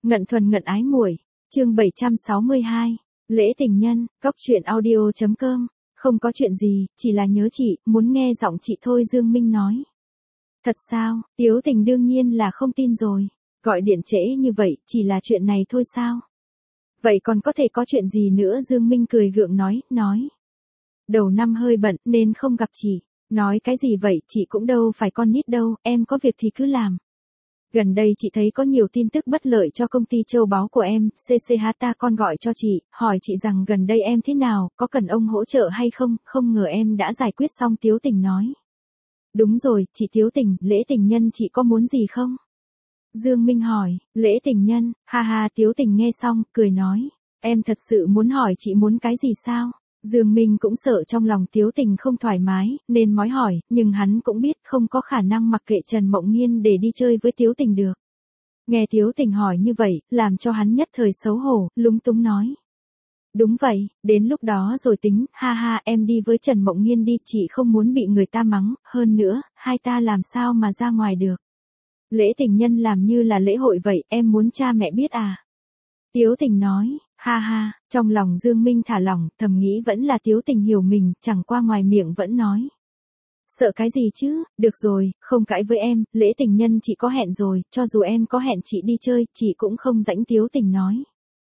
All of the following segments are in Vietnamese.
Ngận thuần ngận ái muội, chương 762, lễ tình nhân, cóc truyện audio.com, không có chuyện gì, chỉ là nhớ chị, muốn nghe giọng chị thôi Dương Minh nói. Thật sao, Tiếu Tình đương nhiên là không tin rồi, gọi điện trễ như vậy, chỉ là chuyện này thôi sao? Vậy còn có thể có chuyện gì nữa Dương Minh cười gượng nói. Đầu năm hơi bận nên không gặp chị, nói cái gì vậy, chị cũng đâu phải con nít đâu, em có việc thì cứ làm. Gần đây chị thấy có nhiều tin tức bất lợi cho công ty châu báu của em, CCH ta con gọi cho chị, hỏi chị rằng gần đây em thế nào, có cần ông hỗ trợ hay không, không ngờ em đã giải quyết xong. Tiếu Tình nói. Đúng rồi, chị Tiếu Tình, lễ tình nhân chị có muốn gì không? Dương Minh hỏi, lễ tình nhân, ha Tiếu Tình nghe xong, cười nói, em thật sự muốn hỏi chị muốn cái gì sao? Dương Minh cũng sợ trong lòng Tiếu Tình không thoải mái, nên mói hỏi, nhưng hắn cũng biết không có khả năng mặc kệ Trần Mộng Nghiên để đi chơi với Tiếu Tình được. Nghe Tiếu Tình hỏi như vậy, làm cho hắn nhất thời xấu hổ, lúng túng nói. Đúng vậy, đến lúc đó rồi tính, ha em đi với Trần Mộng Nghiên đi, chị không muốn bị người ta mắng, hơn nữa, hai ta làm sao mà ra ngoài được. Lễ tình nhân làm như là lễ hội vậy, em muốn cha mẹ biết à? Tiếu Tình nói, ha, trong lòng Dương Minh thả lỏng, thầm nghĩ vẫn là Tiếu Tình hiểu mình, chẳng qua ngoài miệng vẫn nói. Sợ cái gì chứ, được rồi, không cãi với em, lễ tình nhân chị có hẹn rồi, cho dù em có hẹn chị đi chơi, chị cũng không rảnh. Tiếu Tình nói.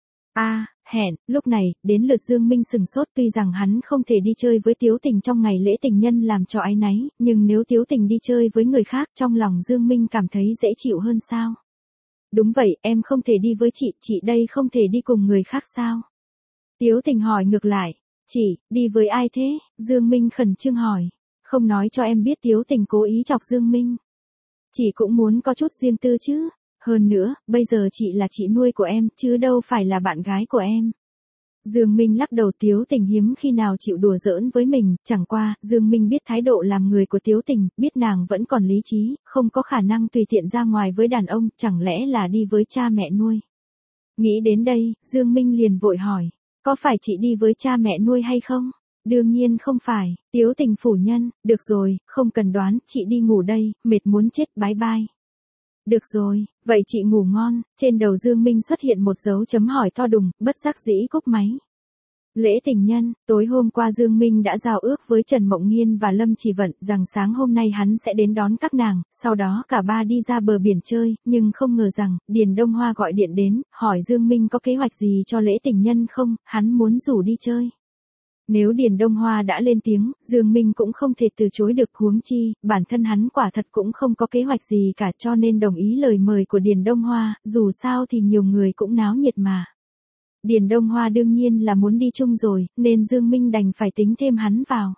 Hẹn, lúc này, đến lượt Dương Minh sừng sốt, tuy rằng hắn không thể đi chơi với Tiếu Tình trong ngày lễ tình nhân làm cho áy náy, nhưng nếu Tiếu Tình đi chơi với người khác trong lòng Dương Minh cảm thấy dễ chịu hơn sao? Đúng vậy, em không thể đi với chị đây không thể đi cùng người khác sao? Tiếu Tình hỏi ngược lại, chị, đi với ai thế? Dương Minh khẩn trương hỏi, không nói cho em biết. Tiếu Tình cố ý chọc Dương Minh. Chị cũng muốn có chút riêng tư chứ, hơn nữa, bây giờ chị là chị nuôi của em, chứ đâu phải là bạn gái của em. Dương Minh lắc đầu. Tiếu Tình hiếm khi nào chịu đùa giỡn với mình, chẳng qua, Dương Minh biết thái độ làm người của Tiếu Tình, biết nàng vẫn còn lý trí, không có khả năng tùy tiện ra ngoài với đàn ông, chẳng lẽ là đi với cha mẹ nuôi. Nghĩ đến đây, Dương Minh liền vội hỏi, có phải chị đi với cha mẹ nuôi hay không? Đương nhiên không phải, Tiếu Tình phủ nhân, được rồi, không cần đoán, chị đi ngủ đây, mệt muốn chết, bye bye. Được rồi, vậy chị ngủ ngon. Trên đầu Dương Minh xuất hiện một dấu chấm hỏi to đùng, bất giác dĩ cúp máy. Lễ tình nhân, tối hôm qua Dương Minh đã giao ước với Trần Mộng Nghiên và Lâm Chỉ Vận rằng sáng hôm nay hắn sẽ đến đón các nàng, sau đó cả ba đi ra bờ biển chơi, nhưng không ngờ rằng, Điền Đông Hoa gọi điện đến, hỏi Dương Minh có kế hoạch gì cho lễ tình nhân không, hắn muốn rủ đi chơi. Nếu Điền Đông Hoa đã lên tiếng, Dương Minh cũng không thể từ chối được, huống chi, bản thân hắn quả thật cũng không có kế hoạch gì cả, cho nên đồng ý lời mời của Điền Đông Hoa, dù sao thì nhiều người cũng náo nhiệt mà. Điền Đông Hoa đương nhiên là muốn đi chung rồi, nên Dương Minh đành phải tính thêm hắn vào.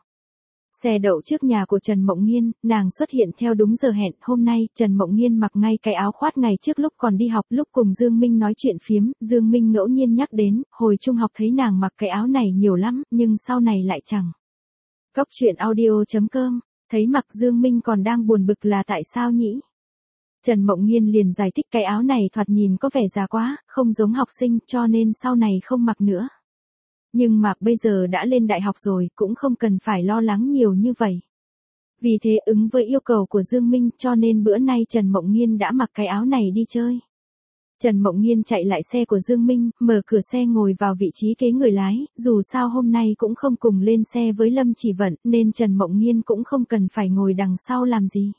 Xe đậu trước nhà của Trần Mộng Nghiên, nàng xuất hiện theo đúng giờ hẹn, hôm nay, Trần Mộng Nghiên mặc ngay cái áo khoác ngày trước lúc còn đi học, lúc cùng Dương Minh nói chuyện phiếm, Dương Minh ngẫu nhiên nhắc đến, hồi trung học thấy nàng mặc cái áo này nhiều lắm, nhưng sau này lại chẳng. Cóc truyện audio.com, thấy mặc Dương Minh còn đang buồn bực là tại sao nhỉ? Trần Mộng Nghiên liền giải thích cái áo này thoạt nhìn có vẻ già quá, không giống học sinh, cho nên sau này không mặc nữa. Nhưng mà bây giờ đã lên đại học rồi, cũng không cần phải lo lắng nhiều như vậy. Vì thế ứng với yêu cầu của Dương Minh, cho nên bữa nay Trần Mộng Nghiên đã mặc cái áo này đi chơi. Trần Mộng Nghiên chạy lại xe của Dương Minh, mở cửa xe ngồi vào vị trí kế người lái, dù sao hôm nay cũng không cùng lên xe với Lâm Chỉ Vận, nên Trần Mộng Nghiên cũng không cần phải ngồi đằng sau làm gì.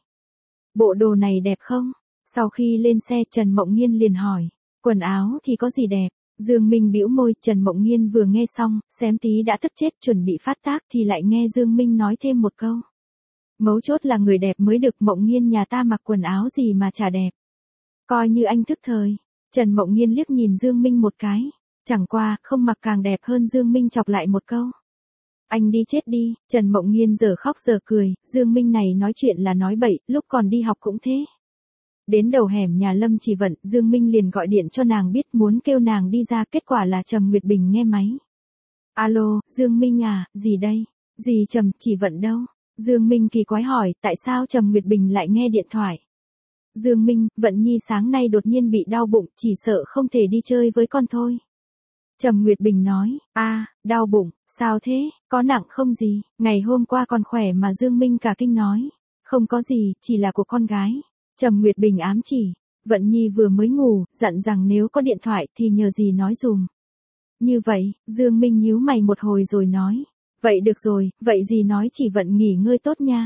Bộ đồ này đẹp không? Sau khi lên xe Trần Mộng Nghiên liền hỏi, quần áo thì có gì đẹp? Dương Minh bĩu môi. Trần Mộng Nghiên vừa nghe xong, xém tí đã tức chết, chuẩn bị phát tác thì lại nghe Dương Minh nói thêm một câu. Mấu chốt là người đẹp mới được, Mộng Nghiên nhà ta mặc quần áo gì mà chả đẹp. Coi như anh thức thời. Trần Mộng Nghiên liếc nhìn Dương Minh một cái. Chẳng qua, không mặc càng đẹp hơn. Dương Minh chọc lại một câu. Anh đi chết đi. Trần Mộng Nghiên giờ khóc giờ cười, Dương Minh này nói chuyện là nói bậy, lúc còn đi học cũng thế. Đến đầu hẻm nhà Lâm Chỉ Vận, Dương Minh liền gọi điện cho nàng biết muốn kêu nàng đi ra, kết quả là Trầm Nguyệt Bình nghe máy. Alo, Dương Minh à, gì đây? Gì Trầm, Chỉ Vận đâu? Dương Minh kỳ quái hỏi, tại sao Trầm Nguyệt Bình lại nghe điện thoại? Dương Minh, Vận Nhi sáng nay đột nhiên bị đau bụng, chỉ sợ không thể đi chơi với con thôi. Trầm Nguyệt Bình nói, đau bụng, sao thế, có nặng không gì, ngày hôm qua còn khỏe mà. Dương Minh cả kinh nói, không có gì, chỉ là của con gái. Trầm Nguyệt Bình ám chỉ, Vận Nhi vừa mới ngủ, dặn rằng nếu có điện thoại thì nhờ gì nói dùm. Như vậy, Dương Minh nhíu mày một hồi rồi nói. Vậy được rồi, vậy dì nói chỉ Vận nghỉ ngơi tốt nha.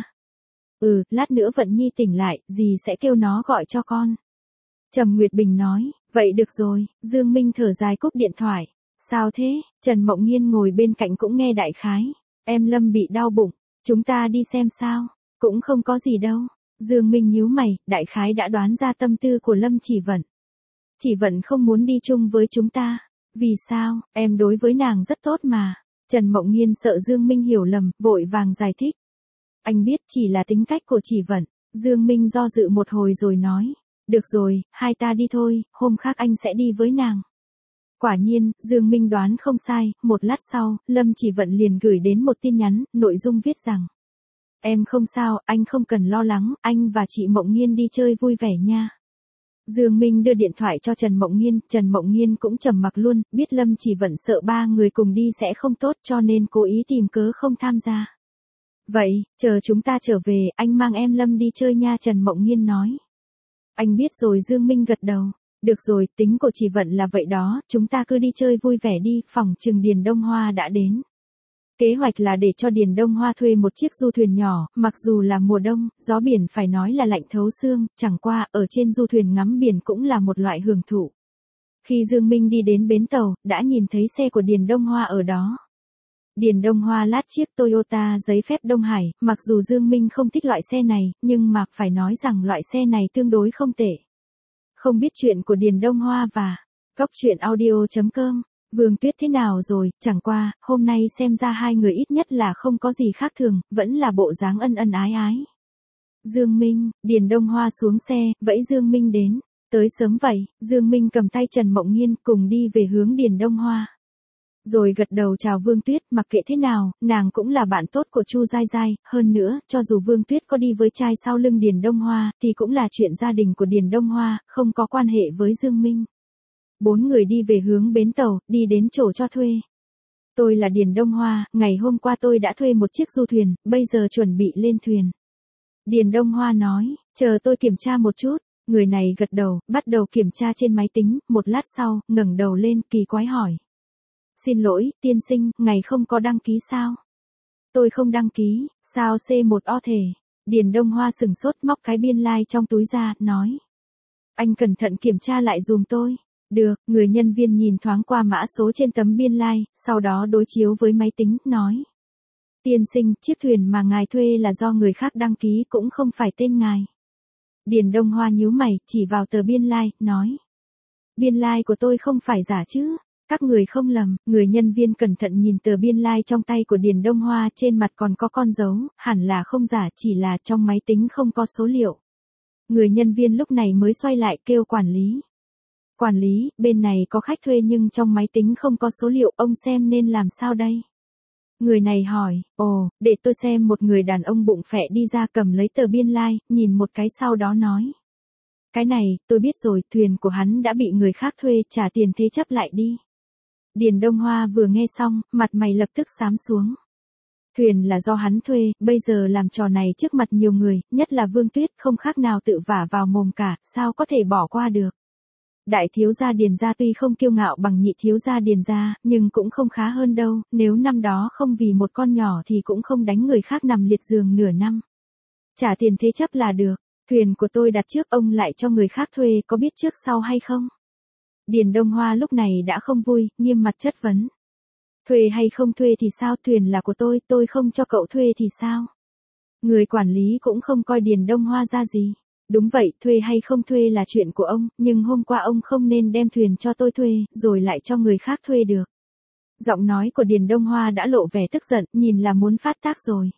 Lát nữa Vận Nhi tỉnh lại, dì sẽ kêu nó gọi cho con. Trầm Nguyệt Bình nói, vậy được rồi, Dương Minh thở dài cúp điện thoại. Sao thế? Trần Mộng Nghiên ngồi bên cạnh cũng nghe đại khái. Em Lâm bị đau bụng, chúng ta đi xem sao? Cũng không có gì đâu. Dương Minh nhíu mày, đại khái đã đoán ra tâm tư của Lâm Chỉ Vận. Chỉ Vận không muốn đi chung với chúng ta. Vì sao? Em đối với nàng rất tốt mà. Trần Mộng Nghiên sợ Dương Minh hiểu lầm, vội vàng giải thích. Anh biết chỉ là tính cách của Chỉ Vận. Dương Minh do dự một hồi rồi nói. Được rồi, hai ta đi thôi, hôm khác anh sẽ đi với nàng. Quả nhiên, Dương Minh đoán không sai, một lát sau, Lâm Chỉ Vận liền gửi đến một tin nhắn, nội dung viết rằng. Em không sao, anh không cần lo lắng, anh và chị Mộng Nghiên đi chơi vui vẻ nha. Dương Minh đưa điện thoại cho Trần Mộng Nghiên cũng trầm mặc luôn, biết Lâm Chỉ Vận sợ ba người cùng đi sẽ không tốt cho nên cố ý tìm cớ không tham gia. Vậy, chờ chúng ta trở về, anh mang em Lâm đi chơi nha, Trần Mộng Nghiên nói. Anh biết rồi, Dương Minh gật đầu. Được rồi, tính của Chỉ Vận là vậy đó, chúng ta cứ đi chơi vui vẻ đi, phòng chừng Điền Đông Hoa đã đến. Kế hoạch là để cho Điền Đông Hoa thuê một chiếc du thuyền nhỏ, mặc dù là mùa đông, gió biển phải nói là lạnh thấu xương, chẳng qua, ở trên du thuyền ngắm biển cũng là một loại hưởng thụ. Khi Dương Minh đi đến bến tàu, đã nhìn thấy xe của Điền Đông Hoa ở đó. Điền Đông Hoa lát chiếc Toyota giấy phép Đông Hải, mặc dù Dương Minh không thích loại xe này, nhưng mà phải nói rằng loại xe này tương đối không tệ. Không biết chuyện của Điền Đông Hoa và coctruyện.audio.com, Vương Tuyết thế nào rồi, chẳng qua, hôm nay xem ra hai người ít nhất là không có gì khác thường, vẫn là bộ dáng ân ân ái ái. Dương Minh, Điền Đông Hoa xuống xe, vẫy Dương Minh đến. Tới sớm vậy, Dương Minh cầm tay Trần Mộng Nghiên cùng đi về hướng Điền Đông Hoa. Rồi gật đầu chào Vương Tuyết, mặc kệ thế nào, nàng cũng là bạn tốt của Chu Giai Giai, hơn nữa, cho dù Vương Tuyết có đi với trai sau lưng Điền Đông Hoa, thì cũng là chuyện gia đình của Điền Đông Hoa, không có quan hệ với Dương Minh. 4 người đi về hướng bến tàu, đi đến chỗ cho thuê. Tôi là Điền Đông Hoa, ngày hôm qua tôi đã thuê một chiếc du thuyền, bây giờ chuẩn bị lên thuyền. Điền Đông Hoa nói, chờ tôi kiểm tra một chút. Người này gật đầu, bắt đầu kiểm tra trên máy tính, một lát sau, ngẩng đầu lên, kỳ quái hỏi. Xin lỗi, tiên sinh, ngày không có đăng ký sao? Tôi không đăng ký, sao C1O thể? Điền Đông Hoa sừng sốt móc cái biên lai trong túi ra, nói. Anh cẩn thận kiểm tra lại dùm tôi. Được, người nhân viên nhìn thoáng qua mã số trên tấm biên lai, sau đó đối chiếu với máy tính, nói. Tiên sinh, chiếc thuyền mà ngài thuê là do người khác đăng ký cũng không phải tên ngài. Điền Đông Hoa nhíu mày, chỉ vào tờ biên lai, nói. Biên lai của tôi không phải giả chứ? Các người không lầm, người nhân viên cẩn thận nhìn tờ biên lai trong tay của Điền Đông Hoa, trên mặt còn có con dấu, hẳn là không giả, chỉ là trong máy tính không có số liệu. Người nhân viên lúc này mới xoay lại kêu quản lý. Quản lý, bên này có khách thuê nhưng trong máy tính không có số liệu, ông xem nên làm sao đây? Người này hỏi, để tôi xem. Một người đàn ông bụng phệ đi ra cầm lấy tờ biên lai, nhìn một cái sau đó nói. Cái này, tôi biết rồi, thuyền của hắn đã bị người khác thuê, trả tiền thế chấp lại đi. Điền Đông Hoa vừa nghe xong, mặt mày lập tức xám xuống. Thuyền là do hắn thuê, bây giờ làm trò này trước mặt nhiều người, nhất là Vương Tuyết, không khác nào tự vả vào mồm cả, sao có thể bỏ qua được. Đại thiếu gia Điền gia tuy không kiêu ngạo bằng nhị thiếu gia Điền gia, nhưng cũng không khá hơn đâu, nếu năm đó không vì một con nhỏ thì cũng không đánh người khác nằm liệt giường nửa năm. Trả tiền thế chấp là được, thuyền của tôi đặt trước ông lại cho người khác thuê, có biết trước sau hay không? Điền Đông Hoa lúc này đã không vui, nghiêm mặt chất vấn. Thuê hay không thuê thì sao, thuyền là của tôi không cho cậu thuê thì sao? Người quản lý cũng không coi Điền Đông Hoa ra gì. Đúng vậy, thuê hay không thuê là chuyện của ông, nhưng hôm qua ông không nên đem thuyền cho tôi thuê, rồi lại cho người khác thuê được. Giọng nói của Điền Đông Hoa đã lộ vẻ tức giận, nhìn là muốn phát tác rồi.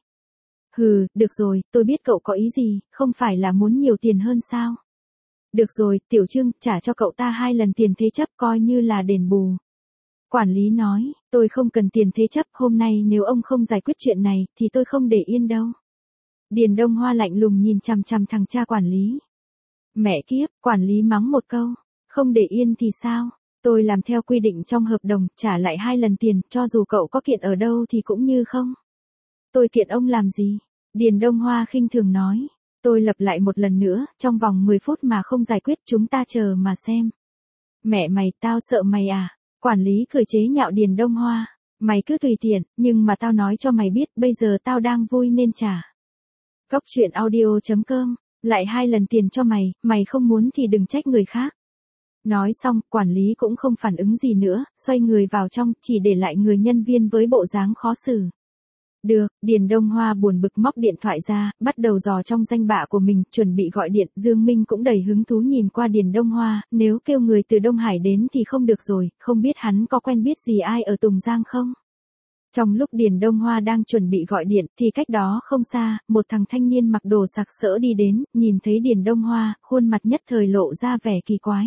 Hừ, được rồi, tôi biết cậu có ý gì, không phải là muốn nhiều tiền hơn sao? Được rồi, Tiểu Trương, trả cho cậu ta 2 lần tiền thế chấp coi như là đền bù. Quản lý nói, tôi không cần tiền thế chấp, hôm nay nếu ông không giải quyết chuyện này, thì tôi không để yên đâu. Điền Đông Hoa lạnh lùng nhìn chằm chằm thằng cha quản lý. Mẹ kiếp, quản lý mắng một câu, không để yên thì sao? Tôi làm theo quy định trong hợp đồng, trả lại 2 lần tiền, cho dù cậu có kiện ở đâu thì cũng như không. Tôi kiện ông làm gì? Điền Đông Hoa khinh thường nói. Tôi lặp lại một lần nữa, trong vòng 10 phút mà không giải quyết chúng ta chờ mà xem. Mẹ mày, tao sợ mày à? Quản lý cười chế nhạo Điền Đông Hoa. Mày cứ tùy tiện, nhưng mà tao nói cho mày biết, bây giờ tao đang vui nên trả. Cốc truyện audio.com, lại 2 lần tiền cho mày, mày không muốn thì đừng trách người khác. Nói xong, quản lý cũng không phản ứng gì nữa, xoay người vào trong, chỉ để lại người nhân viên với bộ dáng khó xử. Được, Điền Đông Hoa buồn bực móc điện thoại ra, bắt đầu dò trong danh bạ của mình, chuẩn bị gọi điện, Dương Minh cũng đầy hứng thú nhìn qua Điền Đông Hoa, nếu kêu người từ Đông Hải đến thì không được rồi, không biết hắn có quen biết gì ai ở Tùng Giang không? Trong lúc Điền Đông Hoa đang chuẩn bị gọi điện, thì cách đó không xa, một thằng thanh niên mặc đồ sặc sỡ đi đến, nhìn thấy Điền Đông Hoa, khuôn mặt nhất thời lộ ra vẻ kỳ quái.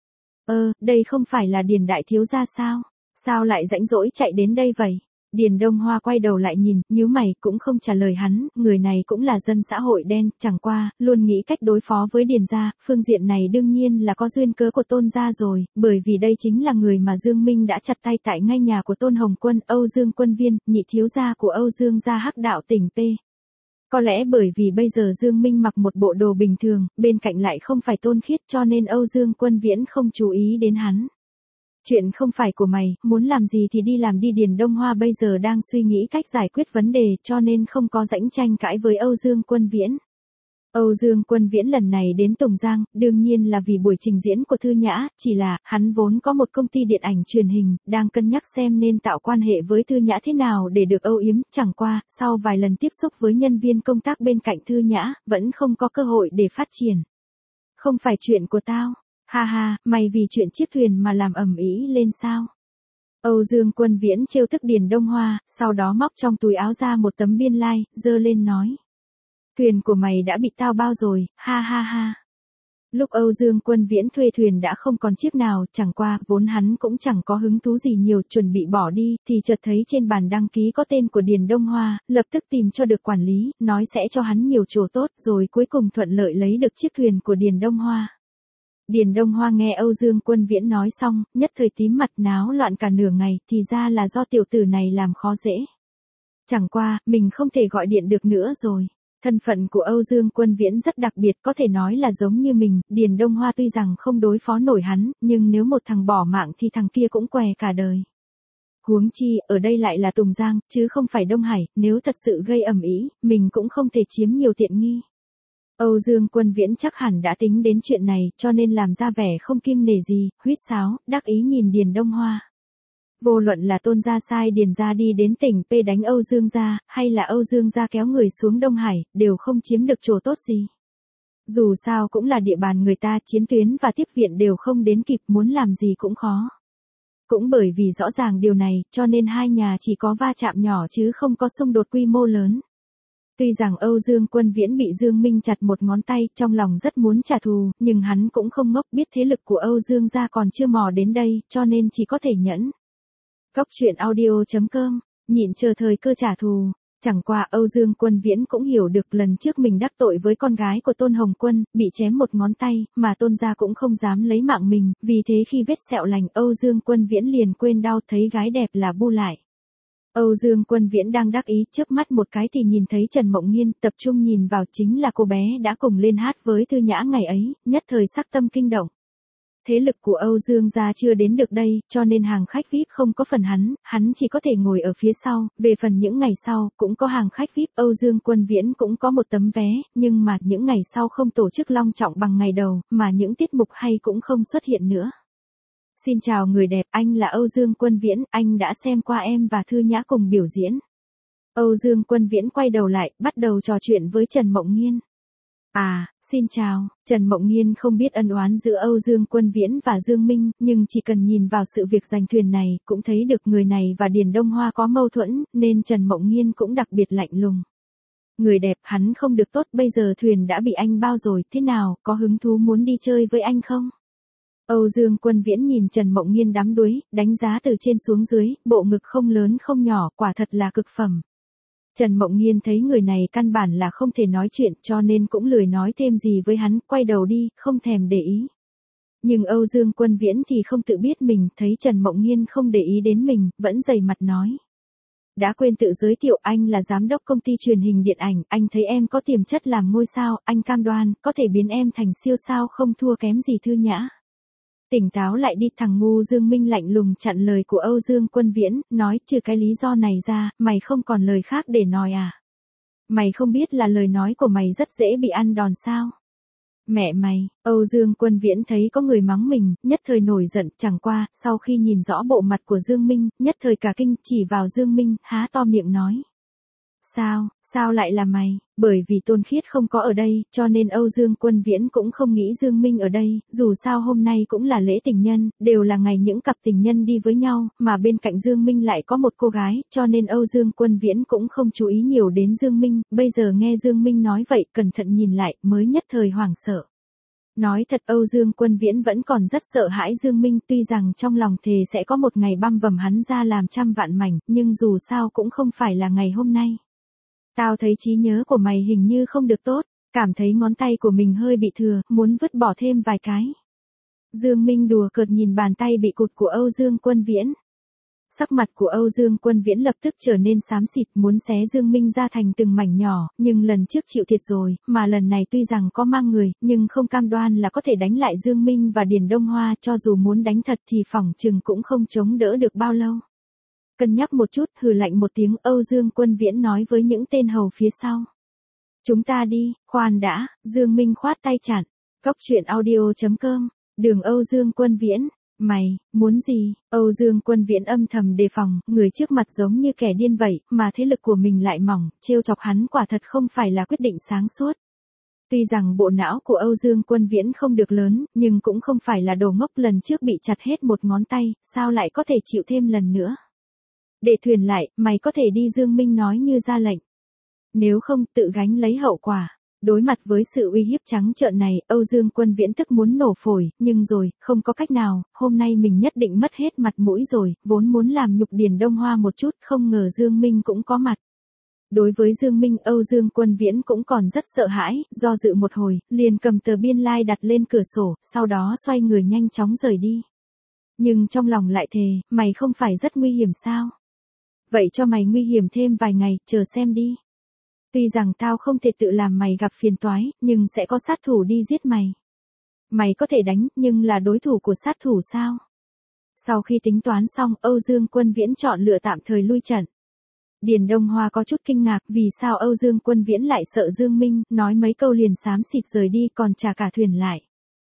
Đây không phải là Điền đại thiếu gia sao? Sao lại rãnh rỗi chạy đến đây vậy? Điền Đông Hoa quay đầu lại nhìn, nhíu mày cũng không trả lời hắn, người này cũng là dân xã hội đen, chẳng qua, luôn nghĩ cách đối phó với Điền gia, phương diện này đương nhiên là có duyên cớ của Tôn gia rồi, bởi vì đây chính là người mà Dương Minh đã chặt tay tại ngay nhà của Tôn Hồng Quân, Âu Dương Quân Viên, nhị thiếu gia của Âu Dương gia Hắc Đạo tỉnh P. Có lẽ bởi vì bây giờ Dương Minh mặc một bộ đồ bình thường, bên cạnh lại không phải Tôn Khiết cho nên Âu Dương Quân Viễn không chú ý đến hắn. Chuyện không phải của mày, muốn làm gì thì đi làm đi. Điền Đông Hoa bây giờ đang suy nghĩ cách giải quyết vấn đề cho nên không có rãnh tranh cãi với Âu Dương Quân Viễn. Âu Dương Quân Viễn lần này đến Tùng Giang, đương nhiên là vì buổi trình diễn của Thư Nhã, chỉ là, hắn vốn có một công ty điện ảnh truyền hình, đang cân nhắc xem nên tạo quan hệ với Thư Nhã thế nào để được âu yếm, chẳng qua, sau vài lần tiếp xúc với nhân viên công tác bên cạnh Thư Nhã, vẫn không có cơ hội để phát triển. Không phải chuyện của tao. Ha ha, mày vì chuyện chiếc thuyền mà làm ầm ĩ lên sao? Âu Dương Quân Viễn trêu tức Điền Đông Hoa, sau đó móc trong túi áo ra một tấm biên lai, giơ lên nói. Thuyền của mày đã bị tao bao rồi, ha ha ha. Lúc Âu Dương Quân Viễn thuê thuyền đã không còn chiếc nào, chẳng qua, vốn hắn cũng chẳng có hứng thú gì nhiều, chuẩn bị bỏ đi, thì chợt thấy trên bàn đăng ký có tên của Điền Đông Hoa, lập tức tìm cho được quản lý, nói sẽ cho hắn nhiều chỗ tốt, rồi cuối cùng thuận lợi lấy được chiếc thuyền của Điền Đông Hoa. Điền Đông Hoa nghe Âu Dương Quân Viễn nói xong, nhất thời tím mặt náo loạn cả nửa ngày, thì ra là do tiểu tử này làm khó dễ. Chẳng qua, mình không thể gọi điện được nữa rồi. Thân phận của Âu Dương Quân Viễn rất đặc biệt, có thể nói là giống như mình, Điền Đông Hoa tuy rằng không đối phó nổi hắn, nhưng nếu một thằng bỏ mạng thì thằng kia cũng què cả đời. Huống chi, ở đây lại là Tùng Giang, chứ không phải Đông Hải, nếu thật sự gây ầm ĩ, mình cũng không thể chiếm nhiều tiện nghi. Âu Dương Quân Viễn chắc hẳn đã tính đến chuyện này, cho nên làm ra vẻ không kiêng nể gì, huýt sáo, đắc ý nhìn Điền Đông Hoa. Vô luận là Tôn gia sai Điền gia đi đến tỉnh P đánh Âu Dương gia, hay là Âu Dương gia kéo người xuống Đông Hải, đều không chiếm được chỗ tốt gì. Dù sao cũng là địa bàn người ta, chiến tuyến và tiếp viện đều không đến kịp, muốn làm gì cũng khó. Cũng bởi vì rõ ràng điều này, cho nên hai nhà chỉ có va chạm nhỏ chứ không có xung đột quy mô lớn. Tuy rằng Âu Dương Quân Viễn bị Dương Minh chặt một ngón tay, trong lòng rất muốn trả thù, nhưng hắn cũng không ngốc, biết thế lực của Âu Dương gia còn chưa mò đến đây, cho nên chỉ có thể nhẫn. Cốc truyện audio.com, nhịn chờ thời cơ trả thù. Chẳng qua Âu Dương Quân Viễn cũng hiểu được lần trước mình đắc tội với con gái của Tôn Hồng Quân, bị chém một ngón tay, mà Tôn gia cũng không dám lấy mạng mình, vì thế khi vết sẹo lành Âu Dương Quân Viễn liền quên đau, thấy gái đẹp là bu lại. Âu Dương Quân Viễn đang đắc ý, chớp mắt một cái thì nhìn thấy Trần Mộng Nghiên, tập trung nhìn vào chính là cô bé đã cùng lên hát với Thư Nhã ngày ấy, nhất thời sắc tâm kinh động. Thế lực của Âu Dương gia chưa đến được đây, cho nên hàng khách VIP không có phần hắn chỉ có thể ngồi ở phía sau, về phần những ngày sau, cũng có hàng khách VIP, Âu Dương Quân Viễn cũng có một tấm vé, nhưng mà những ngày sau không tổ chức long trọng bằng ngày đầu, mà những tiết mục hay cũng không xuất hiện nữa. Xin chào người đẹp, anh là Âu Dương Quân Viễn, anh đã xem qua em và Thư Nhã cùng biểu diễn. Âu Dương Quân Viễn quay đầu lại, bắt đầu trò chuyện với Trần Mộng Nghiên. Xin chào, Trần Mộng Nghiên không biết ân oán giữa Âu Dương Quân Viễn và Dương Minh, nhưng chỉ cần nhìn vào sự việc giành thuyền này, cũng thấy được người này và Điền Đông Hoa có mâu thuẫn, nên Trần Mộng Nghiên cũng đặc biệt lạnh lùng. Người đẹp, hắn không được tốt, bây giờ thuyền đã bị anh bao rồi, thế nào, có hứng thú muốn đi chơi với anh không? Âu Dương Quân Viễn nhìn Trần Mộng Nghiên đắm đuối, đánh giá từ trên xuống dưới, bộ ngực không lớn không nhỏ, quả thật là cực phẩm. Trần Mộng Nghiên thấy người này căn bản là không thể nói chuyện, cho nên cũng lười nói thêm gì với hắn, quay đầu đi, không thèm để ý. Nhưng Âu Dương Quân Viễn thì không tự biết mình, thấy Trần Mộng Nghiên không để ý đến mình, vẫn dày mặt nói. Đã quên tự giới thiệu, anh là giám đốc công ty truyền hình điện ảnh, anh thấy em có tiềm chất làm ngôi sao, anh cam đoan, có thể biến em thành siêu sao không thua kém gì Thư Nhã. Tỉnh táo lại đi, thằng ngu Dương Minh lạnh lùng chặn lời của Âu Dương Quân Viễn, nói trừ cái lý do này ra, mày không còn lời khác để nói à? Mày không biết là lời nói của mày rất dễ bị ăn đòn sao? Mẹ mày, Âu Dương Quân Viễn thấy có người mắng mình, nhất thời nổi giận, chẳng qua, sau khi nhìn rõ bộ mặt của Dương Minh, nhất thời cả kinh, chỉ vào Dương Minh, há to miệng nói. Sao lại là mày? Bởi vì Tôn Khiết không có ở đây, cho nên Âu Dương Quân Viễn cũng không nghĩ Dương Minh ở đây, dù sao hôm nay cũng là lễ tình nhân, đều là ngày những cặp tình nhân đi với nhau, mà bên cạnh Dương Minh lại có một cô gái, cho nên Âu Dương Quân Viễn cũng không chú ý nhiều đến Dương Minh, bây giờ nghe Dương Minh nói vậy, cẩn thận nhìn lại, mới nhất thời hoảng sợ. Nói thật Âu Dương Quân Viễn vẫn còn rất sợ hãi Dương Minh, tuy rằng trong lòng thề sẽ có một ngày băm vằm hắn ra làm trăm vạn mảnh, nhưng dù sao cũng không phải là ngày hôm nay. Tao thấy trí nhớ của mày hình như không được tốt, cảm thấy ngón tay của mình hơi bị thừa, muốn vứt bỏ thêm vài cái. Dương Minh đùa cợt nhìn bàn tay bị cụt của Âu Dương Quân Viễn. Sắc mặt của Âu Dương Quân Viễn lập tức trở nên xám xịt, muốn xé Dương Minh ra thành từng mảnh nhỏ, nhưng lần trước chịu thiệt rồi, mà lần này tuy rằng có mang người, nhưng không cam đoan là có thể đánh lại Dương Minh và Điền Đông Hoa, cho dù muốn đánh thật thì phỏng chừng cũng không chống đỡ được bao lâu. Cân nhắc một chút, hừ lạnh một tiếng, Âu Dương Quân Viễn nói với những tên hầu phía sau. Chúng ta đi, khoan đã, Dương Minh khoát tay chặn. Cốc truyện audio.com, đường Âu Dương Quân Viễn. Mày, muốn gì? Âu Dương Quân Viễn âm thầm đề phòng, người trước mặt giống như kẻ điên vậy, mà thế lực của mình lại mỏng, trêu chọc hắn quả thật không phải là quyết định sáng suốt. Tuy rằng bộ não của Âu Dương Quân Viễn không được lớn, nhưng cũng không phải là đồ ngốc, lần trước bị chặt hết một ngón tay, sao lại có thể chịu thêm lần nữa? Để thuyền lại, mày có thể đi, Dương Minh nói như ra lệnh. Nếu không, tự gánh lấy hậu quả. Đối mặt với sự uy hiếp trắng trợn này, Âu Dương Quân Viễn tức muốn nổ phổi, nhưng rồi, không có cách nào, hôm nay mình nhất định mất hết mặt mũi rồi, vốn muốn làm nhục Điền Đông Hoa một chút, không ngờ Dương Minh cũng có mặt. Đối với Dương Minh, Âu Dương Quân Viễn cũng còn rất sợ hãi, do dự một hồi, liền cầm tờ biên lai đặt lên cửa sổ, sau đó xoay người nhanh chóng rời đi. Nhưng trong lòng lại thề, mày không phải rất nguy hiểm sao? Vậy cho mày nguy hiểm thêm vài ngày, chờ xem đi. Tuy rằng tao không thể tự làm mày gặp phiền toái, nhưng sẽ có sát thủ đi giết mày. Mày có thể đánh, nhưng là đối thủ của sát thủ sao? Sau khi tính toán xong, Âu Dương Quân Viễn chọn lựa tạm thời lui trận. Điền Đông Hoa có chút kinh ngạc, vì sao Âu Dương Quân Viễn lại sợ Dương Minh, nói mấy câu liền xám xịt rời đi, còn trả cả thuyền lại.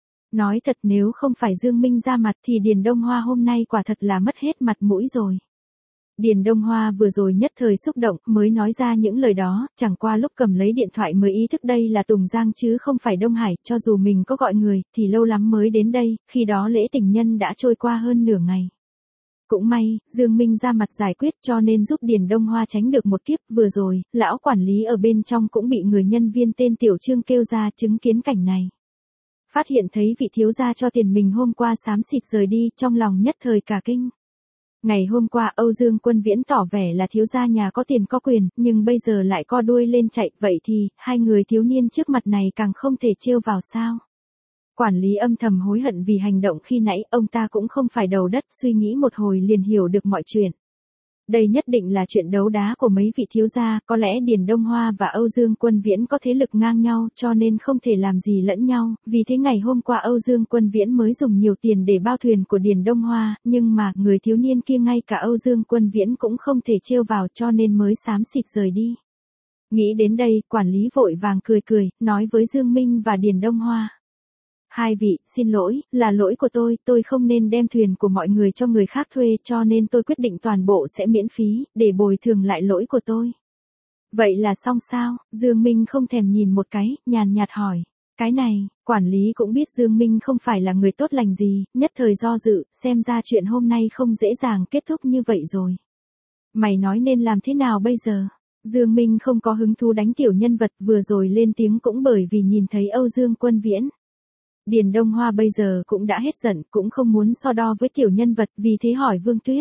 Nói thật, nếu không phải Dương Minh ra mặt thì Điền Đông Hoa hôm nay quả thật là mất hết mặt mũi rồi. Điền Đông Hoa vừa rồi nhất thời xúc động, mới nói ra những lời đó, chẳng qua lúc cầm lấy điện thoại mới ý thức đây là Tùng Giang chứ không phải Đông Hải, cho dù mình có gọi người, thì lâu lắm mới đến đây, khi đó lễ tình nhân đã trôi qua hơn nửa ngày. Cũng may, Dương Minh ra mặt giải quyết cho nên giúp Điền Đông Hoa tránh được một kiếp, vừa rồi, lão quản lý ở bên trong cũng bị người nhân viên tên Tiểu Trương kêu ra chứng kiến cảnh này. Phát hiện thấy vị thiếu gia cho tiền mình hôm qua xám xịt rời đi, trong lòng nhất thời cả kinh. Ngày hôm qua Âu Dương Quân Viễn tỏ vẻ là thiếu gia nhà có tiền có quyền, nhưng bây giờ lại co đuôi lên chạy, vậy thì, hai người thiếu niên trước mặt này càng không thể trêu vào sao. Quản lý âm thầm hối hận vì hành động khi nãy, ông ta cũng không phải đầu đất, suy nghĩ một hồi liền hiểu được mọi chuyện. Đây nhất định là chuyện đấu đá của mấy vị thiếu gia, có lẽ Điền Đông Hoa và Âu Dương Quân Viễn có thế lực ngang nhau cho nên không thể làm gì lẫn nhau, vì thế ngày hôm qua Âu Dương Quân Viễn mới dùng nhiều tiền để bao thuyền của Điền Đông Hoa, nhưng mà người thiếu niên kia ngay cả Âu Dương Quân Viễn cũng không thể trêu vào cho nên mới xám xịt rời đi. Nghĩ đến đây, quản lý vội vàng cười cười, nói với Dương Minh và Điền Đông Hoa. Hai vị, xin lỗi, là lỗi của tôi không nên đem thuyền của mọi người cho người khác thuê cho nên tôi quyết định toàn bộ sẽ miễn phí, để bồi thường lại lỗi của tôi. Vậy là xong sao? Dương Minh không thèm nhìn một cái, nhàn nhạt hỏi. Cái này, quản lý cũng biết Dương Minh không phải là người tốt lành gì, nhất thời do dự, xem ra chuyện hôm nay không dễ dàng kết thúc như vậy rồi. Mày nói nên làm thế nào bây giờ? Dương Minh không có hứng thú đánh tiểu nhân vật, vừa rồi lên tiếng cũng bởi vì nhìn thấy Âu Dương Quân Viễn. Điền Đông Hoa bây giờ cũng đã hết giận, cũng không muốn so đo với tiểu nhân vật, vì thế hỏi Vương Tuyết.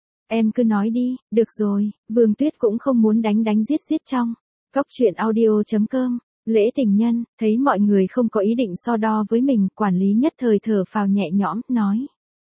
Em cứ nói đi, được rồi, Vương Tuyết cũng không muốn đánh giết trong. Cốc truyện audio.com, lễ tình nhân, thấy mọi người không có ý định so đo với mình, quản lý nhất thời thở phào nhẹ nhõm, nói.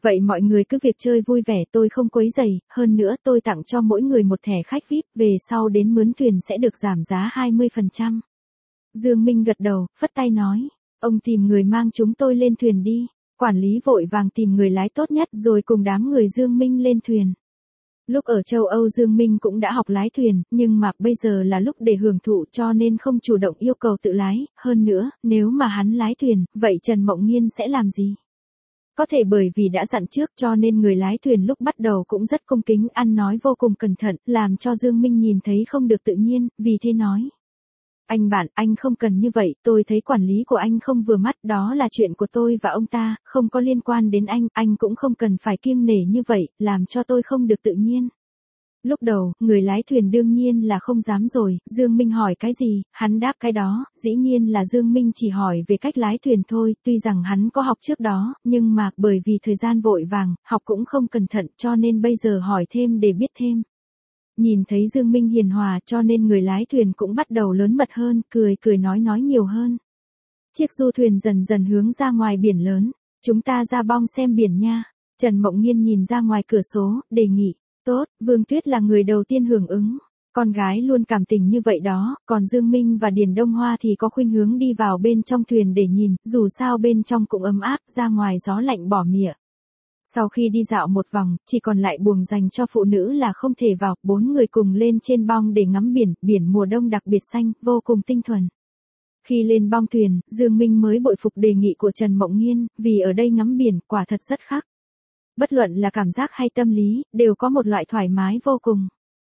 Vậy mọi người cứ việc chơi vui vẻ, tôi không quấy rầy, hơn nữa tôi tặng cho mỗi người một thẻ khách VIP, về sau đến mướn thuyền sẽ được giảm giá 20%. Dương Minh gật đầu, phất tay nói, ông tìm người mang chúng tôi lên thuyền đi. Quản lý vội vàng tìm người lái tốt nhất rồi cùng đám người Dương Minh lên thuyền. Lúc ở châu Âu Dương Minh cũng đã học lái thuyền, nhưng mà bây giờ là lúc để hưởng thụ cho nên không chủ động yêu cầu tự lái, hơn nữa, nếu mà hắn lái thuyền, vậy Trần Mộng Nghiên sẽ làm gì? Có thể bởi vì đã dặn trước cho nên người lái thuyền lúc bắt đầu cũng rất cung kính, ăn nói vô cùng cẩn thận, làm cho Dương Minh nhìn thấy không được tự nhiên, vì thế nói. Anh bạn, anh không cần như vậy, tôi thấy quản lý của anh không vừa mắt, đó là chuyện của tôi và ông ta, không có liên quan đến anh cũng không cần phải kiêng nể như vậy, làm cho tôi không được tự nhiên. Lúc đầu, người lái thuyền đương nhiên là không dám rồi, Dương Minh hỏi cái gì, hắn đáp cái đó, dĩ nhiên là Dương Minh chỉ hỏi về cách lái thuyền thôi, tuy rằng hắn có học trước đó, nhưng mà bởi vì thời gian vội vàng, học cũng không cẩn thận cho nên bây giờ hỏi thêm để biết thêm. Nhìn thấy Dương Minh hiền hòa cho nên người lái thuyền cũng bắt đầu lớn mật hơn, cười nói nhiều hơn. Chiếc du thuyền dần dần hướng ra ngoài biển lớn, chúng ta ra bong xem biển nha. Trần Mộng Nghiên nhìn ra ngoài cửa sổ, đề nghị. Tốt, Vương Tuyết là người đầu tiên hưởng ứng. Con gái luôn cảm tình như vậy đó, còn Dương Minh và Điền Đông Hoa thì có khuynh hướng đi vào bên trong thuyền để nhìn, dù sao bên trong cũng ấm áp, ra ngoài gió lạnh bỏ mỉa. Sau khi đi dạo một vòng, chỉ còn lại buồng dành cho phụ nữ là không thể vào, 4 người cùng lên trên bong để ngắm biển, biển mùa đông đặc biệt xanh, vô cùng tinh thuần. Khi lên bong thuyền, Dương Minh mới bội phục đề nghị của Trần Mộng Nghiên, vì ở đây ngắm biển, quả thật rất khác. Bất luận là cảm giác hay tâm lý, đều có một loại thoải mái vô cùng.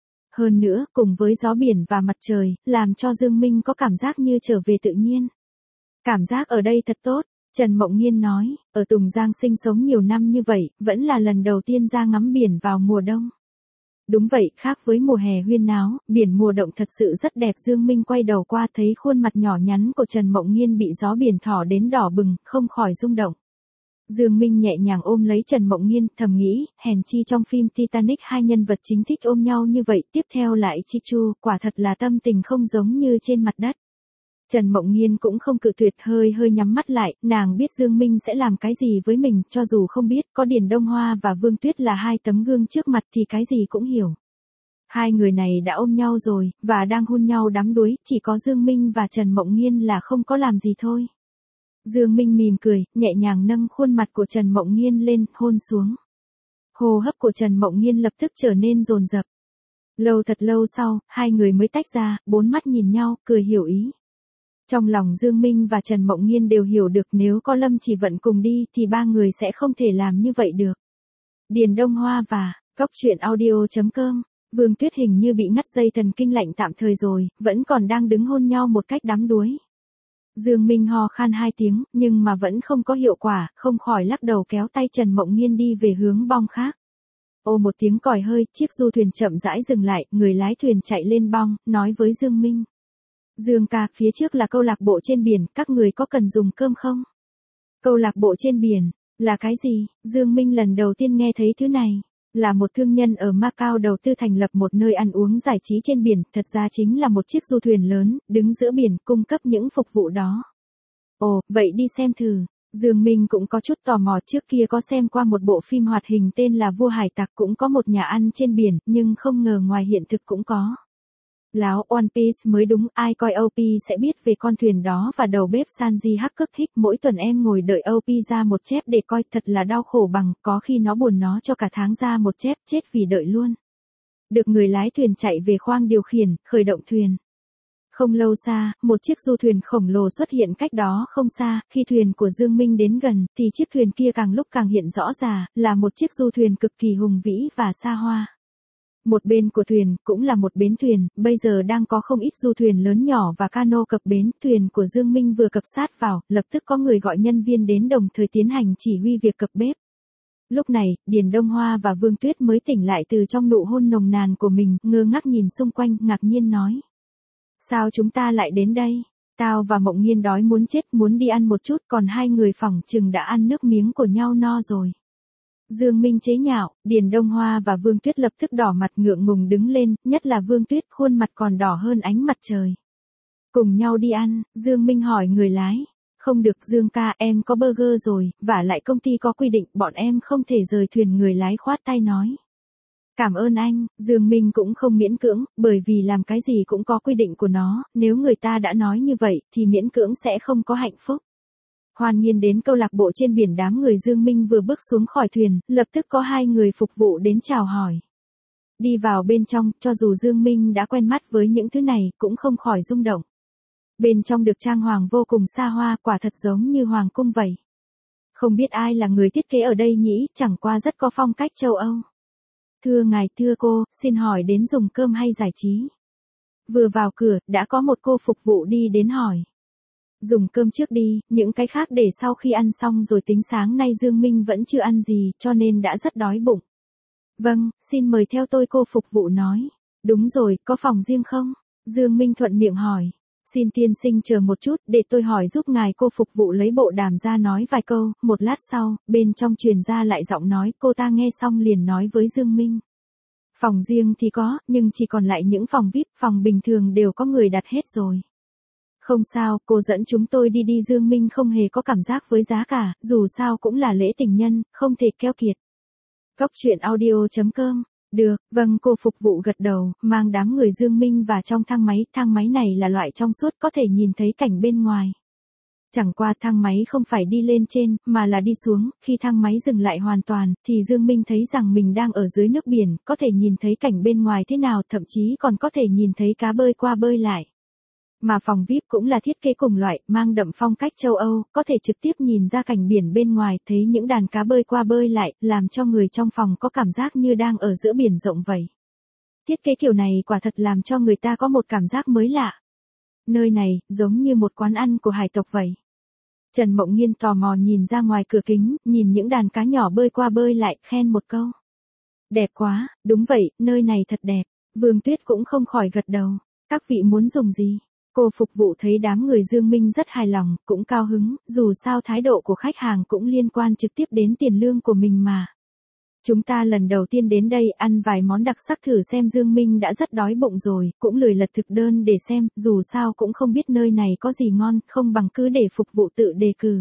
Hơn nữa, cùng với gió biển và mặt trời, làm cho Dương Minh có cảm giác như trở về tự nhiên. Cảm giác ở đây thật tốt, Trần Mộng Nghiên nói, ở Tùng Giang sinh sống nhiều năm như vậy, vẫn là lần đầu tiên ra ngắm biển vào mùa đông. Đúng vậy, khác với mùa hè huyên náo, biển mùa động thật sự rất đẹp. Dương Minh quay đầu qua thấy khuôn mặt nhỏ nhắn của Trần Mộng Nghiên bị gió biển thổi đến đỏ bừng, không khỏi rung động. Dương Minh nhẹ nhàng ôm lấy Trần Mộng Nghiên, thầm nghĩ, hèn chi trong phim Titanic hai nhân vật chính thích ôm nhau như vậy, tiếp theo lại Chi Chu, quả thật là tâm tình không giống như trên mặt đất. Trần Mộng Nghiên cũng không cự tuyệt, hơi nhắm mắt lại, nàng biết Dương Minh sẽ làm cái gì với mình, cho dù không biết, có Điền Đông Hoa và Vương Tuyết là hai tấm gương trước mặt thì cái gì cũng hiểu. Hai người này đã ôm nhau rồi, và đang hôn nhau đắm đuối, chỉ có Dương Minh và Trần Mộng Nghiên là không có làm gì thôi. Dương Minh mỉm cười, nhẹ nhàng nâng khuôn mặt của Trần Mộng Nghiên lên, hôn xuống. Hô hấp của Trần Mộng Nghiên lập tức trở nên dồn dập. Thật lâu sau, hai người mới tách ra, bốn mắt nhìn nhau, cười hiểu ý. Trong lòng Dương Minh và Trần Mộng Nghiên đều hiểu được nếu có Lâm Chỉ Vận cùng đi thì ba người sẽ không thể làm như vậy được. Điền Đông Hoa và Cóc Truyện Audio.com, Vương Tuyết hình như bị ngắt dây thần kinh lạnh tạm thời rồi, vẫn còn đang đứng hôn nhau một cách đắm đuối. Dương Minh ho khan 2 tiếng, nhưng mà vẫn không có hiệu quả, không khỏi lắc đầu kéo tay Trần Mộng Nghiên đi về hướng bong khác. Ô một tiếng còi hơi, chiếc du thuyền chậm rãi dừng lại, người lái thuyền chạy lên bong, nói với Dương Minh. Dương ca, phía trước là câu lạc bộ trên biển, các người có cần dùng cơm không? Câu lạc bộ trên biển, là cái gì? Dương Minh lần đầu tiên nghe thấy thứ này. Là một thương nhân ở Macau đầu tư thành lập một nơi ăn uống giải trí trên biển, thật ra chính là một chiếc du thuyền lớn, đứng giữa biển, cung cấp những phục vụ đó. Ồ, vậy đi xem thử. Dương Minh cũng có chút tò mò, trước kia có xem qua một bộ phim hoạt hình tên là Vua Hải Tặc, cũng có một nhà ăn trên biển, nhưng không ngờ ngoài hiện thực cũng có. Láo, One Piece mới đúng, ai coi OP sẽ biết về con thuyền đó và đầu bếp Sanji Hakuk, mỗi tuần em ngồi đợi OP ra một chép để coi, thật là đau khổ bằng, có khi nó buồn nó cho cả tháng ra một chép, chết vì đợi luôn. Được người lái thuyền chạy về khoang điều khiển, khởi động thuyền. Không lâu xa, một chiếc du thuyền khổng lồ xuất hiện cách đó không xa, khi thuyền của Dương Minh đến gần, thì chiếc thuyền kia càng lúc càng hiện rõ ra, là một chiếc du thuyền cực kỳ hùng vĩ và xa hoa. Một bên của thuyền, cũng là một bến thuyền, bây giờ đang có không ít du thuyền lớn nhỏ và cano cập bến, thuyền của Dương Minh vừa cập sát vào, lập tức có người gọi nhân viên đến đồng thời tiến hành chỉ huy việc cập bếp. Lúc này, Điền Đông Hoa và Vương Tuyết mới tỉnh lại từ trong nụ hôn nồng nàn của mình, ngơ ngác nhìn xung quanh, ngạc nhiên nói. Sao chúng ta lại đến đây? Tao và Mộng Nghiên đói muốn chết, muốn đi ăn một chút, còn hai người phỏng chừng đã ăn nước miếng của nhau no rồi. Dương Minh chế nhạo, Điền Đông Hoa và Vương Tuyết lập tức đỏ mặt ngượng ngùng đứng lên, nhất là Vương Tuyết, khuôn mặt còn đỏ hơn ánh mặt trời. Cùng nhau đi ăn, Dương Minh hỏi người lái. Không được Dương ca, em có burger rồi, vả lại công ty có quy định bọn em không thể rời thuyền, người lái khoát tay nói. Cảm ơn anh, Dương Minh cũng không miễn cưỡng, bởi vì làm cái gì cũng có quy định của nó, nếu người ta đã nói như vậy thì miễn cưỡng sẽ không có hạnh phúc. Hoan nghiên đến câu lạc bộ trên biển, đám người Dương Minh vừa bước xuống khỏi thuyền, lập tức có 2 người phục vụ đến chào hỏi. Đi vào bên trong, cho dù Dương Minh đã quen mắt với những thứ này, cũng không khỏi rung động. Bên trong được trang hoàng vô cùng xa hoa, quả thật giống như hoàng cung vậy. Không biết ai là người thiết kế ở đây nhỉ, chẳng qua rất có phong cách châu Âu. Thưa ngài, thưa cô, xin hỏi đến dùng cơm hay giải trí? Vừa vào cửa, đã có một cô phục vụ đi đến hỏi. Dùng cơm trước đi, những cái khác để sau khi ăn xong rồi tính, sáng nay Dương Minh vẫn chưa ăn gì, cho nên đã rất đói bụng. Vâng, xin mời theo tôi, cô phục vụ nói. Đúng rồi, có phòng riêng không? Dương Minh thuận miệng hỏi. Xin tiên sinh chờ một chút, để tôi hỏi giúp ngài, cô phục vụ lấy bộ đàm ra nói vài câu, một lát sau, bên trong truyền ra lại giọng nói, cô ta nghe xong liền nói với Dương Minh. Phòng riêng thì có, nhưng chỉ còn lại những phòng VIP, phòng bình thường đều có người đặt hết rồi. Không sao, cô dẫn chúng tôi đi đi. Dương Minh không hề có cảm giác với giá cả, dù sao cũng là lễ tình nhân, không thể keo kiệt. Cóc truyện audio.com. Được, vâng, cô phục vụ gật đầu, mang đám người Dương Minh vào trong thang máy này là loại trong suốt, có thể nhìn thấy cảnh bên ngoài. Chẳng qua thang máy không phải đi lên trên, mà là đi xuống, khi thang máy dừng lại hoàn toàn, thì Dương Minh thấy rằng mình đang ở dưới nước biển, có thể nhìn thấy cảnh bên ngoài thế nào, thậm chí còn có thể nhìn thấy cá bơi qua bơi lại. Mà phòng VIP cũng là thiết kế cùng loại, mang đậm phong cách châu Âu, có thể trực tiếp nhìn ra cảnh biển bên ngoài, thấy những đàn cá bơi qua bơi lại, làm cho người trong phòng có cảm giác như đang ở giữa biển rộng vậy. Thiết kế kiểu này quả thật làm cho người ta có một cảm giác mới lạ. Nơi này, giống như một quán ăn của hải tộc vậy. Trần Mộng Nghiên tò mò nhìn ra ngoài cửa kính, nhìn những đàn cá nhỏ bơi qua bơi lại, khen một câu. Đẹp quá, đúng vậy, nơi này thật đẹp. Vương Tuyết cũng không khỏi gật đầu. Các vị muốn dùng gì? Cô phục vụ thấy đám người Dương Minh rất hài lòng, cũng cao hứng, dù sao thái độ của khách hàng cũng liên quan trực tiếp đến tiền lương của mình mà. Chúng ta lần đầu tiên đến đây, ăn vài món đặc sắc thử xem. Dương Minh đã rất đói bụng rồi, cũng lười lật thực đơn để xem, dù sao cũng không biết nơi này có gì ngon, không bằng cứ để phục vụ tự đề cử.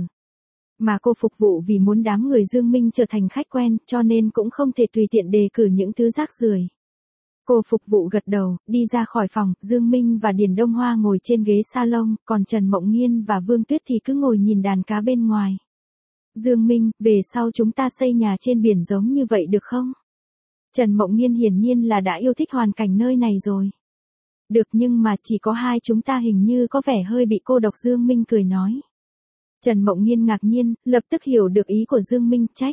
Mà cô phục vụ vì muốn đám người Dương Minh trở thành khách quen, cho nên cũng không thể tùy tiện đề cử những thứ rác rưởi. Cô phục vụ gật đầu, đi ra khỏi phòng, Dương Minh và Điền Đông Hoa ngồi trên ghế salon, còn Trần Mộng Nghiên và Vương Tuyết thì cứ ngồi nhìn đàn cá bên ngoài. Dương Minh, về sau chúng ta xây nhà trên biển giống như vậy được không? Trần Mộng Nghiên hiển nhiên là đã yêu thích hoàn cảnh nơi này rồi. Được, nhưng mà chỉ có 2 chúng ta hình như có vẻ hơi bị cô độc. Dương Minh cười nói. Trần Mộng Nghiên ngạc nhiên, lập tức hiểu được ý của Dương Minh, trách.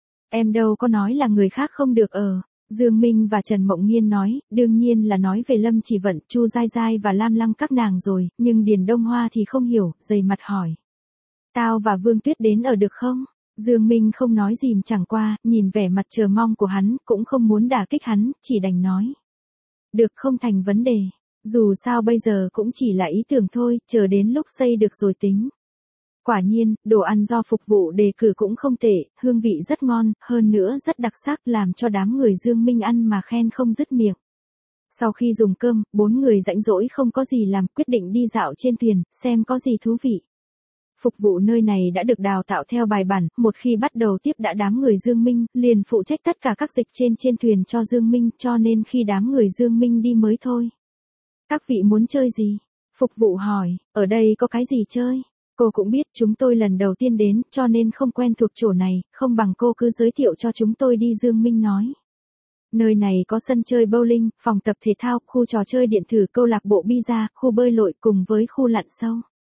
Em đâu có nói là người khác không được ở. Dương Minh và Trần Mộng Nghiên nói, đương nhiên là nói về Lâm Chỉ Vận, Chu Giai Giai và Lam Lăng các nàng rồi, nhưng Điền Đông Hoa thì không hiểu, dày mặt hỏi. Tao và Vương Tuyết đến ở được không? Dương Minh không nói gì, chẳng qua, nhìn vẻ mặt chờ mong của hắn, cũng không muốn đả kích hắn, chỉ đành nói. Được, không thành vấn đề. Dù sao bây giờ cũng chỉ là ý tưởng thôi, chờ đến lúc xây được rồi tính. Quả nhiên, đồ ăn do phục vụ đề cử cũng không tệ, hương vị rất ngon, hơn nữa rất đặc sắc, làm cho đám người Dương Minh ăn mà khen không dứt miệng. Sau khi dùng cơm, 4 người rãnh rỗi không có gì làm, quyết định đi dạo trên thuyền, xem có gì thú vị. Phục vụ nơi này đã được đào tạo theo bài bản, một khi bắt đầu tiếp đã đám người Dương Minh, liền phụ trách tất cả các dịch trên thuyền cho Dương Minh, cho nên khi đám người Dương Minh đi mới thôi. Các vị muốn chơi gì? Phục vụ hỏi, ở đây có cái gì chơi? Cô cũng biết chúng tôi lần đầu tiên đến, cho nên không quen thuộc chỗ này, không bằng cô cứ giới thiệu cho chúng tôi đi. Dương Minh nói. Nơi này có sân chơi bowling, phòng tập thể thao, khu trò chơi điện tử, câu lạc bộ pizza, khu bơi lội cùng với khu lặn sâu.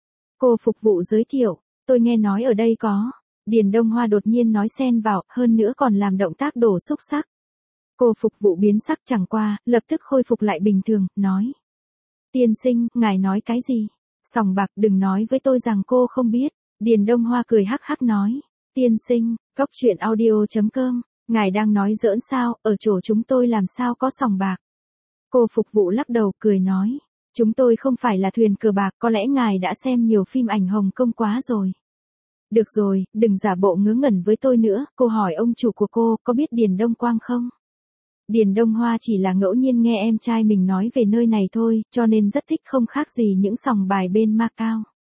Cô phục vụ giới thiệu, tôi nghe nói ở đây có. Điền Đông Hoa đột nhiên nói xen vào, hơn nữa còn làm động tác đổ xúc xắc. Cô phục vụ biến sắc, chẳng qua, lập tức khôi phục lại bình thường, nói. Tiên sinh, ngài nói cái gì? Sòng bạc, đừng nói với tôi rằng cô không biết. Điền Đông Hoa cười hắc hắc nói. Tiên sinh, cóc truyện audio.com, ngài đang nói giỡn sao, ở chỗ chúng tôi làm sao có sòng bạc. Cô phục vụ lắc đầu, cười nói. Chúng tôi không phải là thuyền cờ bạc, có lẽ ngài đã xem nhiều phim ảnh Hồng Kông quá rồi. Được rồi, đừng giả bộ ngớ ngẩn với tôi nữa, cô hỏi ông chủ của cô, có biết Điền Đông Quang không? Điền Đông Hoa chỉ là ngẫu nhiên nghe em trai mình nói về nơi này thôi, cho nên rất thích, không khác gì những sòng bài bên Macau.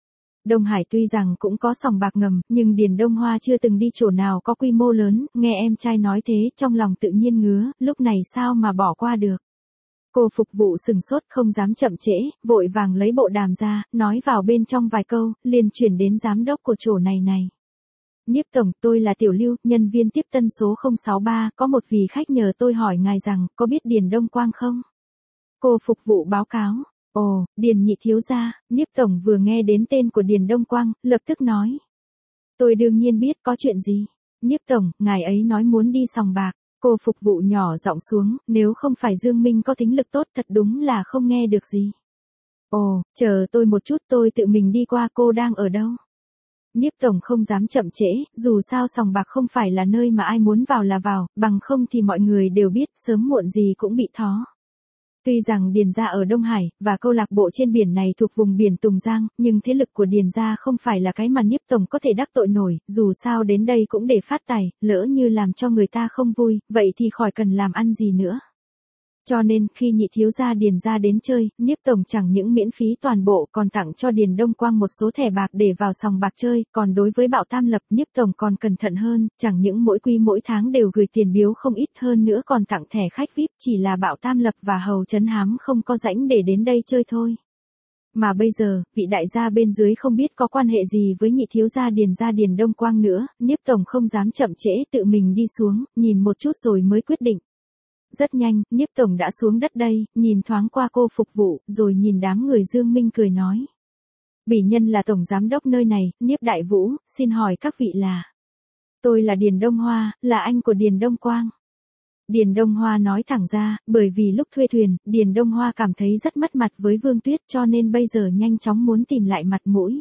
Đông Hải tuy rằng cũng có sòng bạc ngầm, nhưng Điền Đông Hoa chưa từng đi chỗ nào có quy mô lớn, nghe em trai nói thế, trong lòng tự nhiên ngứa, lúc này sao mà bỏ qua được. Cô phục vụ sừng sốt không dám chậm trễ, vội vàng lấy bộ đàm ra, nói vào bên trong vài câu, liền chuyển đến giám đốc của chỗ này. Nhiếp tổng, tôi là Tiểu Lưu, nhân viên tiếp tân số 063, có một vị khách nhờ tôi hỏi ngài rằng, có biết Điền Đông Quang không? Cô phục vụ báo cáo. Ồ, Điền nhị thiếu gia, Nhiếp tổng vừa nghe đến tên của Điền Đông Quang, lập tức nói. Tôi đương nhiên biết có chuyện gì. Nhiếp tổng, ngài ấy nói muốn đi sòng bạc. Cô phục vụ nhỏ giọng xuống, nếu không phải Dương Minh có thính lực tốt thật đúng là không nghe được gì. Ồ, chờ tôi một chút tôi tự mình đi qua, cô đang ở đâu? Nhiếp tổng không dám chậm trễ, dù sao sòng bạc không phải là nơi mà ai muốn vào là vào, bằng không thì mọi người đều biết sớm muộn gì cũng bị thó. Tuy rằng Điền gia ở Đông Hải, và câu lạc bộ trên biển này thuộc vùng biển Tùng Giang, nhưng thế lực của Điền gia không phải là cái mà Nhiếp tổng có thể đắc tội nổi, dù sao đến đây cũng để phát tài, lỡ như làm cho người ta không vui, vậy thì khỏi cần làm ăn gì nữa. Cho nên, khi nhị thiếu gia Điền gia đến chơi, Nhiếp tổng chẳng những miễn phí toàn bộ còn tặng cho Điền Đông Quang một số thẻ bạc để vào sòng bạc chơi, còn đối với Bảo Tam Lập, Nhiếp tổng còn cẩn thận hơn, chẳng những mỗi tháng đều gửi tiền biếu không ít hơn nữa còn tặng thẻ khách VIP, chỉ là Bảo Tam Lập và Hầu Trấn Hám không có rãnh để đến đây chơi thôi. Mà bây giờ, vị đại gia bên dưới không biết có quan hệ gì với nhị thiếu gia Điền Đông Quang nữa, Nhiếp tổng không dám chậm trễ tự mình đi xuống, nhìn một chút rồi mới quyết định. Rất nhanh, Nhiếp tổng đã xuống đất đây, nhìn thoáng qua cô phục vụ, rồi nhìn đám người Dương Minh cười nói. Bỉ nhân là tổng giám đốc nơi này, Nhiếp đại vũ, xin hỏi các vị là. Tôi là Điền Đông Hoa, là anh của Điền Đông Quang. Điền Đông Hoa nói thẳng ra, bởi vì lúc thuê thuyền, Điền Đông Hoa cảm thấy rất mất mặt với Vương Tuyết cho nên bây giờ nhanh chóng muốn tìm lại mặt mũi.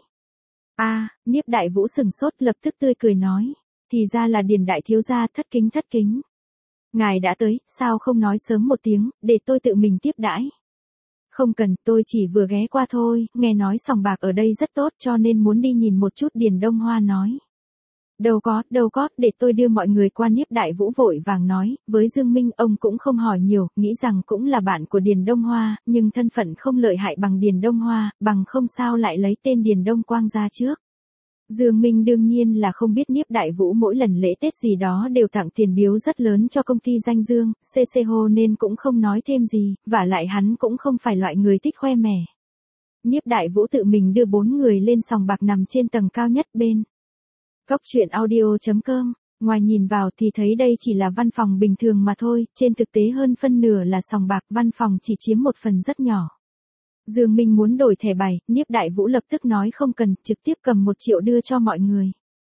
Nhiếp đại vũ sừng sốt lập tức tươi cười nói. Thì ra là Điền đại thiếu gia, thất kính. Ngài đã tới, sao không nói sớm một tiếng, để tôi tự mình tiếp đãi. Không cần, tôi chỉ vừa ghé qua thôi, nghe nói sòng bạc ở đây rất tốt cho nên muốn đi nhìn một chút, Điền Đông Hoa nói. Đâu có, để tôi đưa mọi người qua. Nhiếp đại vũ vội vàng nói, với Dương Minh ông cũng không hỏi nhiều, nghĩ rằng cũng là bạn của Điền Đông Hoa, nhưng thân phận không lợi hại bằng Điền Đông Hoa, bằng không sao lại lấy tên Điền Đông Quang ra trước. Dương Minh đương nhiên là không biết Nhiếp đại vũ mỗi lần lễ Tết gì đó đều tặng tiền biếu rất lớn cho công ty danh Dương, CCHO nên cũng không nói thêm gì, vả lại hắn cũng không phải loại người thích khoe mẽ. Nhiếp đại vũ tự mình đưa 4 người lên sòng bạc nằm trên tầng cao nhất bên. Góc truyện audio.com, ngoài nhìn vào thì thấy đây chỉ là văn phòng bình thường mà thôi, trên thực tế hơn phân nửa là sòng bạc, văn phòng chỉ chiếm một phần rất nhỏ. Dương Minh muốn đổi thẻ bài, Nhiếp đại vũ lập tức nói không cần, trực tiếp cầm 1 triệu đưa cho mọi người.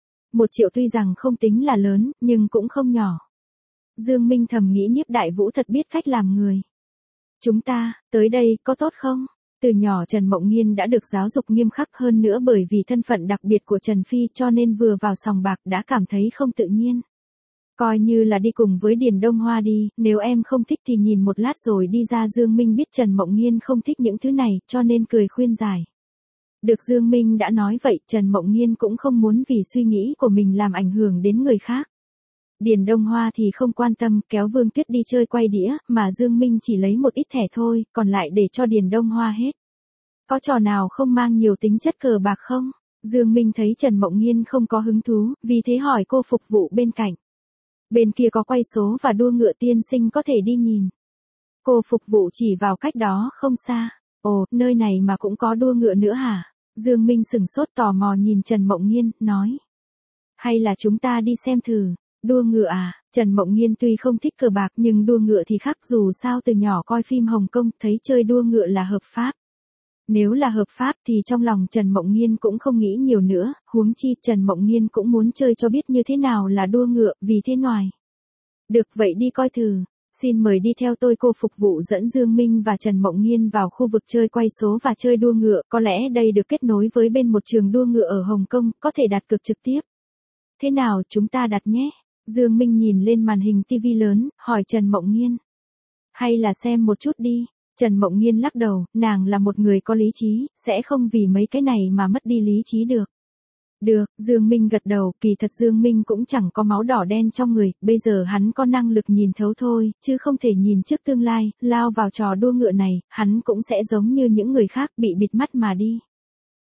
1 triệu tuy rằng không tính là lớn, nhưng cũng không nhỏ. Dương Minh thầm nghĩ Nhiếp đại vũ thật biết cách làm người. Chúng ta, tới đây, có tốt không? Từ nhỏ Trần Mộng Nghiên đã được giáo dục nghiêm khắc, hơn nữa bởi vì thân phận đặc biệt của Trần Phi cho nên vừa vào sòng bạc đã cảm thấy không tự nhiên. Coi như là đi cùng với Điền Đông Hoa đi, nếu em không thích thì nhìn một lát rồi đi ra. Dương Minh biết Trần Mộng Nghiên không thích những thứ này, cho nên cười khuyên giải. Được, Dương Minh đã nói vậy, Trần Mộng Nghiên cũng không muốn vì suy nghĩ của mình làm ảnh hưởng đến người khác. Điền Đông Hoa thì không quan tâm, kéo Vương Tuyết đi chơi quay đĩa, mà Dương Minh chỉ lấy một ít thẻ thôi, còn lại để cho Điền Đông Hoa hết. Có trò nào không mang nhiều tính chất cờ bạc không? Dương Minh thấy Trần Mộng Nghiên không có hứng thú, vì thế hỏi cô phục vụ bên cạnh. Bên kia có quay số và đua ngựa, tiên sinh có thể đi nhìn. Cô phục vụ chỉ vào cách đó không xa. Ồ, nơi này mà cũng có đua ngựa nữa hả? Dương Minh sừng sốt tò mò nhìn Trần Mộng Nghiên, nói. Hay là chúng ta đi xem thử. Đua ngựa à? Trần Mộng Nghiên tuy không thích cờ bạc nhưng đua ngựa thì khác, dù sao từ nhỏ coi phim Hồng Kông thấy chơi đua ngựa là hợp pháp. Nếu là hợp pháp thì trong lòng Trần Mộng Nghiên cũng không nghĩ nhiều nữa, huống chi Trần Mộng Nghiên cũng muốn chơi cho biết như thế nào là đua ngựa, vì thế ngoài. Được, vậy đi coi thử. Xin mời đi theo tôi. Cô phục vụ dẫn Dương Minh và Trần Mộng Nghiên vào khu vực chơi quay số và chơi đua ngựa, có lẽ đây được kết nối với bên một trường đua ngựa ở Hồng Kông, có thể đặt cược trực tiếp. Thế nào, chúng ta đặt nhé? Dương Minh nhìn lên màn hình TV lớn, hỏi Trần Mộng Nghiên. Hay là xem một chút đi. Trần Mộng Nghiên lắc đầu, nàng là một người có lý trí, sẽ không vì mấy cái này mà mất đi lý trí được. Được, Dương Minh gật đầu, kỳ thật Dương Minh cũng chẳng có máu đỏ đen trong người, bây giờ hắn có năng lực nhìn thấu thôi, chứ không thể nhìn trước tương lai, lao vào trò đua ngựa này, hắn cũng sẽ giống như những người khác bị bịt mắt mà đi.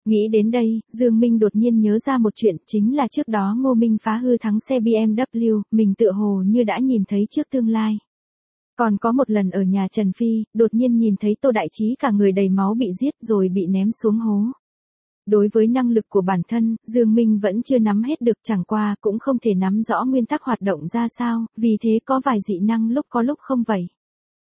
Nghĩ đến đây, Dương Minh đột nhiên nhớ ra một chuyện, chính là trước đó Ngô Minh phá hư thắng xe BMW, mình tựa hồ như đã nhìn thấy trước tương lai. Còn có một lần ở nhà Trần Phi, đột nhiên nhìn thấy Tô Đại Trí cả người đầy máu bị giết rồi bị ném xuống hố. Đối với năng lực của bản thân, Dương Minh vẫn chưa nắm hết được, chẳng qua cũng không thể nắm rõ nguyên tắc hoạt động ra sao, vì thế có vài dị năng lúc có lúc không vậy.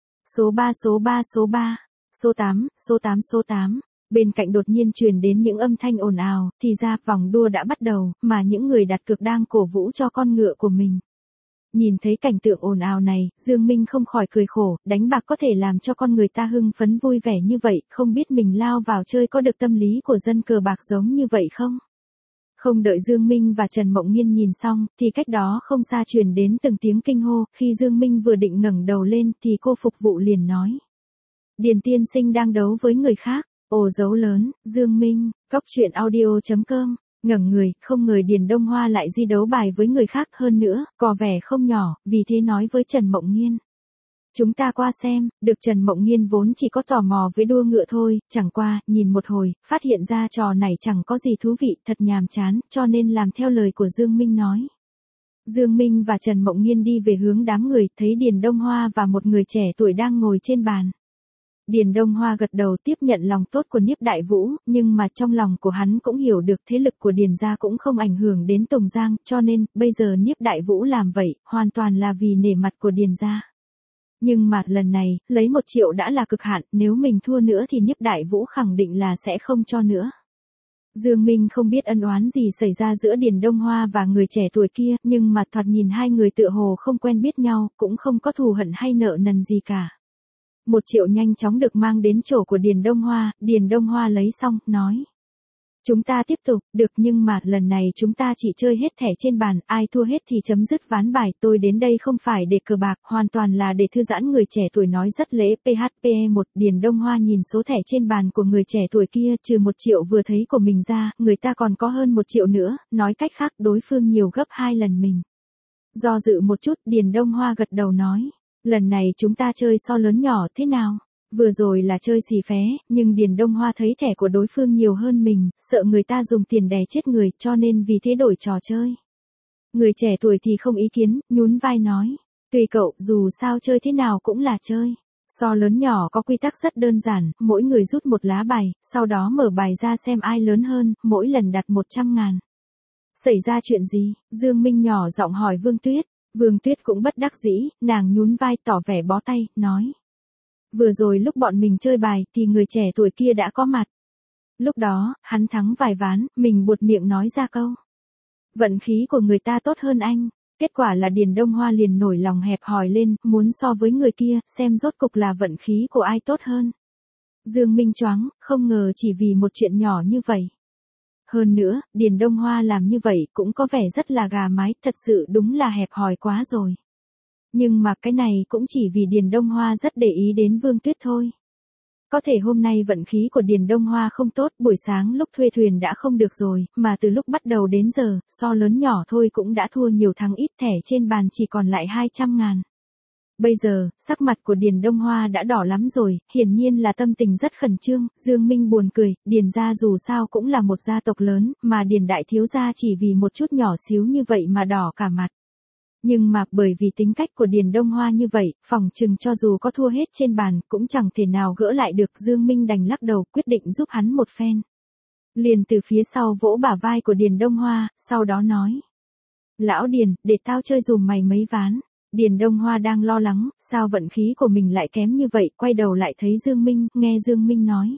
Số 3 số 3 số 3, số 8, số 8 số 8. Bên cạnh đột nhiên truyền đến những âm thanh ồn ào, thì ra vòng đua đã bắt đầu, mà những người đặt cược đang cổ vũ cho con ngựa của mình. Nhìn thấy cảnh tượng ồn ào này, Dương Minh không khỏi cười khổ, đánh bạc có thể làm cho con người ta hưng phấn vui vẻ như vậy, không biết mình lao vào chơi có được tâm lý của dân cờ bạc giống như vậy không? Không đợi Dương Minh và Trần Mộng Nhiên nhìn xong, thì cách đó không xa truyền đến từng tiếng kinh hô, khi Dương Minh vừa định ngẩng đầu lên thì cô phục vụ liền nói. Điền tiên sinh đang đấu với người khác, ồ dấu lớn, Dương Minh, coctruyện.audio.com. Ngẩng người, không ngờ Điền Đông Hoa lại di đấu bài với người khác, hơn nữa, có vẻ không nhỏ, vì thế nói với Trần Mộng Nhiên. Chúng ta qua xem, được. Trần Mộng Nhiên vốn chỉ có tò mò với đua ngựa thôi, chẳng qua, nhìn một hồi, phát hiện ra trò này chẳng có gì thú vị, thật nhàm chán, cho nên làm theo lời của Dương Minh nói. Dương Minh và Trần Mộng Nhiên đi về hướng đám người, thấy Điền Đông Hoa và một người trẻ tuổi đang ngồi trên bàn. Điền Đông Hoa gật đầu tiếp nhận lòng tốt của Niếp Đại Vũ, nhưng mà trong lòng của hắn cũng hiểu được thế lực của Điền gia cũng không ảnh hưởng đến Tùng Giang, cho nên, bây giờ Niếp Đại Vũ làm vậy, hoàn toàn là vì nể mặt của Điền gia. Nhưng mà, lần này, lấy 1 triệu đã là cực hạn, nếu mình thua nữa thì Niếp Đại Vũ khẳng định là sẽ không cho nữa. Dương Minh không biết ân oán gì xảy ra giữa Điền Đông Hoa và người trẻ tuổi kia, nhưng mà thoạt nhìn hai người tựa hồ không quen biết nhau, cũng không có thù hận hay nợ nần gì cả. 1 triệu nhanh chóng được mang đến chỗ của Điền Đông Hoa lấy xong, nói. Chúng ta tiếp tục, được, nhưng mà lần này chúng ta chỉ chơi hết thẻ trên bàn, ai thua hết thì chấm dứt ván bài, tôi đến đây không phải để cờ bạc, hoàn toàn là để thư giãn. Người trẻ tuổi nói rất lễ phpe 1. Điền Đông Hoa nhìn số thẻ trên bàn của người trẻ tuổi kia, trừ 1 triệu vừa thấy của mình ra, người ta còn có hơn 1 triệu nữa, nói cách khác đối phương nhiều gấp 2 lần mình. Do dự một chút, Điền Đông Hoa gật đầu nói. Lần này chúng ta chơi so lớn nhỏ thế nào? Vừa rồi là chơi xì phé, nhưng Điền Đông Hoa thấy thẻ của đối phương nhiều hơn mình, sợ người ta dùng tiền đè chết người, cho nên vì thế đổi trò chơi. Người trẻ tuổi thì không ý kiến, nhún vai nói. Tùy cậu, dù sao chơi thế nào cũng là chơi. So lớn nhỏ có quy tắc rất đơn giản, mỗi người rút 1 lá bài, sau đó mở bài ra xem ai lớn hơn, mỗi lần đặt 100.000. Xảy ra chuyện gì? Dương Minh nhỏ giọng hỏi Vương Tuyết. Vương Tuyết cũng bất đắc dĩ, nàng nhún vai tỏ vẻ bó tay, nói. Vừa rồi lúc bọn mình chơi bài thì người trẻ tuổi kia đã có mặt. Lúc đó, hắn thắng vài ván, mình buột miệng nói ra câu. Vận khí của người ta tốt hơn anh. Kết quả là Điền Đông Hoa liền nổi lòng hẹp hòi lên, muốn so với người kia, xem rốt cục là vận khí của ai tốt hơn. Dương Minh choáng, không ngờ chỉ vì một chuyện nhỏ như vậy. Hơn nữa, Điền Đông Hoa làm như vậy cũng có vẻ rất là gà mái, thật sự đúng là hẹp hòi quá rồi. Nhưng mà cái này cũng chỉ vì Điền Đông Hoa rất để ý đến Vương Tuyết thôi. Có thể hôm nay vận khí của Điền Đông Hoa không tốt, buổi sáng lúc thuê thuyền đã không được rồi, mà từ lúc bắt đầu đến giờ, so lớn nhỏ thôi cũng đã thua nhiều thắng ít, thẻ trên bàn chỉ còn lại 200.000. Bây giờ, sắc mặt của Điền Đông Hoa đã đỏ lắm rồi, hiển nhiên là tâm tình rất khẩn trương. Dương Minh buồn cười, Điền gia dù sao cũng là một gia tộc lớn, mà Điền đại thiếu gia chỉ vì một chút nhỏ xíu như vậy mà đỏ cả mặt. Nhưng mà bởi vì tính cách của Điền Đông Hoa như vậy, phỏng chừng cho dù có thua hết trên bàn, cũng chẳng thể nào gỡ lại được. Dương Minh đành lắc đầu, quyết định giúp hắn một phen. Liền từ phía sau vỗ bả vai của Điền Đông Hoa, sau đó nói. Lão Điền, để tao chơi dùm mày mấy ván. Điền Đông Hoa đang lo lắng, sao vận khí của mình lại kém như vậy, quay đầu lại thấy Dương Minh, nghe Dương Minh nói.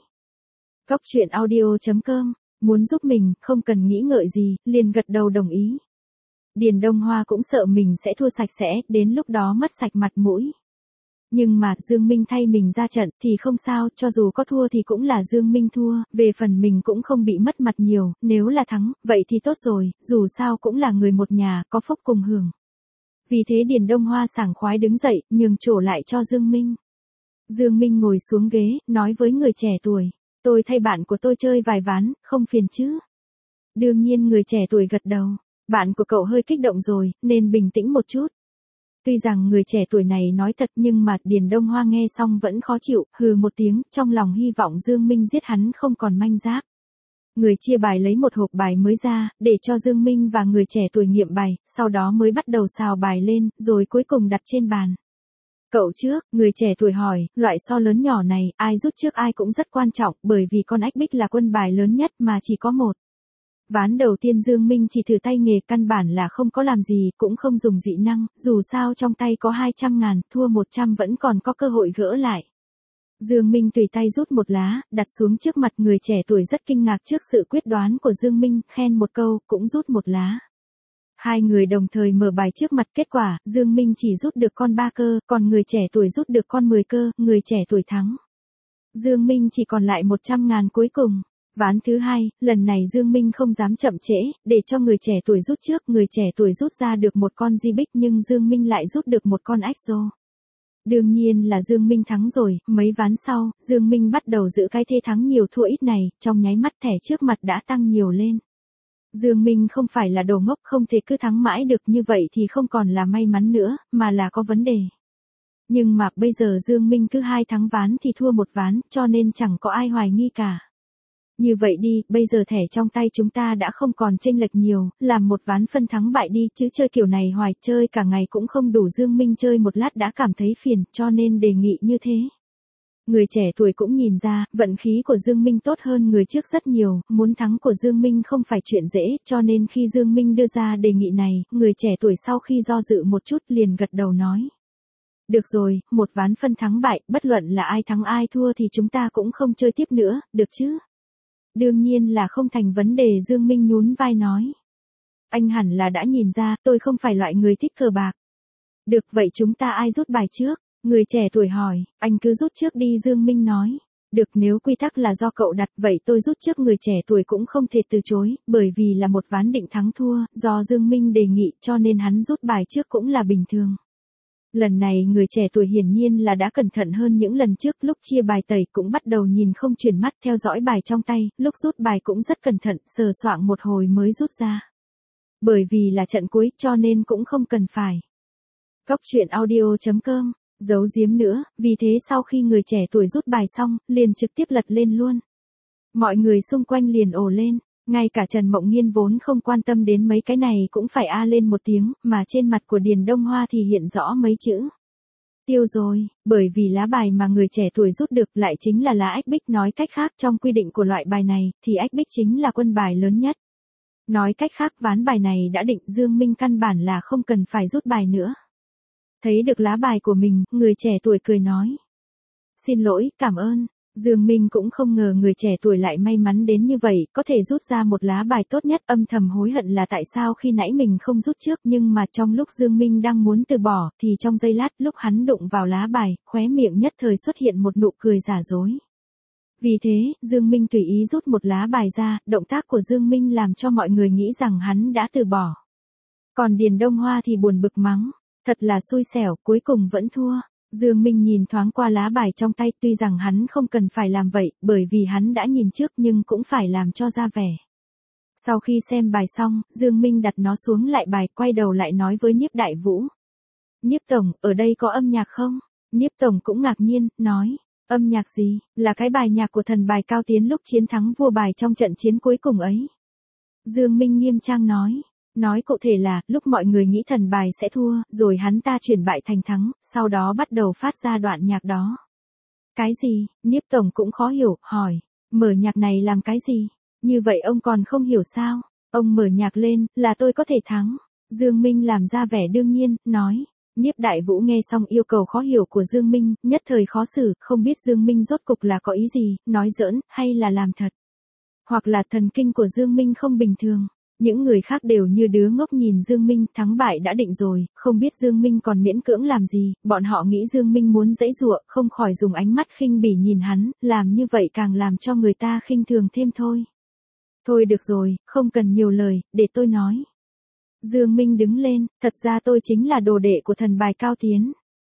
Coctruyện.audio.com, muốn giúp mình, không cần nghĩ ngợi gì, liền gật đầu đồng ý. Điền Đông Hoa cũng sợ mình sẽ thua sạch sẽ, đến lúc đó mất sạch mặt mũi. Nhưng mà, Dương Minh thay mình ra trận, thì không sao, cho dù có thua thì cũng là Dương Minh thua, về phần mình cũng không bị mất mặt nhiều, nếu là thắng, vậy thì tốt rồi, dù sao cũng là người một nhà, có phúc cùng hưởng. Vì thế Điền Đông Hoa sảng khoái đứng dậy, nhường chỗ lại cho Dương Minh. Dương Minh ngồi xuống ghế, nói với người trẻ tuổi, tôi thay bạn của tôi chơi vài ván, không phiền chứ? Đương nhiên người trẻ tuổi gật đầu, bạn của cậu hơi kích động rồi, nên bình tĩnh một chút. Tuy rằng người trẻ tuổi này nói thật nhưng mà Điền Đông Hoa nghe xong vẫn khó chịu, hừ một tiếng, trong lòng hy vọng Dương Minh giết hắn không còn manh giáp. Người chia bài lấy một hộp bài mới ra, để cho Dương Minh và người trẻ tuổi nghiệm bài, sau đó mới bắt đầu xào bài lên, rồi cuối cùng đặt trên bàn. Cậu trước, người trẻ tuổi hỏi, loại so lớn nhỏ này, ai rút trước ai cũng rất quan trọng, bởi vì con ách bích là quân bài lớn nhất mà chỉ có một. Ván đầu tiên Dương Minh chỉ thử tay nghề, căn bản là không có làm gì, cũng không dùng dị năng, dù sao trong tay có 200.000, thua 100 vẫn còn có cơ hội gỡ lại. Dương Minh tùy tay rút một lá, đặt xuống trước mặt người trẻ tuổi rất kinh ngạc trước sự quyết đoán của Dương Minh, khen một câu, cũng rút một lá. Hai người đồng thời mở bài trước mặt, kết quả, Dương Minh chỉ rút được con 3 cơ, còn người trẻ tuổi rút được con 10 cơ, người trẻ tuổi thắng. Dương Minh chỉ còn lại 100.000 cuối cùng. Ván thứ hai, lần này Dương Minh không dám chậm trễ, để cho người trẻ tuổi rút trước, người trẻ tuổi rút ra được một con di bích nhưng Dương Minh lại rút được một con ách rô. Đương nhiên là Dương Minh thắng rồi, mấy ván sau, Dương Minh bắt đầu giữ cái thế thắng nhiều thua ít này, trong nháy mắt thẻ trước mặt đã tăng nhiều lên. Dương Minh không phải là đồ ngốc, không thể cứ thắng mãi được, như vậy thì không còn là may mắn nữa, mà là có vấn đề. Nhưng mà bây giờ Dương Minh cứ 2 thắng ván thì thua 1 ván, cho nên chẳng có ai hoài nghi cả. Như vậy đi, bây giờ thẻ trong tay chúng ta đã không còn chênh lệch nhiều, làm một ván phân thắng bại đi, chứ chơi kiểu này hoài, chơi cả ngày cũng không đủ. Dương Minh chơi một lát đã cảm thấy phiền, cho nên đề nghị như thế. Người trẻ tuổi cũng nhìn ra, vận khí của Dương Minh tốt hơn người trước rất nhiều, muốn thắng của Dương Minh không phải chuyện dễ, cho nên khi Dương Minh đưa ra đề nghị này, người trẻ tuổi sau khi do dự một chút liền gật đầu nói. Được rồi, một ván phân thắng bại, bất luận là ai thắng ai thua thì chúng ta cũng không chơi tiếp nữa, được chứ? Đương nhiên là không thành vấn đề, Dương Minh nhún vai nói. Anh hẳn là đã nhìn ra, tôi không phải loại người thích cờ bạc. Được, vậy chúng ta ai rút bài trước? Người trẻ tuổi hỏi, anh cứ rút trước đi, Dương Minh nói. Được, nếu quy tắc là do cậu đặt, vậy tôi rút trước. Người trẻ tuổi cũng không thể từ chối, bởi vì là một ván định thắng thua, do Dương Minh đề nghị cho nên hắn rút bài trước cũng là bình thường. Lần này người trẻ tuổi hiển nhiên là đã cẩn thận hơn những lần trước, lúc chia bài tẩy cũng bắt đầu nhìn không chuyển mắt theo dõi bài trong tay, lúc rút bài cũng rất cẩn thận, sờ soạng một hồi mới rút ra. Bởi vì là trận cuối cho nên cũng không cần phải. Cóc truyện audio.com, giấu giếm nữa, vì thế sau khi người trẻ tuổi rút bài xong, liền trực tiếp lật lên luôn. Mọi người xung quanh liền ồ lên. Ngay cả Trần Mộng Nghiên vốn không quan tâm đến mấy cái này cũng phải a lên một tiếng, mà trên mặt của Điền Đông Hoa thì hiện rõ mấy chữ. Tiêu rồi, bởi vì lá bài mà người trẻ tuổi rút được lại chính là lá ách bích, nói cách khác trong quy định của loại bài này, thì ách bích chính là quân bài lớn nhất. Nói cách khác ván bài này đã định, Dương Minh căn bản là không cần phải rút bài nữa. Thấy được lá bài của mình, người trẻ tuổi cười nói. Xin lỗi, cảm ơn. Dương Minh cũng không ngờ người trẻ tuổi lại may mắn đến như vậy, có thể rút ra một lá bài tốt nhất, âm thầm hối hận là tại sao khi nãy mình không rút trước, nhưng mà trong lúc Dương Minh đang muốn từ bỏ, thì trong giây lát lúc hắn đụng vào lá bài, khóe miệng nhất thời xuất hiện một nụ cười giả dối. Vì thế, Dương Minh tùy ý rút một lá bài ra, động tác của Dương Minh làm cho mọi người nghĩ rằng hắn đã từ bỏ. Còn Điền Đông Hoa thì buồn bực mắng, thật là xui xẻo, cuối cùng vẫn thua. Dương Minh nhìn thoáng qua lá bài trong tay, tuy rằng hắn không cần phải làm vậy, bởi vì hắn đã nhìn trước nhưng cũng phải làm cho ra vẻ. Sau khi xem bài xong, Dương Minh đặt nó xuống lại bài, quay đầu lại nói với Niếp Đại Vũ. Niếp Tổng, ở đây có âm nhạc không? Niếp Tổng cũng ngạc nhiên, nói, âm nhạc gì, là cái bài nhạc của thần bài Cao Tiến lúc chiến thắng vua bài trong trận chiến cuối cùng ấy. Dương Minh nghiêm trang nói cụ thể là, lúc mọi người nghĩ thần bài sẽ thua, rồi hắn ta chuyển bại thành thắng, sau đó bắt đầu phát ra đoạn nhạc đó. Cái gì? Niếp Tổng cũng khó hiểu, hỏi, mở nhạc này làm cái gì? Như vậy ông còn không hiểu sao? Ông mở nhạc lên, là tôi có thể thắng. Dương Minh làm ra vẻ đương nhiên, nói. Niếp Đại Vũ nghe xong yêu cầu khó hiểu của Dương Minh, nhất thời khó xử, không biết Dương Minh rốt cục là có ý gì, nói giỡn, hay là làm thật. Hoặc là thần kinh của Dương Minh không bình thường. Những người khác đều như đứa ngốc nhìn Dương Minh, thắng bại đã định rồi, không biết Dương Minh còn miễn cưỡng làm gì, bọn họ nghĩ Dương Minh muốn giãy giụa, không khỏi dùng ánh mắt khinh bỉ nhìn hắn, làm như vậy càng làm cho người ta khinh thường thêm thôi. Thôi được rồi, không cần nhiều lời, để tôi nói. Dương Minh đứng lên, thật ra tôi chính là đồ đệ của thần bài Cao Tiến.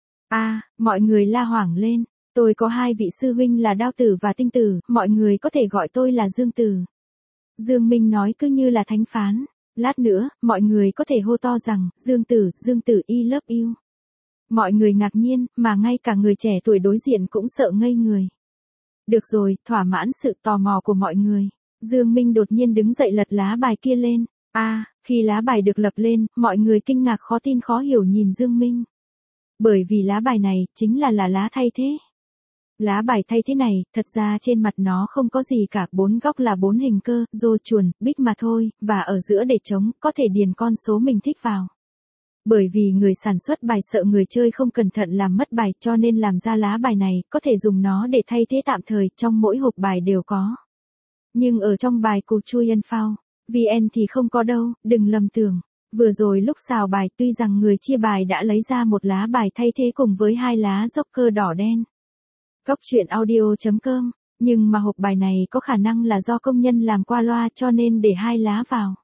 Mọi người la hoảng lên, tôi có 2 vị sư huynh là Đao Tử và Tinh Tử, mọi người có thể gọi tôi là Dương Tử. Dương Minh nói cứ như là thánh phán. Lát nữa, mọi người có thể hô to rằng, Dương Tử I love you. Mọi người ngạc nhiên, mà ngay cả người trẻ tuổi đối diện cũng sợ ngây người. Được rồi, thỏa mãn sự tò mò của mọi người. Dương Minh đột nhiên đứng dậy lật lá bài kia lên. Khi lá bài được lập lên, mọi người kinh ngạc khó tin khó hiểu nhìn Dương Minh. Bởi vì lá bài này, chính là lá thay thế. Lá bài thay thế này, thật ra trên mặt nó không có gì cả, 4 góc là 4 hình cơ, rô chuồn, bích mà thôi, và ở giữa để trống, có thể điền con số mình thích vào. Bởi vì người sản xuất bài sợ người chơi không cẩn thận làm mất bài cho nên làm ra lá bài này, có thể dùng nó để thay thế tạm thời, trong mỗi hộp bài đều có. Nhưng ở trong bài của Chuyen Phao, VN thì không có đâu, đừng lầm tưởng. Vừa rồi lúc xào bài tuy rằng người chia bài đã lấy ra một lá bài thay thế cùng với 2 lá joker đỏ đen. Góc truyện audio.com, nhưng mà hộp bài này có khả năng là do công nhân làm qua loa cho nên để 2 lá vào.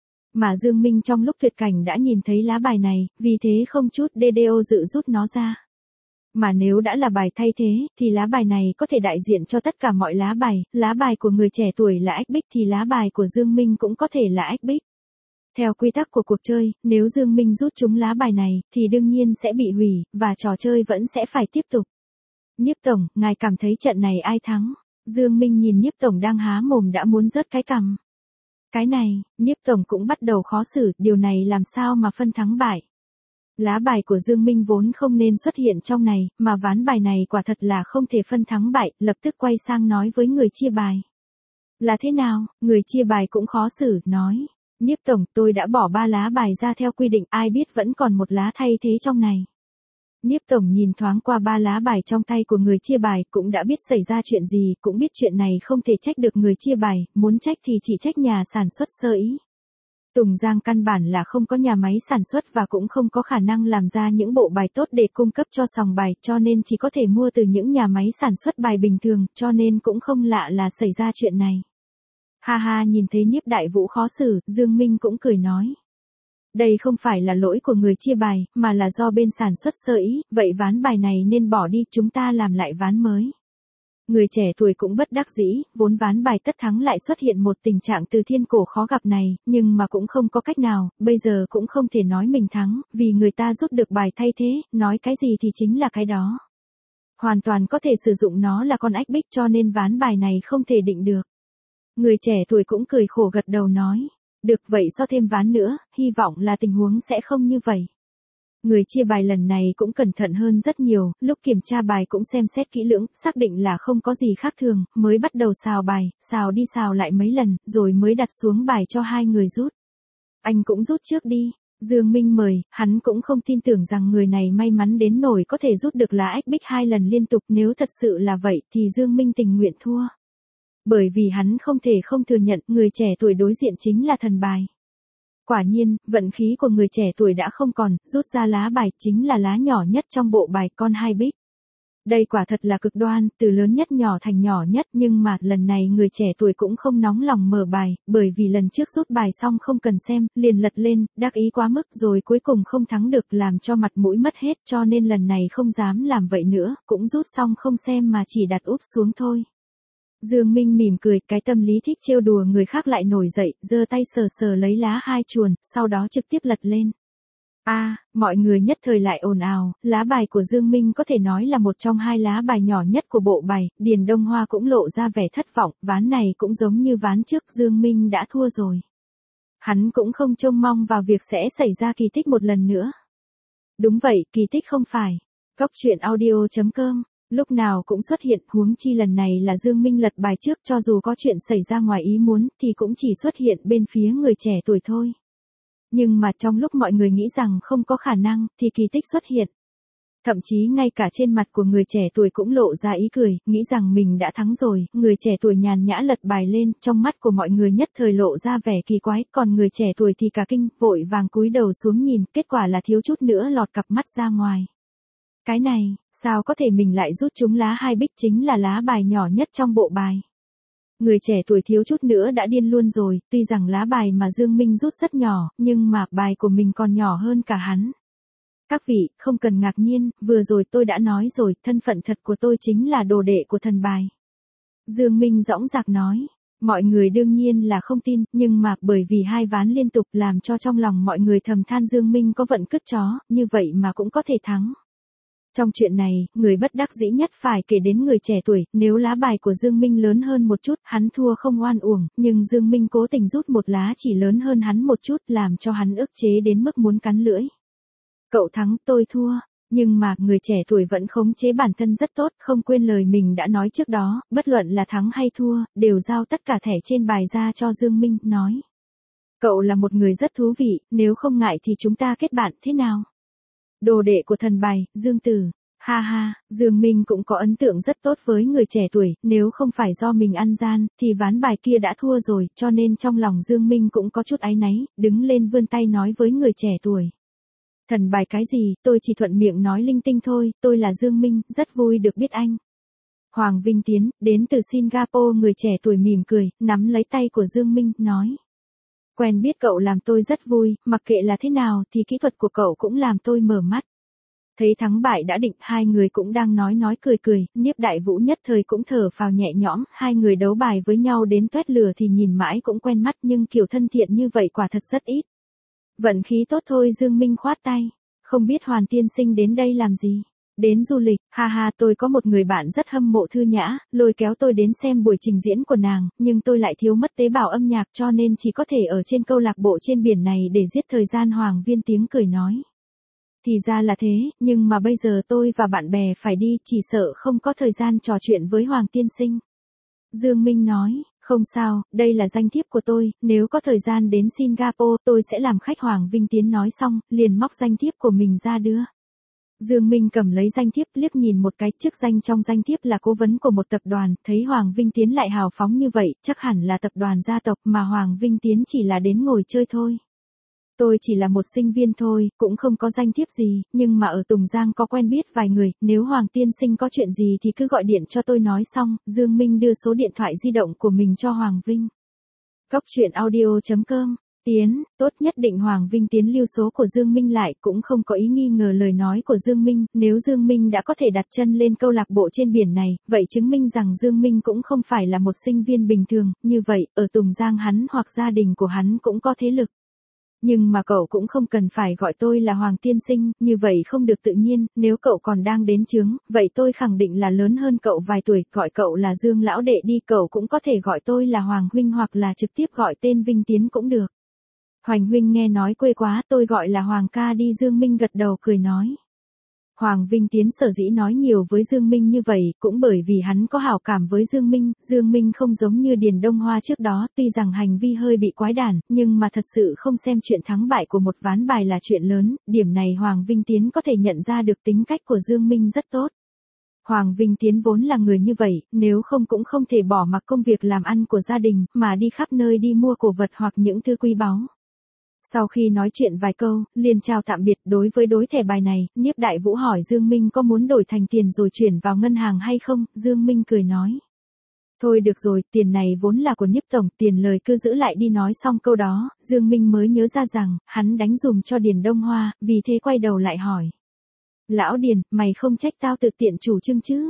Mà Dương Minh trong lúc tuyệt cảnh đã nhìn thấy lá bài này, vì thế không chút DDO dự rút nó ra. Mà nếu đã là bài thay thế, thì lá bài này có thể đại diện cho tất cả mọi lá bài của người trẻ tuổi là ách bích thì lá bài của Dương Minh cũng có thể là ách bích. Theo quy tắc của cuộc chơi, nếu Dương Minh rút trúng lá bài này, thì đương nhiên sẽ bị hủy, và trò chơi vẫn sẽ phải tiếp tục. Nhiếp Tổng, ngài cảm thấy trận này ai thắng? Dương Minh nhìn Nhiếp Tổng đang há mồm đã muốn rớt cái cằm. Cái này, Nhiếp Tổng cũng bắt đầu khó xử, điều này làm sao mà phân thắng bại. Lá bài của Dương Minh vốn không nên xuất hiện trong này, mà ván bài này quả thật là không thể phân thắng bại, lập tức quay sang nói với người chia bài. Là thế nào? Người chia bài cũng khó xử, nói. Nhiếp Tổng, tôi đã bỏ 3 lá bài ra theo quy định, ai biết vẫn còn một lá thay thế trong này. Nhiếp Tổng nhìn thoáng qua 3 lá bài trong tay của người chia bài, cũng đã biết xảy ra chuyện gì, cũng biết chuyện này không thể trách được người chia bài, muốn trách thì chỉ trách nhà sản xuất Sơ Ý. Tùng Giang căn bản là không có nhà máy sản xuất và cũng không có khả năng làm ra những bộ bài tốt để cung cấp cho sòng bài, cho nên chỉ có thể mua từ những nhà máy sản xuất bài bình thường, cho nên cũng không lạ là xảy ra chuyện này. Ha ha, nhìn thấy Nhiếp Đại Vũ khó xử, Dương Minh cũng cười nói. Đây không phải là lỗi của người chia bài, mà là do bên sản xuất Sơ Ý, vậy ván bài này nên bỏ đi, chúng ta làm lại ván mới. Người trẻ tuổi cũng bất đắc dĩ, vốn ván bài tất thắng lại xuất hiện một tình trạng từ thiên cổ khó gặp này, nhưng mà cũng không có cách nào, bây giờ cũng không thể nói mình thắng, vì người ta rút được bài thay thế, nói cái gì thì chính là cái đó. Hoàn toàn có thể sử dụng nó là con ách bích cho nên ván bài này không thể định được. Người trẻ tuổi cũng cười khổ gật đầu nói. Được vậy so thêm ván nữa, hy vọng là tình huống sẽ không như vậy. Người chia bài lần này cũng cẩn thận hơn rất nhiều, lúc kiểm tra bài cũng xem xét kỹ lưỡng, xác định là không có gì khác thường, mới bắt đầu xào bài, xào đi xào lại mấy lần, rồi mới đặt xuống bài cho 2 người rút. Anh cũng rút trước đi. Dương Minh mời, hắn cũng không tin tưởng rằng người này may mắn đến nổi có thể rút được lá ách bích 2 lần liên tục, nếu thật sự là vậy thì Dương Minh tình nguyện thua. Bởi vì hắn không thể không thừa nhận người trẻ tuổi đối diện chính là thần bài. Quả nhiên, vận khí của người trẻ tuổi đã không còn, rút ra lá bài chính là lá nhỏ nhất trong bộ bài con 2 bích. Đây quả thật là cực đoan, từ lớn nhất nhỏ thành nhỏ nhất, nhưng mà lần này người trẻ tuổi cũng không nóng lòng mở bài, bởi vì lần trước rút bài xong không cần xem, liền lật lên, đắc ý quá mức rồi cuối cùng không thắng được làm cho mặt mũi mất hết cho nên lần này không dám làm vậy nữa, cũng rút xong không xem mà chỉ đặt úp xuống thôi. Dương Minh mỉm cười, cái tâm lý thích trêu đùa người khác lại nổi dậy, giơ tay sờ sờ lấy lá 2 chuồn, sau đó trực tiếp lật lên. Mọi người nhất thời lại ồn ào, lá bài của Dương Minh có thể nói là một trong 2 lá bài nhỏ nhất của bộ bài, Điền Đông Hoa cũng lộ ra vẻ thất vọng, ván này cũng giống như ván trước Dương Minh đã thua rồi. Hắn cũng không trông mong vào việc sẽ xảy ra kỳ tích một lần nữa. Đúng vậy, kỳ tích không phải. Góc truyện audio.com lúc nào cũng xuất hiện, huống chi lần này là Dương Minh lật bài trước, cho dù có chuyện xảy ra ngoài ý muốn thì cũng chỉ xuất hiện bên phía người trẻ tuổi thôi. Nhưng mà trong lúc mọi người nghĩ rằng không có khả năng thì kỳ tích xuất hiện. Thậm chí ngay cả trên mặt của người trẻ tuổi cũng lộ ra ý cười, nghĩ rằng mình đã thắng rồi, người trẻ tuổi nhàn nhã lật bài lên, trong mắt của mọi người nhất thời lộ ra vẻ kỳ quái, còn người trẻ tuổi thì cả kinh, vội vàng cúi đầu xuống nhìn, kết quả là thiếu chút nữa lọt cặp mắt ra ngoài. Cái này, sao có thể mình lại rút trúng lá 2 bích chính là lá bài nhỏ nhất trong bộ bài. Người trẻ tuổi thiếu chút nữa đã điên luôn rồi, tuy rằng lá bài mà Dương Minh rút rất nhỏ, nhưng mà bài của mình còn nhỏ hơn cả hắn. Các vị, không cần ngạc nhiên, vừa rồi tôi đã nói rồi, thân phận thật của tôi chính là đồ đệ của thần bài. Dương Minh dõng dạc nói. Mọi người đương nhiên là không tin, nhưng mà bởi vì 2 ván liên tục làm cho trong lòng mọi người thầm than Dương Minh có vận cứt chó, như vậy mà cũng có thể thắng. Trong chuyện này, người bất đắc dĩ nhất phải kể đến người trẻ tuổi, nếu lá bài của Dương Minh lớn hơn một chút, hắn thua không oan uổng, nhưng Dương Minh cố tình rút một lá chỉ lớn hơn hắn một chút, làm cho hắn ức chế đến mức muốn cắn lưỡi. Cậu thắng, tôi thua. Nhưng mà, người trẻ tuổi vẫn khống chế bản thân rất tốt, không quên lời mình đã nói trước đó, bất luận là thắng hay thua, đều giao tất cả thẻ trên bài ra cho Dương Minh, nói. Cậu là một người rất thú vị, nếu không ngại thì chúng ta kết bạn, thế nào? Đồ đệ của thần bài, Dương Tử. Ha ha, Dương Minh cũng có ấn tượng rất tốt với người trẻ tuổi, nếu không phải do mình ăn gian, thì ván bài kia đã thua rồi, cho nên trong lòng Dương Minh cũng có chút áy náy, đứng lên vươn tay nói với người trẻ tuổi. Thần bài cái gì, tôi chỉ thuận miệng nói linh tinh thôi, tôi là Dương Minh, rất vui được biết anh. Hoàng Vinh Tiến, đến từ Singapore, người trẻ tuổi mỉm cười, nắm lấy tay của Dương Minh, nói. Quen biết cậu làm tôi rất vui, mặc kệ là thế nào thì kỹ thuật của cậu cũng làm tôi mở mắt. Thấy thắng bại đã định, hai người cũng đang nói cười cười, Niếp Đại Vũ nhất thời cũng thở phào nhẹ nhõm, hai người đấu bài với nhau đến toét lửa thì nhìn mãi cũng quen mắt, nhưng kiểu thân thiện như vậy quả thật rất ít. Vận khí tốt thôi, Dương Minh khoát tay. Không biết Hoàn tiên sinh đến đây làm gì? Đến du lịch, ha ha, tôi có một người bạn rất hâm mộ Thư Nhã, lôi kéo tôi đến xem buổi trình diễn của nàng, nhưng tôi lại thiếu mất tế bào âm nhạc cho nên chỉ có thể ở trên câu lạc bộ trên biển này để giết thời gian. Hoàng Viên Tiếng cười nói. Thì ra là thế, nhưng mà bây giờ tôi và bạn bè phải đi, chỉ sợ không có thời gian trò chuyện với Hoàng tiên sinh. Dương Minh nói. Không sao, đây là danh thiếp của tôi, nếu có thời gian đến Singapore tôi sẽ làm khách. Hoàng Vinh Tiến nói xong, liền móc danh thiếp của mình ra đưa. Dương Minh cầm lấy danh thiếp liếc nhìn một cái, chức danh trong danh thiếp là cố vấn của một tập đoàn, thấy Hoàng Vinh Tiến lại hào phóng như vậy, chắc hẳn là tập đoàn gia tộc mà Hoàng Vinh Tiến chỉ là đến ngồi chơi thôi. Tôi chỉ là một sinh viên thôi, cũng không có danh thiếp gì, nhưng mà ở Tùng Giang có quen biết vài người, nếu Hoàng tiên sinh có chuyện gì thì cứ gọi điện cho tôi. Nói xong, Dương Minh đưa số điện thoại di động của mình cho Hoàng Vinh. Cóc truyện audio.com. Tiến, tốt nhất định. Hoàng Vinh Tiến lưu số của Dương Minh lại, cũng không có ý nghi ngờ lời nói của Dương Minh, nếu Dương Minh đã có thể đặt chân lên câu lạc bộ trên biển này, vậy chứng minh rằng Dương Minh cũng không phải là một sinh viên bình thường, như vậy, ở Tùng Giang hắn hoặc gia đình của hắn cũng có thế lực. Nhưng mà cậu cũng không cần phải gọi tôi là Hoàng tiên sinh, như vậy không được tự nhiên, nếu cậu còn đang đến chướng, vậy tôi khẳng định là lớn hơn cậu vài tuổi, gọi cậu là Dương lão đệ đi, cậu cũng có thể gọi tôi là Hoàng huynh hoặc là trực tiếp gọi tên Vinh Tiến cũng được. Hoành huynh nghe nói quê quá, tôi gọi là Hoàng ca đi. Dương Minh gật đầu cười nói. Hoàng Vinh Tiến sở dĩ nói nhiều với Dương Minh như vậy, cũng bởi vì hắn có hảo cảm với Dương Minh. Dương Minh không giống như Điền Đông Hoa trước đó, tuy rằng hành vi hơi bị quái đản, nhưng mà thật sự không xem chuyện thắng bại của một ván bài là chuyện lớn, điểm này Hoàng Vinh Tiến có thể nhận ra được tính cách của Dương Minh rất tốt. Hoàng Vinh Tiến vốn là người như vậy, nếu không cũng không thể bỏ mặc công việc làm ăn của gia đình, mà đi khắp nơi đi mua cổ vật hoặc những thứ quý báu. Sau khi nói chuyện vài câu, liền chào tạm biệt. Đối với đối thẻ bài này, Niếp Đại Vũ hỏi Dương Minh có muốn đổi thành tiền rồi chuyển vào ngân hàng hay không, Dương Minh cười nói. Thôi được rồi, tiền này vốn là của Niếp Tổng, tiền lời cứ giữ lại đi. Nói xong câu đó, Dương Minh mới nhớ ra rằng, hắn đánh dùm cho Điền Đông Hoa, vì thế quay đầu lại hỏi. Lão Điền, mày không trách tao tự tiện chủ trương chứ?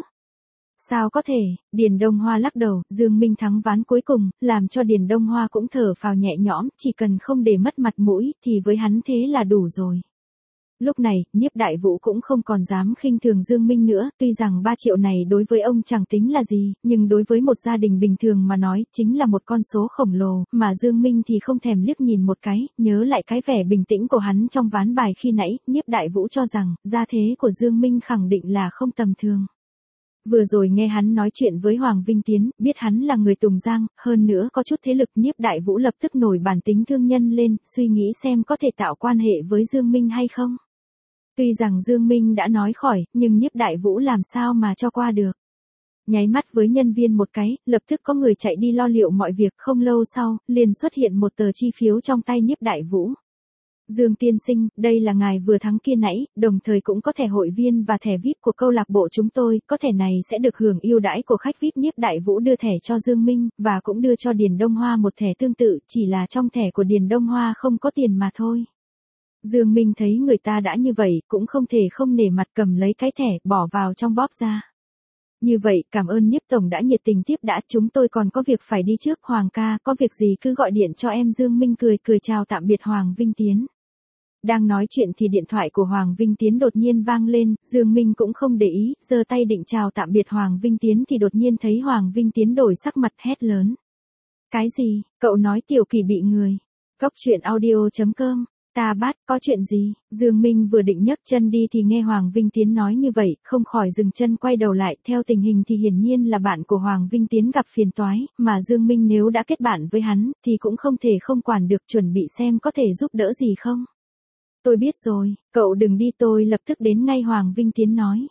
Sao có thể, Điền Đông Hoa lắc đầu. Dương Minh thắng ván cuối cùng, làm cho Điền Đông Hoa cũng thở phào nhẹ nhõm, chỉ cần không để mất mặt mũi, thì với hắn thế là đủ rồi. Lúc này, Nhiếp Đại Vũ cũng không còn dám khinh thường Dương Minh nữa, tuy rằng 3 triệu này đối với ông chẳng tính là gì, nhưng đối với một gia đình bình thường mà nói, chính là một con số khổng lồ, mà Dương Minh thì không thèm liếc nhìn một cái, nhớ lại cái vẻ bình tĩnh của hắn trong ván bài khi nãy, Nhiếp Đại Vũ cho rằng, gia thế của Dương Minh khẳng định là không tầm thường. Vừa rồi nghe hắn nói chuyện với Hoàng Vinh Tiến, biết hắn là người Tùng Giang, hơn nữa có chút thế lực, Nhiếp Đại Vũ lập tức nổi bản tính thương nhân lên, suy nghĩ xem có thể tạo quan hệ với Dương Minh hay không. Tuy rằng Dương Minh đã nói khỏi, nhưng Nhiếp Đại Vũ làm sao mà cho qua được. Nháy mắt với nhân viên một cái, lập tức có người chạy đi lo liệu mọi việc, không lâu sau, liền xuất hiện một tờ chi phiếu trong tay Nhiếp Đại Vũ. Dương tiên sinh, đây là ngài vừa thắng kia nãy, đồng thời cũng có thẻ hội viên và thẻ VIP của câu lạc bộ chúng tôi, có thẻ này sẽ được hưởng ưu đãi của khách VIP. Nhiếp Đại Vũ đưa thẻ cho Dương Minh, và cũng đưa cho Điền Đông Hoa một thẻ tương tự, chỉ là trong thẻ của Điền Đông Hoa không có tiền mà thôi. Dương Minh thấy người ta đã như vậy, cũng không thể không nể mặt, cầm lấy cái thẻ, bỏ vào trong bóp ra. Như vậy, cảm ơn Nhiếp Tổng đã nhiệt tình tiếp đãi, chúng tôi còn có việc phải đi trước. Hoàng ca, có việc gì cứ gọi điện cho em. Dương Minh cười chào tạm biệt Hoàng Vinh Tiến. Đang nói chuyện thì điện thoại của Hoàng Vinh Tiến đột nhiên vang lên, Dương Minh cũng không để ý, giơ tay định chào tạm biệt Hoàng Vinh Tiến thì đột nhiên thấy Hoàng Vinh Tiến đổi sắc mặt hét lớn. Cái gì, cậu nói Tiểu Kỳ bị người? Cốc truyện audio.com, ta bắt, có chuyện gì? Dương Minh vừa định nhấc chân đi thì nghe Hoàng Vinh Tiến nói như vậy, không khỏi dừng chân quay đầu lại, theo tình hình thì hiển nhiên là bạn của Hoàng Vinh Tiến gặp phiền toái, mà Dương Minh nếu đã kết bạn với hắn, thì cũng không thể không quản được, chuẩn bị xem có thể giúp đỡ gì không. Tôi biết rồi, cậu đừng đi, tôi lập tức đến ngay, Hoàng Vinh Tiến nói.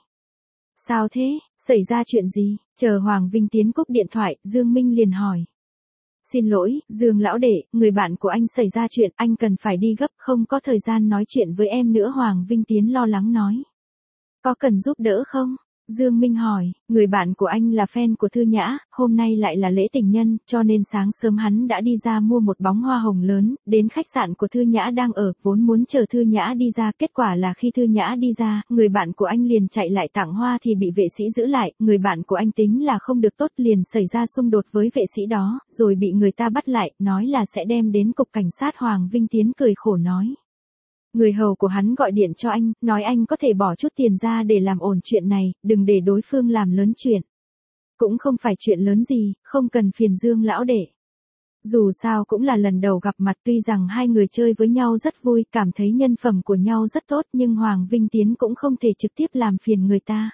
Sao thế, xảy ra chuyện gì? Chờ Hoàng Vinh Tiến cúp điện thoại, Dương Minh liền hỏi. Xin lỗi, Dương lão đệ, người bạn của anh xảy ra chuyện, anh cần phải đi gấp, không có thời gian nói chuyện với em nữa, Hoàng Vinh Tiến lo lắng nói. Có cần giúp đỡ không? Dương Minh hỏi, người bạn của anh là fan của Thư Nhã, hôm nay lại là lễ tình nhân, cho nên sáng sớm hắn đã đi ra mua một bóng hoa hồng lớn, đến khách sạn của Thư Nhã đang ở, vốn muốn chờ Thư Nhã đi ra, kết quả là khi Thư Nhã đi ra, người bạn của anh liền chạy lại tặng hoa thì bị vệ sĩ giữ lại, người bạn của anh tính là không được tốt liền xảy ra xung đột với vệ sĩ đó, rồi bị người ta bắt lại, nói là sẽ đem đến cục cảnh sát. Hoàng Vinh Tiến cười khổ nói. Người hầu của hắn gọi điện cho anh, nói anh có thể bỏ chút tiền ra để làm ổn chuyện này, đừng để đối phương làm lớn chuyện. Cũng không phải chuyện lớn gì, không cần phiền Dương lão đệ. Dù sao cũng là lần đầu gặp mặt, tuy rằng hai người chơi với nhau rất vui, cảm thấy nhân phẩm của nhau rất tốt, nhưng Hoàng Vinh Tiến cũng không thể trực tiếp làm phiền người ta.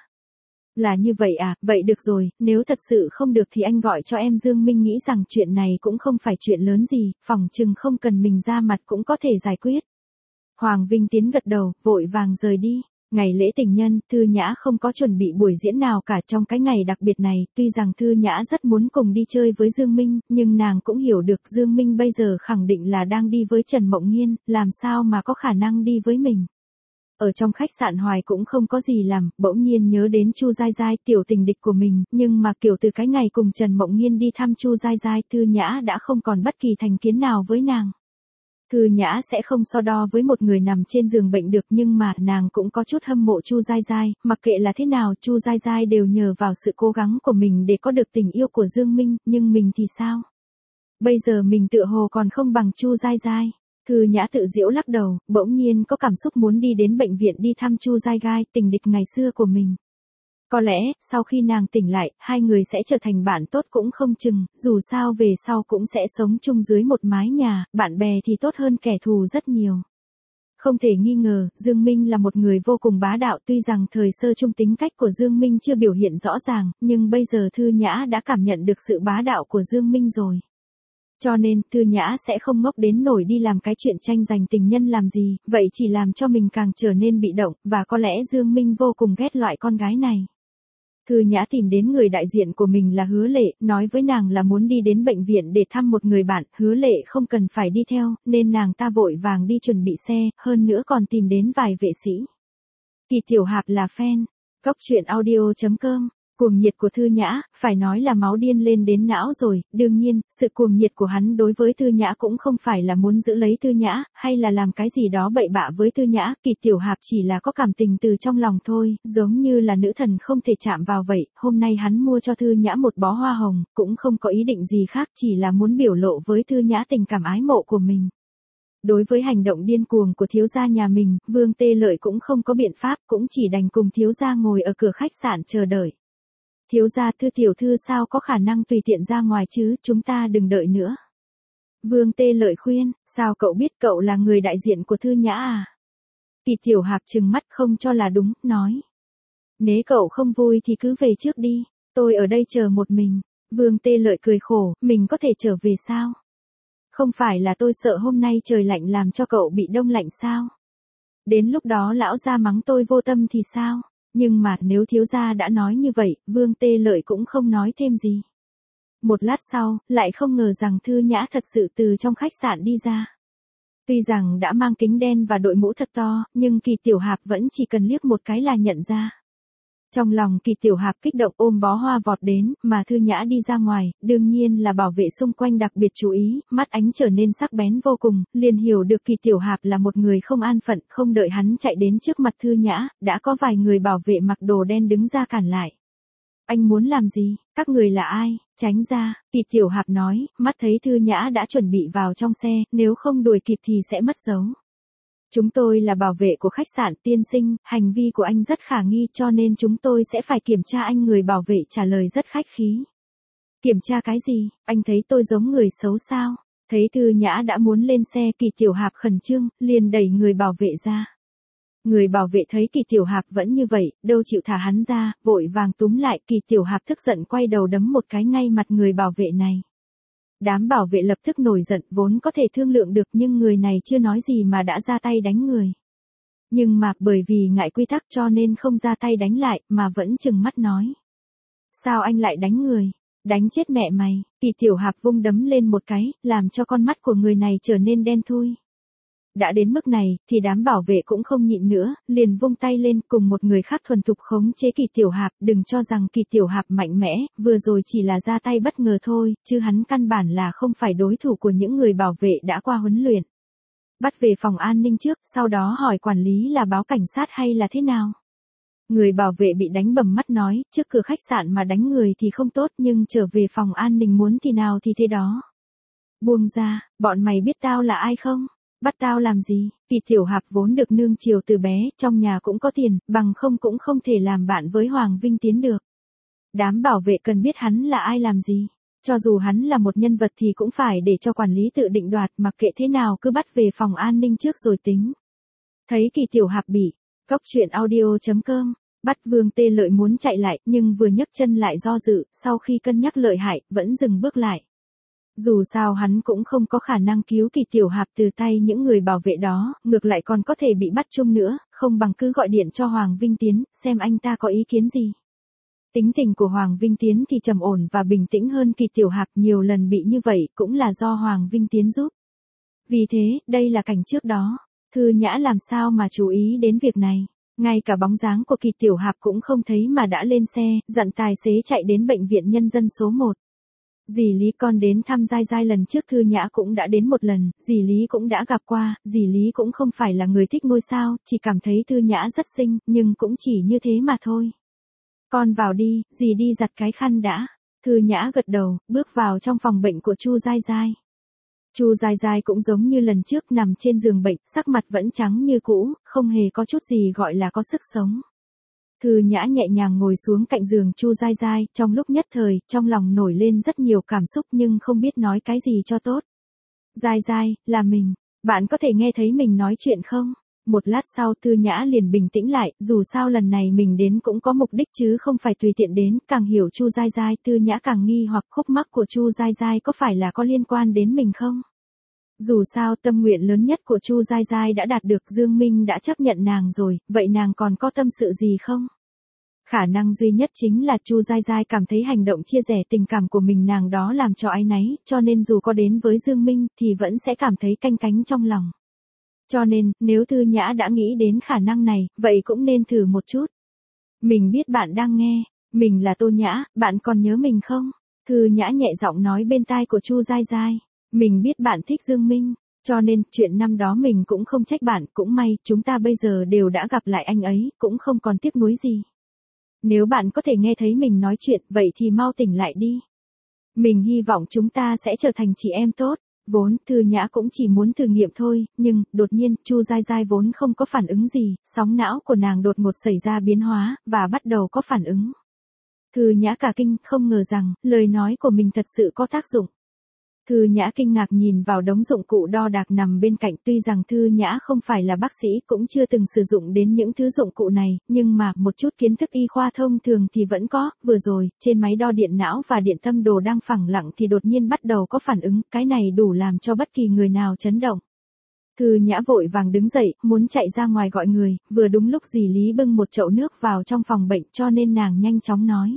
Là như vậy à, vậy được rồi, nếu thật sự không được thì anh gọi cho em. Dương Minh nghĩ rằng chuyện này cũng không phải chuyện lớn gì, phỏng chừng không cần mình ra mặt cũng có thể giải quyết. Hoàng Vinh Tiến gật đầu, vội vàng rời đi. Ngày lễ tình nhân, Thư Nhã không có chuẩn bị buổi diễn nào cả trong cái ngày đặc biệt này, tuy rằng Thư Nhã rất muốn cùng đi chơi với Dương Minh, nhưng nàng cũng hiểu được Dương Minh bây giờ khẳng định là đang đi với Trần Mộng Nghiên, làm sao mà có khả năng đi với mình. Ở trong khách sạn hoài cũng không có gì làm, bỗng nhiên nhớ đến Chu Giai Giai, tiểu tình địch của mình, nhưng mà kiểu từ cái ngày cùng Trần Mộng Nghiên đi thăm Chu Giai Giai, Thư Nhã đã không còn bất kỳ thành kiến nào với nàng. Thư Nhã sẽ không so đo với một người nằm trên giường bệnh được, nhưng mà nàng cũng có chút hâm mộ Chu Giai Giai, mặc kệ là thế nào Chu Giai Giai đều nhờ vào sự cố gắng của mình để có được tình yêu của Dương Minh, nhưng mình thì sao? Bây giờ mình tựa hồ còn không bằng Chu Giai Giai. Thư Nhã tự giễu lắc đầu, bỗng nhiên có cảm xúc muốn đi đến bệnh viện đi thăm Chu Giai Giai, tình địch ngày xưa của mình. Có lẽ, sau khi nàng tỉnh lại, hai người sẽ trở thành bạn tốt cũng không chừng, dù sao về sau cũng sẽ sống chung dưới một mái nhà, bạn bè thì tốt hơn kẻ thù rất nhiều. Không thể nghi ngờ, Dương Minh là một người vô cùng bá đạo, tuy rằng thời sơ trung tính cách của Dương Minh chưa biểu hiện rõ ràng, nhưng bây giờ Thư Nhã đã cảm nhận được sự bá đạo của Dương Minh rồi. Cho nên, Thư Nhã sẽ không ngốc đến nổi đi làm cái chuyện tranh giành tình nhân làm gì, vậy chỉ làm cho mình càng trở nên bị động, và có lẽ Dương Minh vô cùng ghét loại con gái này. Thư Nhã tìm đến người đại diện của mình là Hứa Lệ, nói với nàng là muốn đi đến bệnh viện để thăm một người bạn, Hứa Lệ không cần phải đi theo, nên nàng ta vội vàng đi chuẩn bị xe, hơn nữa còn tìm đến vài vệ sĩ. Kỳ Tiểu Hạp là fan. Cốc truyện audio.com. Cuồng nhiệt của Thư Nhã, phải nói là máu điên lên đến não rồi, đương nhiên, sự cuồng nhiệt của hắn đối với Thư Nhã cũng không phải là muốn giữ lấy Thư Nhã, hay là làm cái gì đó bậy bạ với Thư Nhã, Kỳ Tiểu Hạp chỉ là có cảm tình từ trong lòng thôi, giống như là nữ thần không thể chạm vào vậy. Hôm nay hắn mua cho Thư Nhã một bó hoa hồng, cũng không có ý định gì khác, chỉ là muốn biểu lộ với Thư Nhã tình cảm ái mộ của mình. Đối với hành động điên cuồng của thiếu gia nhà mình, Vương Tê Lợi cũng không có biện pháp, cũng chỉ đành cùng thiếu gia ngồi ở cửa khách sạn chờ đợi. Thiếu gia, Thư tiểu thư sao có khả năng tùy tiện ra ngoài chứ, chúng ta đừng đợi nữa. Vương Tê Lợi khuyên, sao cậu biết cậu là người đại diện của Thư Nhã à? Kỳ Tiểu Hạp trừng mắt không cho là đúng, nói. Nếu cậu không vui thì cứ về trước đi, tôi ở đây chờ một mình. Vương Tê Lợi cười khổ, mình có thể trở về sao? Không phải là tôi sợ hôm nay trời lạnh làm cho cậu bị đông lạnh sao? Đến lúc đó lão gia mắng tôi vô tâm thì sao? Nhưng mà nếu thiếu gia đã nói như vậy, Vương Tê Lợi cũng không nói thêm gì. Một lát sau, lại không ngờ rằng Thư Nhã thật sự từ trong khách sạn đi ra. Tuy rằng đã mang kính đen và đội mũ thật to, nhưng Kỳ Tiểu Hạp vẫn chỉ cần liếc một cái là nhận ra. Trong lòng Kỳ Tiểu Hạp kích động ôm bó hoa vọt đến, mà Thư Nhã đi ra ngoài, đương nhiên là bảo vệ xung quanh đặc biệt chú ý, mắt ánh trở nên sắc bén vô cùng, liền hiểu được Kỳ Tiểu Hạp là một người không an phận, không đợi hắn chạy đến trước mặt Thư Nhã, đã có vài người bảo vệ mặc đồ đen đứng ra cản lại. Anh muốn làm gì, các người là ai, tránh ra, Kỳ Tiểu Hạp nói, mắt thấy Thư Nhã đã chuẩn bị vào trong xe, nếu không đuổi kịp thì sẽ mất dấu. Chúng tôi là bảo vệ của khách sạn tiên sinh, hành vi của anh rất khả nghi cho nên chúng tôi sẽ phải kiểm tra anh. Người bảo vệ trả lời rất khách khí. Kiểm tra cái gì, anh thấy tôi giống người xấu sao? Thấy Thư Nhã đã muốn lên xe, Kỳ Tiểu Hạp khẩn trương, liền đẩy người bảo vệ ra. Người bảo vệ thấy Kỳ Tiểu Hạp vẫn như vậy, đâu chịu thả hắn ra, vội vàng túm lại. Kỳ Tiểu Hạp tức giận quay đầu đấm một cái ngay mặt người bảo vệ này. Đám bảo vệ lập tức nổi giận, vốn có thể thương lượng được nhưng người này chưa nói gì mà đã ra tay đánh người. Nhưng mà bởi vì ngại quy tắc cho nên không ra tay đánh lại mà vẫn trừng mắt nói. Sao anh lại đánh người? Đánh chết mẹ mày. Kỳ Tiểu Hạp vung đấm lên một cái, làm cho con mắt của người này trở nên đen thui. Đã đến mức này, thì đám bảo vệ cũng không nhịn nữa, liền vung tay lên cùng một người khác thuần thục khống chế Kỳ Tiểu Hạp. Đừng cho rằng Kỳ Tiểu Hạp mạnh mẽ, vừa rồi chỉ là ra tay bất ngờ thôi, chứ hắn căn bản là không phải đối thủ của những người bảo vệ đã qua huấn luyện. Bắt về phòng an ninh trước, sau đó hỏi quản lý là báo cảnh sát hay là thế nào. Người bảo vệ bị đánh bầm mắt nói, trước cửa khách sạn mà đánh người thì không tốt nhưng trở về phòng an ninh muốn thì nào thì thế đó. Buông ra, bọn mày biết tao là ai không? Bắt tao làm gì? Kỳ Tiểu Hạp vốn được nương chiều từ bé, trong nhà cũng có tiền, bằng không cũng không thể làm bạn với Hoàng Vinh Tiến được. Đám bảo vệ cần biết hắn là ai làm gì. Cho dù hắn là một nhân vật thì cũng phải để cho quản lý tự định đoạt, mặc kệ thế nào cứ bắt về phòng an ninh trước rồi tính. Thấy Kỳ Tiểu Hạp bị Cóc Truyện Audio.com bắt Vương Tê Lợi muốn chạy lại, nhưng vừa nhấc chân lại do dự, sau khi cân nhắc lợi hại, vẫn dừng bước lại. Dù sao hắn cũng không có khả năng cứu Kỳ Tiểu Hạp từ tay những người bảo vệ đó, ngược lại còn có thể bị bắt chung nữa, không bằng cứ gọi điện cho Hoàng Vinh Tiến, xem anh ta có ý kiến gì. Tính tình của Hoàng Vinh Tiến thì trầm ổn và bình tĩnh hơn Kỳ Tiểu Hạp, nhiều lần bị như vậy cũng là do Hoàng Vinh Tiến giúp. Vì thế, đây là cảnh trước đó. Thư Nhã làm sao mà chú ý đến việc này. Ngay cả bóng dáng của Kỳ Tiểu Hạp cũng không thấy mà đã lên xe, dặn tài xế chạy đến bệnh viện nhân dân số 1. Dì Lý con đến thăm Giai Giai lần trước Thư Nhã cũng đã đến một lần, dì Lý cũng đã gặp qua, dì Lý cũng không phải là người thích ngôi sao, chỉ cảm thấy Thư Nhã rất xinh, nhưng cũng chỉ như thế mà thôi. Con vào đi, dì đi giặt cái khăn đã. Thư Nhã gật đầu, bước vào trong phòng bệnh của Chu Giai Giai. Chu Giai Giai cũng giống như lần trước nằm trên giường bệnh, sắc mặt vẫn trắng như cũ, không hề có chút gì gọi là có sức sống. Thư Nhã nhẹ nhàng ngồi xuống cạnh giường Chu Giai Giai, trong lúc nhất thời, trong lòng nổi lên rất nhiều cảm xúc nhưng không biết nói cái gì cho tốt. Giai Giai, là mình, bạn có thể nghe thấy mình nói chuyện không? Một lát sau Thư Nhã liền bình tĩnh lại, dù sao lần này mình đến cũng có mục đích chứ không phải tùy tiện đến, càng hiểu Chu Giai Giai, Thư Nhã càng nghi hoặc khúc mắc của Chu Giai Giai có phải là có liên quan đến mình không? Dù sao tâm nguyện lớn nhất của Chu Giai Giai đã đạt được, Dương Minh đã chấp nhận nàng rồi, vậy nàng còn có tâm sự gì không? Khả năng duy nhất chính là Chu Giai Giai cảm thấy hành động chia sẻ tình cảm của mình nàng đó làm cho áy náy, cho nên dù có đến với Dương Minh thì vẫn sẽ cảm thấy canh cánh trong lòng. Cho nên, nếu Thư Nhã đã nghĩ đến khả năng này, vậy cũng nên thử một chút. Mình biết bạn đang nghe, mình là Tô Nhã, bạn còn nhớ mình không? Thư Nhã nhẹ giọng nói bên tai của Chu Giai Giai. Mình biết bạn thích Dương Minh, cho nên chuyện năm đó mình cũng không trách bạn, cũng may chúng ta bây giờ đều đã gặp lại anh ấy, cũng không còn tiếc nuối gì. Nếu bạn có thể nghe thấy mình nói chuyện, vậy thì mau tỉnh lại đi. Mình hy vọng chúng ta sẽ trở thành chị em tốt. Vốn, Thư Nhã cũng chỉ muốn thử nghiệm thôi, nhưng, đột nhiên, Chu Giai Giai vốn không có phản ứng gì, sóng não của nàng đột ngột xảy ra biến hóa, và bắt đầu có phản ứng. Thư Nhã cả kinh, không ngờ rằng, lời nói của mình thật sự có tác dụng. Thư Nhã kinh ngạc nhìn vào đống dụng cụ đo đạc nằm bên cạnh, tuy rằng Thư Nhã không phải là bác sĩ cũng chưa từng sử dụng đến những thứ dụng cụ này, nhưng mà một chút kiến thức y khoa thông thường thì vẫn có, vừa rồi, trên máy đo điện não và điện tâm đồ đang phẳng lặng thì đột nhiên bắt đầu có phản ứng, cái này đủ làm cho bất kỳ người nào chấn động. Thư Nhã vội vàng đứng dậy, muốn chạy ra ngoài gọi người, vừa đúng lúc dì Lý bưng một chậu nước vào trong phòng bệnh cho nên nàng nhanh chóng nói.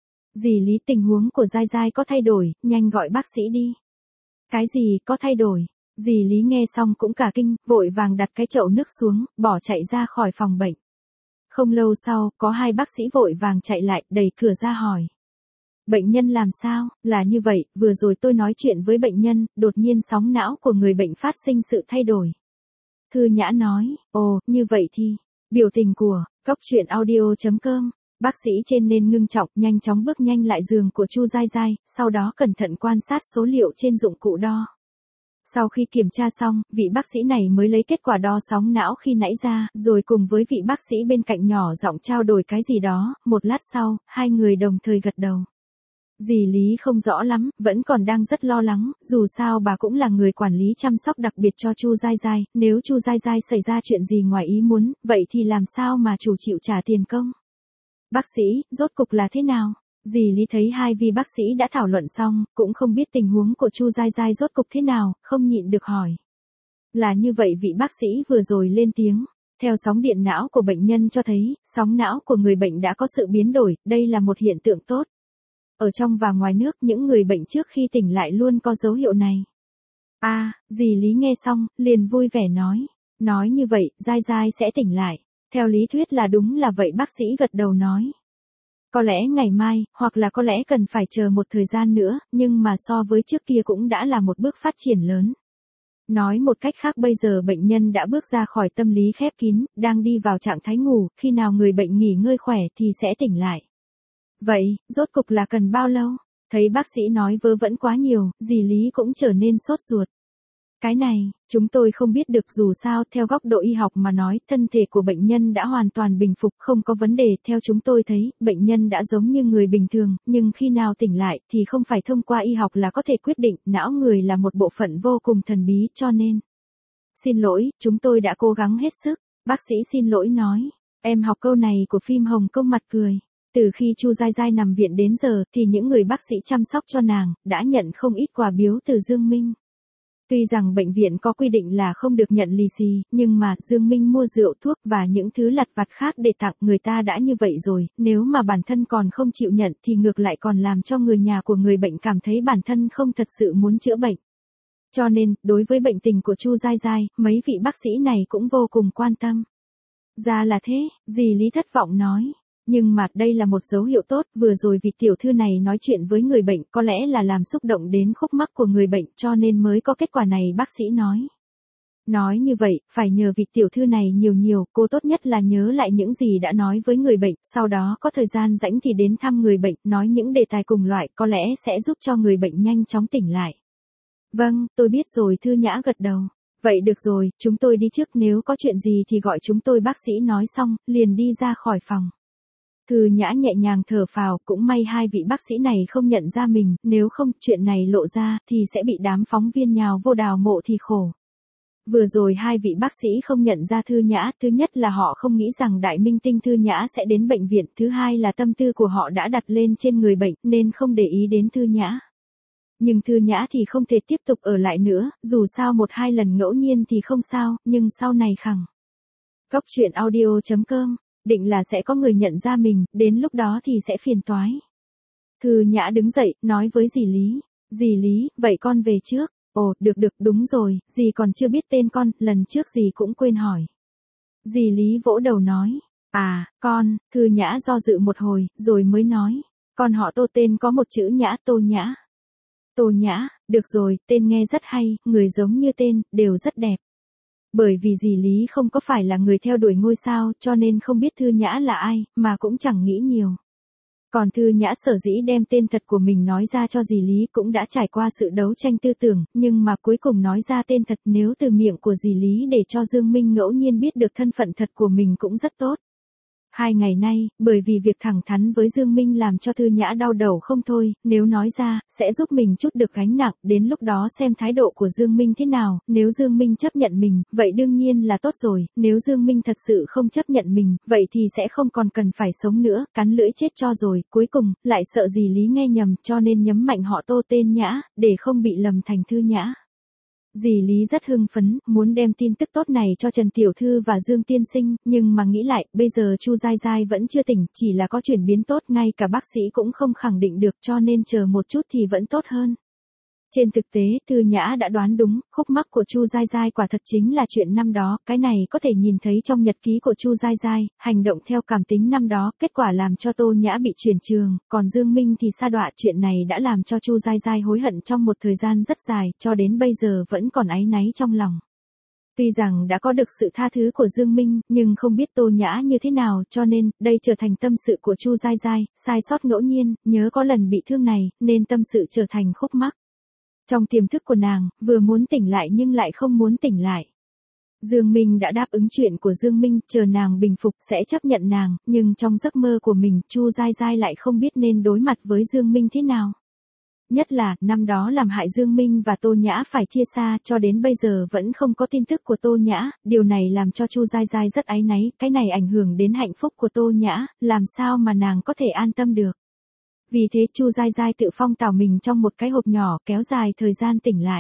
Dì Lý, tình huống của Giai Giai có thay đổi, nhanh gọi bác sĩ đi. Cái gì có thay đổi? Dì Lý nghe xong cũng cả kinh, vội vàng đặt cái chậu nước xuống, bỏ chạy ra khỏi phòng bệnh. Không lâu sau, có hai bác sĩ vội vàng chạy lại, đẩy cửa ra hỏi. Bệnh nhân làm sao? Là như vậy, vừa rồi tôi nói chuyện với bệnh nhân, đột nhiên sóng não của người bệnh phát sinh sự thay đổi. Thư Nhã nói, ồ, như vậy thì, biểu tình của Cóc Truyện Audio.com. Bác sĩ trên nên ngưng trọng, nhanh chóng bước nhanh lại giường của Chu Giai Giai, sau đó cẩn thận quan sát số liệu trên dụng cụ đo. Sau khi kiểm tra xong, vị bác sĩ này mới lấy kết quả đo sóng não khi nãy ra, rồi cùng với vị bác sĩ bên cạnh nhỏ giọng trao đổi cái gì đó, một lát sau, hai người đồng thời gật đầu. Dì Lý không rõ lắm, vẫn còn đang rất lo lắng, dù sao bà cũng là người quản lý chăm sóc đặc biệt cho Chu Giai Giai, nếu Chu Giai Giai xảy ra chuyện gì ngoài ý muốn, vậy thì làm sao mà chủ chịu trả tiền công? Bác sĩ, rốt cục là thế nào? Dì Lý thấy hai vị bác sĩ đã thảo luận xong, cũng không biết tình huống của Chu Giai Giai rốt cục thế nào, không nhịn được hỏi. Là như vậy, vị bác sĩ vừa rồi lên tiếng. Theo sóng điện não của bệnh nhân cho thấy, sóng não của người bệnh đã có sự biến đổi, đây là một hiện tượng tốt. Ở trong và ngoài nước, những người bệnh trước khi tỉnh lại luôn có dấu hiệu này. Dì Lý nghe xong, liền vui vẻ nói. Nói như vậy, Giai Giai sẽ tỉnh lại. Theo lý thuyết là đúng là vậy, bác sĩ gật đầu nói. Có lẽ ngày mai, hoặc là có lẽ cần phải chờ một thời gian nữa, nhưng mà so với trước kia cũng đã là một bước phát triển lớn. Nói một cách khác, bây giờ bệnh nhân đã bước ra khỏi tâm lý khép kín, đang đi vào trạng thái ngủ, khi nào người bệnh nghỉ ngơi khỏe thì sẽ tỉnh lại. Vậy, rốt cục là cần bao lâu? Thấy bác sĩ nói vớ vẩn quá nhiều, dì Lý cũng trở nên sốt ruột. Cái này, chúng tôi không biết được, dù sao theo góc độ y học mà nói, thân thể của bệnh nhân đã hoàn toàn bình phục, không có vấn đề. Theo chúng tôi thấy, bệnh nhân đã giống như người bình thường, nhưng khi nào tỉnh lại thì không phải thông qua y học là có thể quyết định, não người là một bộ phận vô cùng thần bí, cho nên. Xin lỗi, chúng tôi đã cố gắng hết sức, bác sĩ xin lỗi nói. Em học câu này của phim Hồng Kông mặt cười. Từ khi Chu Giai Giai nằm viện đến giờ thì những người bác sĩ chăm sóc cho nàng đã nhận không ít quà biếu từ Dương Minh. Tuy rằng bệnh viện có quy định là không được nhận lì xì, nhưng mà Dương Minh mua rượu thuốc và những thứ lặt vặt khác để tặng người ta đã như vậy rồi, nếu mà bản thân còn không chịu nhận thì ngược lại còn làm cho người nhà của người bệnh cảm thấy bản thân không thật sự muốn chữa bệnh. Cho nên, đối với bệnh tình của Chu Giai Giai, mấy vị bác sĩ này cũng vô cùng quan tâm. Ra là thế, dì Lý thất vọng nói. Nhưng mà đây là một dấu hiệu tốt, vừa rồi vị tiểu thư này nói chuyện với người bệnh có lẽ là làm xúc động đến khúc mắc của người bệnh, cho nên mới có kết quả này, bác sĩ nói. Nói như vậy, phải nhờ vị tiểu thư này nhiều, cô tốt nhất là nhớ lại những gì đã nói với người bệnh, sau đó có thời gian rảnh thì đến thăm người bệnh, nói những đề tài cùng loại, có lẽ sẽ giúp cho người bệnh nhanh chóng tỉnh lại. Vâng, tôi biết rồi, Thư Nhã gật đầu. Vậy được rồi, chúng tôi đi trước, nếu có chuyện gì thì gọi chúng tôi, bác sĩ nói xong, liền đi ra khỏi phòng. Thư Nhã nhẹ nhàng thở phào, cũng may hai vị bác sĩ này không nhận ra mình, nếu không, chuyện này lộ ra, thì sẽ bị đám phóng viên nhào vô đào mộ thì khổ. Vừa rồi hai vị bác sĩ không nhận ra Thư Nhã, thứ nhất là họ không nghĩ rằng đại minh tinh Thư Nhã sẽ đến bệnh viện, thứ hai là tâm tư của họ đã đặt lên trên người bệnh, nên không để ý đến Thư Nhã. Nhưng Thư Nhã thì không thể tiếp tục ở lại nữa, dù sao một hai lần ngẫu nhiên thì không sao, nhưng sau này khẳng. Góc truyện audio.com, định là sẽ có người nhận ra mình, đến lúc đó thì sẽ phiền toái. Thư Nhã đứng dậy, nói với dì Lý. Dì Lý, vậy con về trước. Ồ, được, đúng rồi, dì còn chưa biết tên con, lần trước dì cũng quên hỏi. Dì Lý vỗ đầu nói. Con, Thư Nhã do dự một hồi, rồi mới nói. Con họ Tô, tên có một chữ Nhã, Tô Nhã. Tô Nhã, được rồi, tên nghe rất hay, người giống như tên, đều rất đẹp. Bởi vì dì Lý không có phải là người theo đuổi ngôi sao, cho nên không biết Thư Nhã là ai, mà cũng chẳng nghĩ nhiều. Còn Thư Nhã sở dĩ đem tên thật của mình nói ra cho dì Lý cũng đã trải qua sự đấu tranh tư tưởng, nhưng mà cuối cùng nói ra tên thật, nếu từ miệng của dì Lý để cho Dương Minh ngẫu nhiên biết được thân phận thật của mình cũng rất tốt. 2 ngày nay, bởi vì việc thẳng thắn với Dương Minh làm cho Thư Nhã đau đầu không thôi, nếu nói ra, sẽ giúp mình chút được gánh nặng, đến lúc đó xem thái độ của Dương Minh thế nào, nếu Dương Minh chấp nhận mình, vậy đương nhiên là tốt rồi, nếu Dương Minh thật sự không chấp nhận mình, vậy thì sẽ không còn cần phải sống nữa, cắn lưỡi chết cho rồi, cuối cùng, lại sợ dì Lý nghe nhầm, cho nên nhấn mạnh họ Tô tên Nhã, để không bị lầm thành Thư Nhã. Dì Lý rất hưng phấn, muốn đem tin tức tốt này cho Trần Tiểu Thư và Dương Tiên Sinh, nhưng mà nghĩ lại, bây giờ Chu Giai Giai vẫn chưa tỉnh, chỉ là có chuyển biến tốt, ngay cả bác sĩ cũng không khẳng định được, cho nên chờ một chút thì vẫn tốt hơn. Trên thực tế, Thư Nhã đã đoán đúng, khúc mắc của Chu Giai Giai quả thật chính là chuyện năm đó, cái này có thể nhìn thấy trong nhật ký của Chu Giai Giai, hành động theo cảm tính năm đó, kết quả làm cho Tô Nhã bị chuyển trường, còn Dương Minh thì sa đọa, chuyện này đã làm cho Chu Giai Giai hối hận trong một thời gian rất dài, cho đến bây giờ vẫn còn áy náy trong lòng. Tuy rằng đã có được sự tha thứ của Dương Minh, nhưng không biết Tô Nhã như thế nào, cho nên, đây trở thành tâm sự của Chu Giai Giai, sai sót ngẫu nhiên, nhớ có lần bị thương này, nên tâm sự trở thành khúc mắc. Trong tiềm thức của nàng, vừa muốn tỉnh lại nhưng lại không muốn tỉnh lại. Dương Minh đã đáp ứng chuyện của Dương Minh, chờ nàng bình phục sẽ chấp nhận nàng, nhưng trong giấc mơ của mình, Chu Giai Giai lại không biết nên đối mặt với Dương Minh thế nào. Nhất là, năm đó làm hại Dương Minh và Tô Nhã phải chia xa, cho đến bây giờ vẫn không có tin tức của Tô Nhã, điều này làm cho Chu Giai Giai rất áy náy, cái này ảnh hưởng đến hạnh phúc của Tô Nhã, làm sao mà nàng có thể an tâm được. Vì thế Chu Giai Giai tự phong tào mình trong một cái hộp nhỏ kéo dài thời gian tỉnh lại.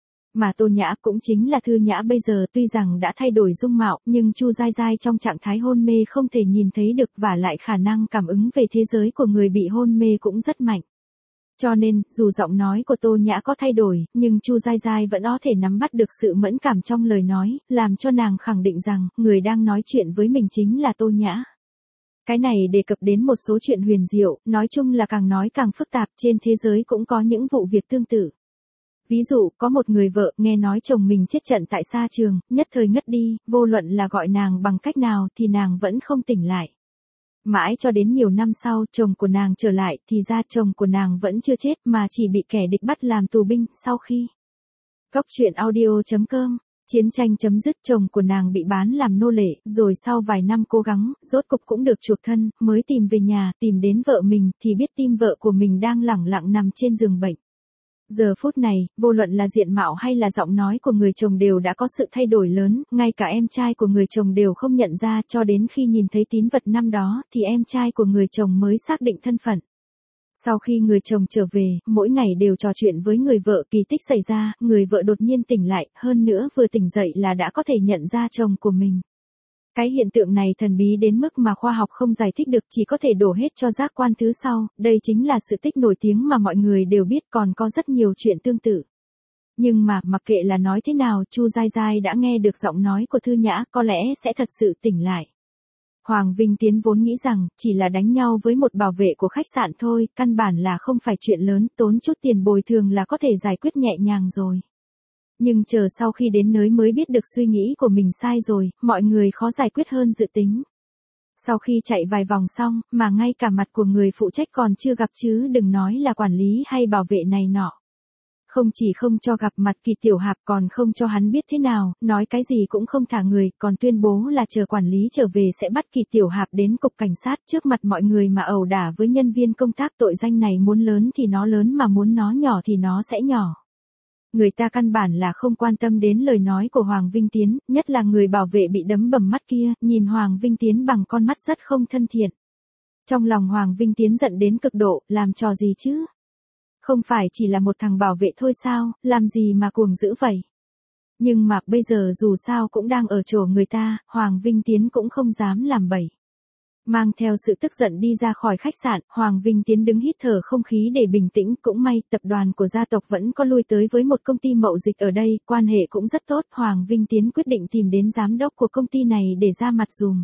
Mà Tô Nhã cũng chính là Thư Nhã bây giờ tuy rằng đã thay đổi dung mạo, nhưng Chu Giai Giai trong trạng thái hôn mê không thể nhìn thấy được và lại khả năng cảm ứng về thế giới của người bị hôn mê cũng rất mạnh. Cho nên, dù giọng nói của Tô Nhã có thay đổi, nhưng Chu Giai Giai vẫn có thể nắm bắt được sự mẫn cảm trong lời nói, làm cho nàng khẳng định rằng, người đang nói chuyện với mình chính là Tô Nhã. Cái này đề cập đến một số chuyện huyền diệu, nói chung là càng nói càng phức tạp, trên thế giới cũng có những vụ việc tương tự. Ví dụ, có một người vợ, nghe nói chồng mình chết trận tại sa trường, nhất thời ngất đi, vô luận là gọi nàng bằng cách nào thì nàng vẫn không tỉnh lại. Mãi cho đến nhiều năm sau, chồng của nàng trở lại, thì ra chồng của nàng vẫn chưa chết mà chỉ bị kẻ địch bắt làm tù binh, sau khi. Góc truyện audio.com, chiến tranh chấm dứt, chồng của nàng bị bán làm nô lệ, rồi sau vài năm cố gắng, rốt cục cũng được chuộc thân, mới tìm về nhà, tìm đến vợ mình, thì biết tim vợ của mình đang lẳng lặng nằm trên giường bệnh. Giờ phút này, vô luận là diện mạo hay là giọng nói của người chồng đều đã có sự thay đổi lớn, ngay cả em trai của người chồng đều không nhận ra, cho đến khi nhìn thấy tín vật năm đó, thì em trai của người chồng mới xác định thân phận. Sau khi người chồng trở về, mỗi ngày đều trò chuyện với người vợ, kỳ tích xảy ra, người vợ đột nhiên tỉnh lại, hơn nữa vừa tỉnh dậy là đã có thể nhận ra chồng của mình. Cái hiện tượng này thần bí đến mức mà khoa học không giải thích được, chỉ có thể đổ hết cho giác quan thứ sau, đây chính là sự tích nổi tiếng mà mọi người đều biết, còn có rất nhiều chuyện tương tự. Nhưng mà, mặc kệ là nói thế nào, Chu Giai Giai đã nghe được giọng nói của Thư Nhã, có lẽ sẽ thật sự tỉnh lại. Hoàng Vinh Tiến vốn nghĩ rằng, chỉ là đánh nhau với một bảo vệ của khách sạn thôi, căn bản là không phải chuyện lớn, tốn chút tiền bồi thường là có thể giải quyết nhẹ nhàng rồi. Nhưng chờ sau khi đến nơi mới biết được suy nghĩ của mình sai rồi, mọi người khó giải quyết hơn dự tính. Sau khi chạy vài vòng xong, mà ngay cả mặt của người phụ trách còn chưa gặp chứ đừng nói là quản lý hay bảo vệ này nọ. Không chỉ không cho gặp mặt Kỳ Tiểu Hạp còn không cho hắn biết thế nào, nói cái gì cũng không thả người, còn tuyên bố là chờ quản lý trở về sẽ bắt Kỳ Tiểu Hạp đến cục cảnh sát trước mặt mọi người mà ẩu đả với nhân viên công tác, tội danh này muốn lớn thì nó lớn mà muốn nó nhỏ thì nó sẽ nhỏ. Người ta căn bản là không quan tâm đến lời nói của Hoàng Vinh Tiến, nhất là người bảo vệ bị đấm bầm mắt kia, nhìn Hoàng Vinh Tiến bằng con mắt rất không thân thiện. Trong lòng Hoàng Vinh Tiến giận đến cực độ, làm trò gì chứ? Không phải chỉ là một thằng bảo vệ thôi sao, làm gì mà cuồng dữ vậy? Nhưng mà bây giờ dù sao cũng đang ở chỗ người ta, Hoàng Vinh Tiến cũng không dám làm bậy. Mang theo sự tức giận đi ra khỏi khách sạn, Hoàng Vinh Tiến đứng hít thở không khí để bình tĩnh, cũng may, tập đoàn của gia tộc vẫn có lui tới với một công ty mậu dịch ở đây, quan hệ cũng rất tốt, Hoàng Vinh Tiến quyết định tìm đến giám đốc của công ty này để ra mặt dùm.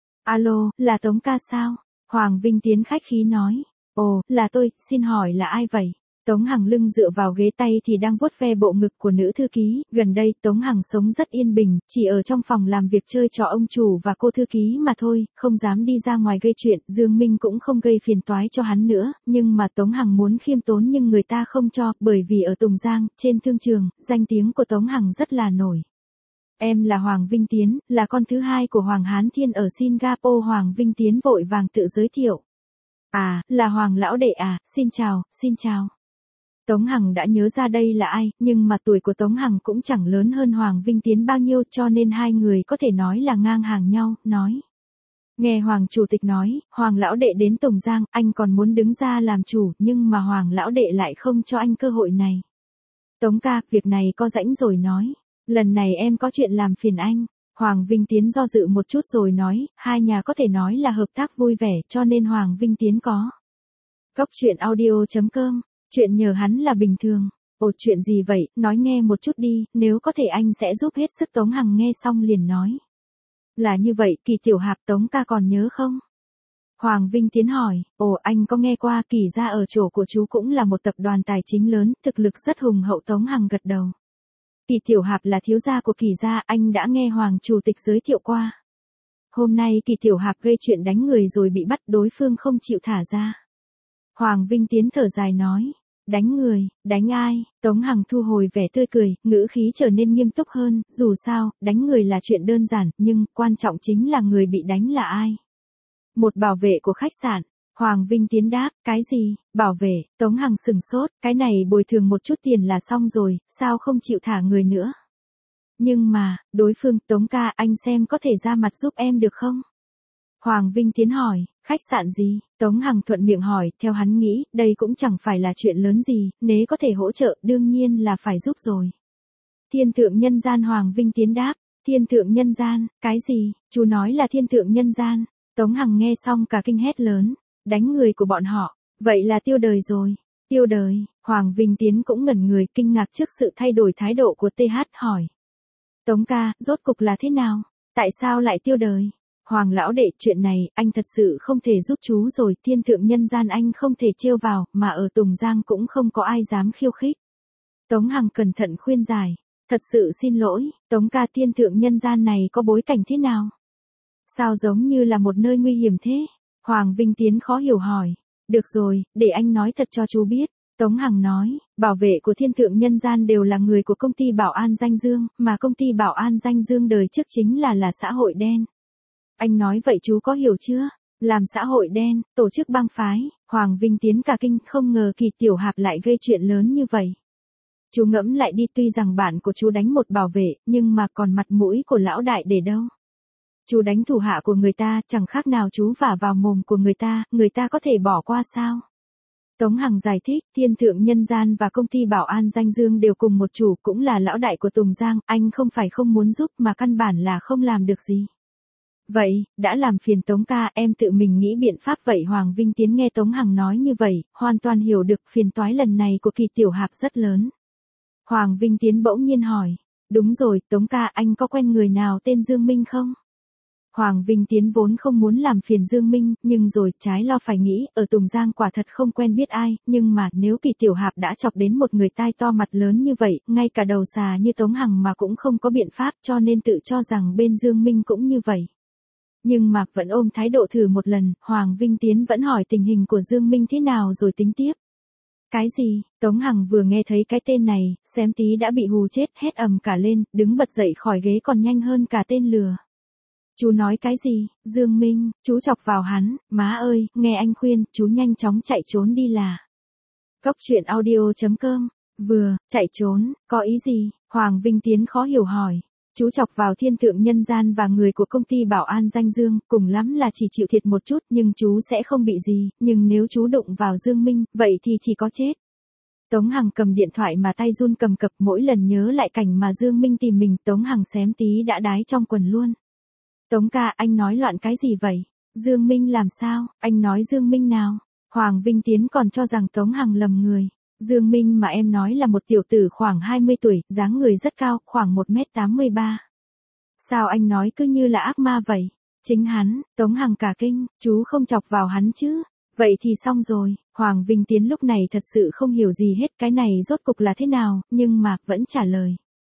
Alo, là Tống ca sao? Hoàng Vinh Tiến khách khí nói. Ồ, là tôi, xin hỏi là ai vậy? Tống Hằng lưng dựa vào ghế, tay thì đang vuốt ve bộ ngực của nữ thư ký, gần đây Tống Hằng sống rất yên bình, chỉ ở trong phòng làm việc chơi trò ông chủ và cô thư ký mà thôi, không dám đi ra ngoài gây chuyện, Dương Minh cũng không gây phiền toái cho hắn nữa, nhưng mà Tống Hằng muốn khiêm tốn nhưng người ta không cho, bởi vì ở Tùng Giang, trên thương trường, danh tiếng của Tống Hằng rất là nổi. Em là Hoàng Vinh Tiến, là con thứ hai của Hoàng Hán Thiên ở Singapore. Hoàng Vinh Tiến vội vàng tự giới thiệu. À, là Hoàng lão đệ à, xin chào, xin chào. Tống Hằng đã nhớ ra đây là ai, nhưng mà tuổi của Tống Hằng cũng chẳng lớn hơn Hoàng Vinh Tiến bao nhiêu, cho nên hai người có thể nói là ngang hàng nhau, nói. Nghe Hoàng chủ tịch nói, Hoàng lão đệ đến Tùng Giang, anh còn muốn đứng ra làm chủ, nhưng mà Hoàng lão đệ lại không cho anh cơ hội này. Tống ca, việc này có rảnh rồi nói. Lần này em có chuyện làm phiền anh. Hoàng Vinh Tiến do dự một chút rồi nói, hai nhà có thể nói là hợp tác vui vẻ, cho nên Hoàng Vinh Tiến có. Góc truyện audio.com, chuyện nhờ hắn là bình thường. Ồ, chuyện gì vậy, nói nghe một chút đi, nếu có thể anh sẽ giúp hết sức. Tống Hằng nghe xong liền nói. Là như vậy, Kỳ Tiểu Hạp, Tống ca còn nhớ không? Hoàng Vinh Tiến hỏi, ồ, anh có nghe qua, Kỳ gia ở chỗ của chú cũng là một tập đoàn tài chính lớn, thực lực rất hùng hậu. Tống Hằng gật đầu. Kỳ Tiểu Hạp là thiếu gia của Kỳ gia, anh đã nghe Hoàng chủ tịch giới thiệu qua. Hôm nay Kỳ Tiểu Hạp gây chuyện đánh người rồi bị bắt, đối phương không chịu thả ra. Hoàng Vinh Tiến thở dài nói, Đánh người, đánh ai? Tống Hằng thu hồi vẻ tươi cười, ngữ khí trở nên nghiêm túc hơn, dù sao, đánh người là chuyện đơn giản, nhưng quan trọng chính là người bị đánh là ai. Một bảo vệ của khách sạn. Hoàng Vinh Tiến đáp, cái gì, bảo vệ? Tống Hằng sừng sốt, cái này bồi thường một chút tiền là xong rồi, sao không chịu thả người nữa? Nhưng mà, đối phương, Tống ca, anh xem có thể ra mặt giúp em được không? Hoàng Vinh Tiến hỏi, khách sạn gì? Tống Hằng thuận miệng hỏi, theo hắn nghĩ, đây cũng chẳng phải là chuyện lớn gì, nếu có thể hỗ trợ, đương nhiên là phải giúp rồi. Thiên thượng nhân gian. Hoàng Vinh Tiến đáp, thiên thượng nhân gian, cái gì? Chú nói là thiên thượng nhân gian. Tống Hằng nghe xong cả kinh hét lớn, đánh người của bọn họ, vậy là tiêu đời rồi. Tiêu đời? Hoàng Vinh Tiến cũng ngẩn người, kinh ngạc trước sự thay đổi thái độ của TH, hỏi. Tống ca, rốt cục là thế nào? Tại sao lại tiêu đời? Hoàng lão đệ, chuyện này, anh thật sự không thể giúp chú rồi, thiên thượng nhân gian anh không thể trêu vào, mà ở Tùng Giang cũng không có ai dám khiêu khích. Tống Hằng cẩn thận khuyên giải, thật sự xin lỗi, Tống ca, thiên thượng nhân gian này có bối cảnh thế nào? Sao giống như là một nơi nguy hiểm thế? Hoàng Vinh Tiến khó hiểu hỏi, được rồi, để anh nói thật cho chú biết. Tống Hằng nói, bảo vệ của thiên thượng nhân gian đều là người của công ty Bảo An Danh Dương, mà công ty Bảo An Danh Dương đời trước chính là xã hội đen. Anh nói vậy chú có hiểu chưa? Làm xã hội đen, tổ chức bang phái. Hoàng Vinh Tiến cả kinh, không ngờ Kỳ Tiểu Hạp lại gây chuyện lớn như vậy. Chú ngẫm lại đi, tuy rằng bạn của chú đánh một bảo vệ, nhưng mà còn mặt mũi của lão đại để đâu? Chú đánh thủ hạ của người ta, chẳng khác nào chú vả vào mồm của người ta có thể bỏ qua sao? Tống Hằng giải thích, thiên thượng nhân gian và công ty Bảo An Danh Dương đều cùng một chủ, cũng là lão đại của Tùng Giang, anh không phải không muốn giúp mà căn bản là không làm được gì. Vậy, đã làm phiền Tống ca, em tự mình nghĩ biện pháp vậy. Hoàng Vinh Tiến nghe Tống Hằng nói như vậy, hoàn toàn hiểu được phiền toái lần này của Kỳ Tiểu Hạp rất lớn. Hoàng Vinh Tiến bỗng nhiên hỏi, đúng rồi, Tống ca, anh có quen người nào tên Dương Minh không? Hoàng Vinh Tiến vốn không muốn làm phiền Dương Minh, nhưng rồi trái lo phải nghĩ, ở Tùng Giang quả thật không quen biết ai, nhưng mà nếu Kỳ Tiểu Hạp đã chọc đến một người tai to mặt lớn như vậy, ngay cả đầu xà như Tống Hằng mà cũng không có biện pháp, cho nên tự cho rằng bên Dương Minh cũng như vậy. Nhưng mà vẫn ôm thái độ thử một lần, Hoàng Vinh Tiến vẫn hỏi tình hình của Dương Minh thế nào rồi tính tiếp. Cái gì? Tống Hằng vừa nghe thấy cái tên này, xém tí đã bị hù chết, hét ầm cả lên, đứng bật dậy khỏi ghế còn nhanh hơn cả tên lừa. Chú nói cái gì? Dương Minh, chú chọc vào hắn, má ơi, nghe anh khuyên, chú nhanh chóng chạy trốn đi là. Cốc truyện audio.com, vừa, chạy trốn, có ý gì? Hoàng Vinh Tiến khó hiểu hỏi. Chú chọc vào thiên thượng nhân gian và người của công ty Bảo An Danh Dương, cùng lắm là chỉ chịu thiệt một chút, nhưng chú sẽ không bị gì, nhưng nếu chú đụng vào Dương Minh, vậy thì chỉ có chết. Tống Hằng cầm điện thoại mà tay run cầm cập, mỗi lần nhớ lại cảnh mà Dương Minh tìm mình, Tống Hằng xém tí đã đái trong quần luôn. Tống ca, anh nói loạn cái gì vậy? Dương Minh làm sao? Anh nói Dương Minh nào? Hoàng Vinh Tiến còn cho rằng Tống Hằng lầm người. Dương Minh mà em nói là một tiểu tử khoảng 20 tuổi, dáng người rất cao, khoảng 1m83. Sao anh nói cứ như là ác ma vậy? Chính hắn. Tống Hằng cả kinh, chú không chọc vào hắn chứ? Vậy thì xong rồi. Hoàng Vinh Tiến lúc này thật sự không hiểu gì hết, cái này rốt cục là thế nào, nhưng mà vẫn trả lời.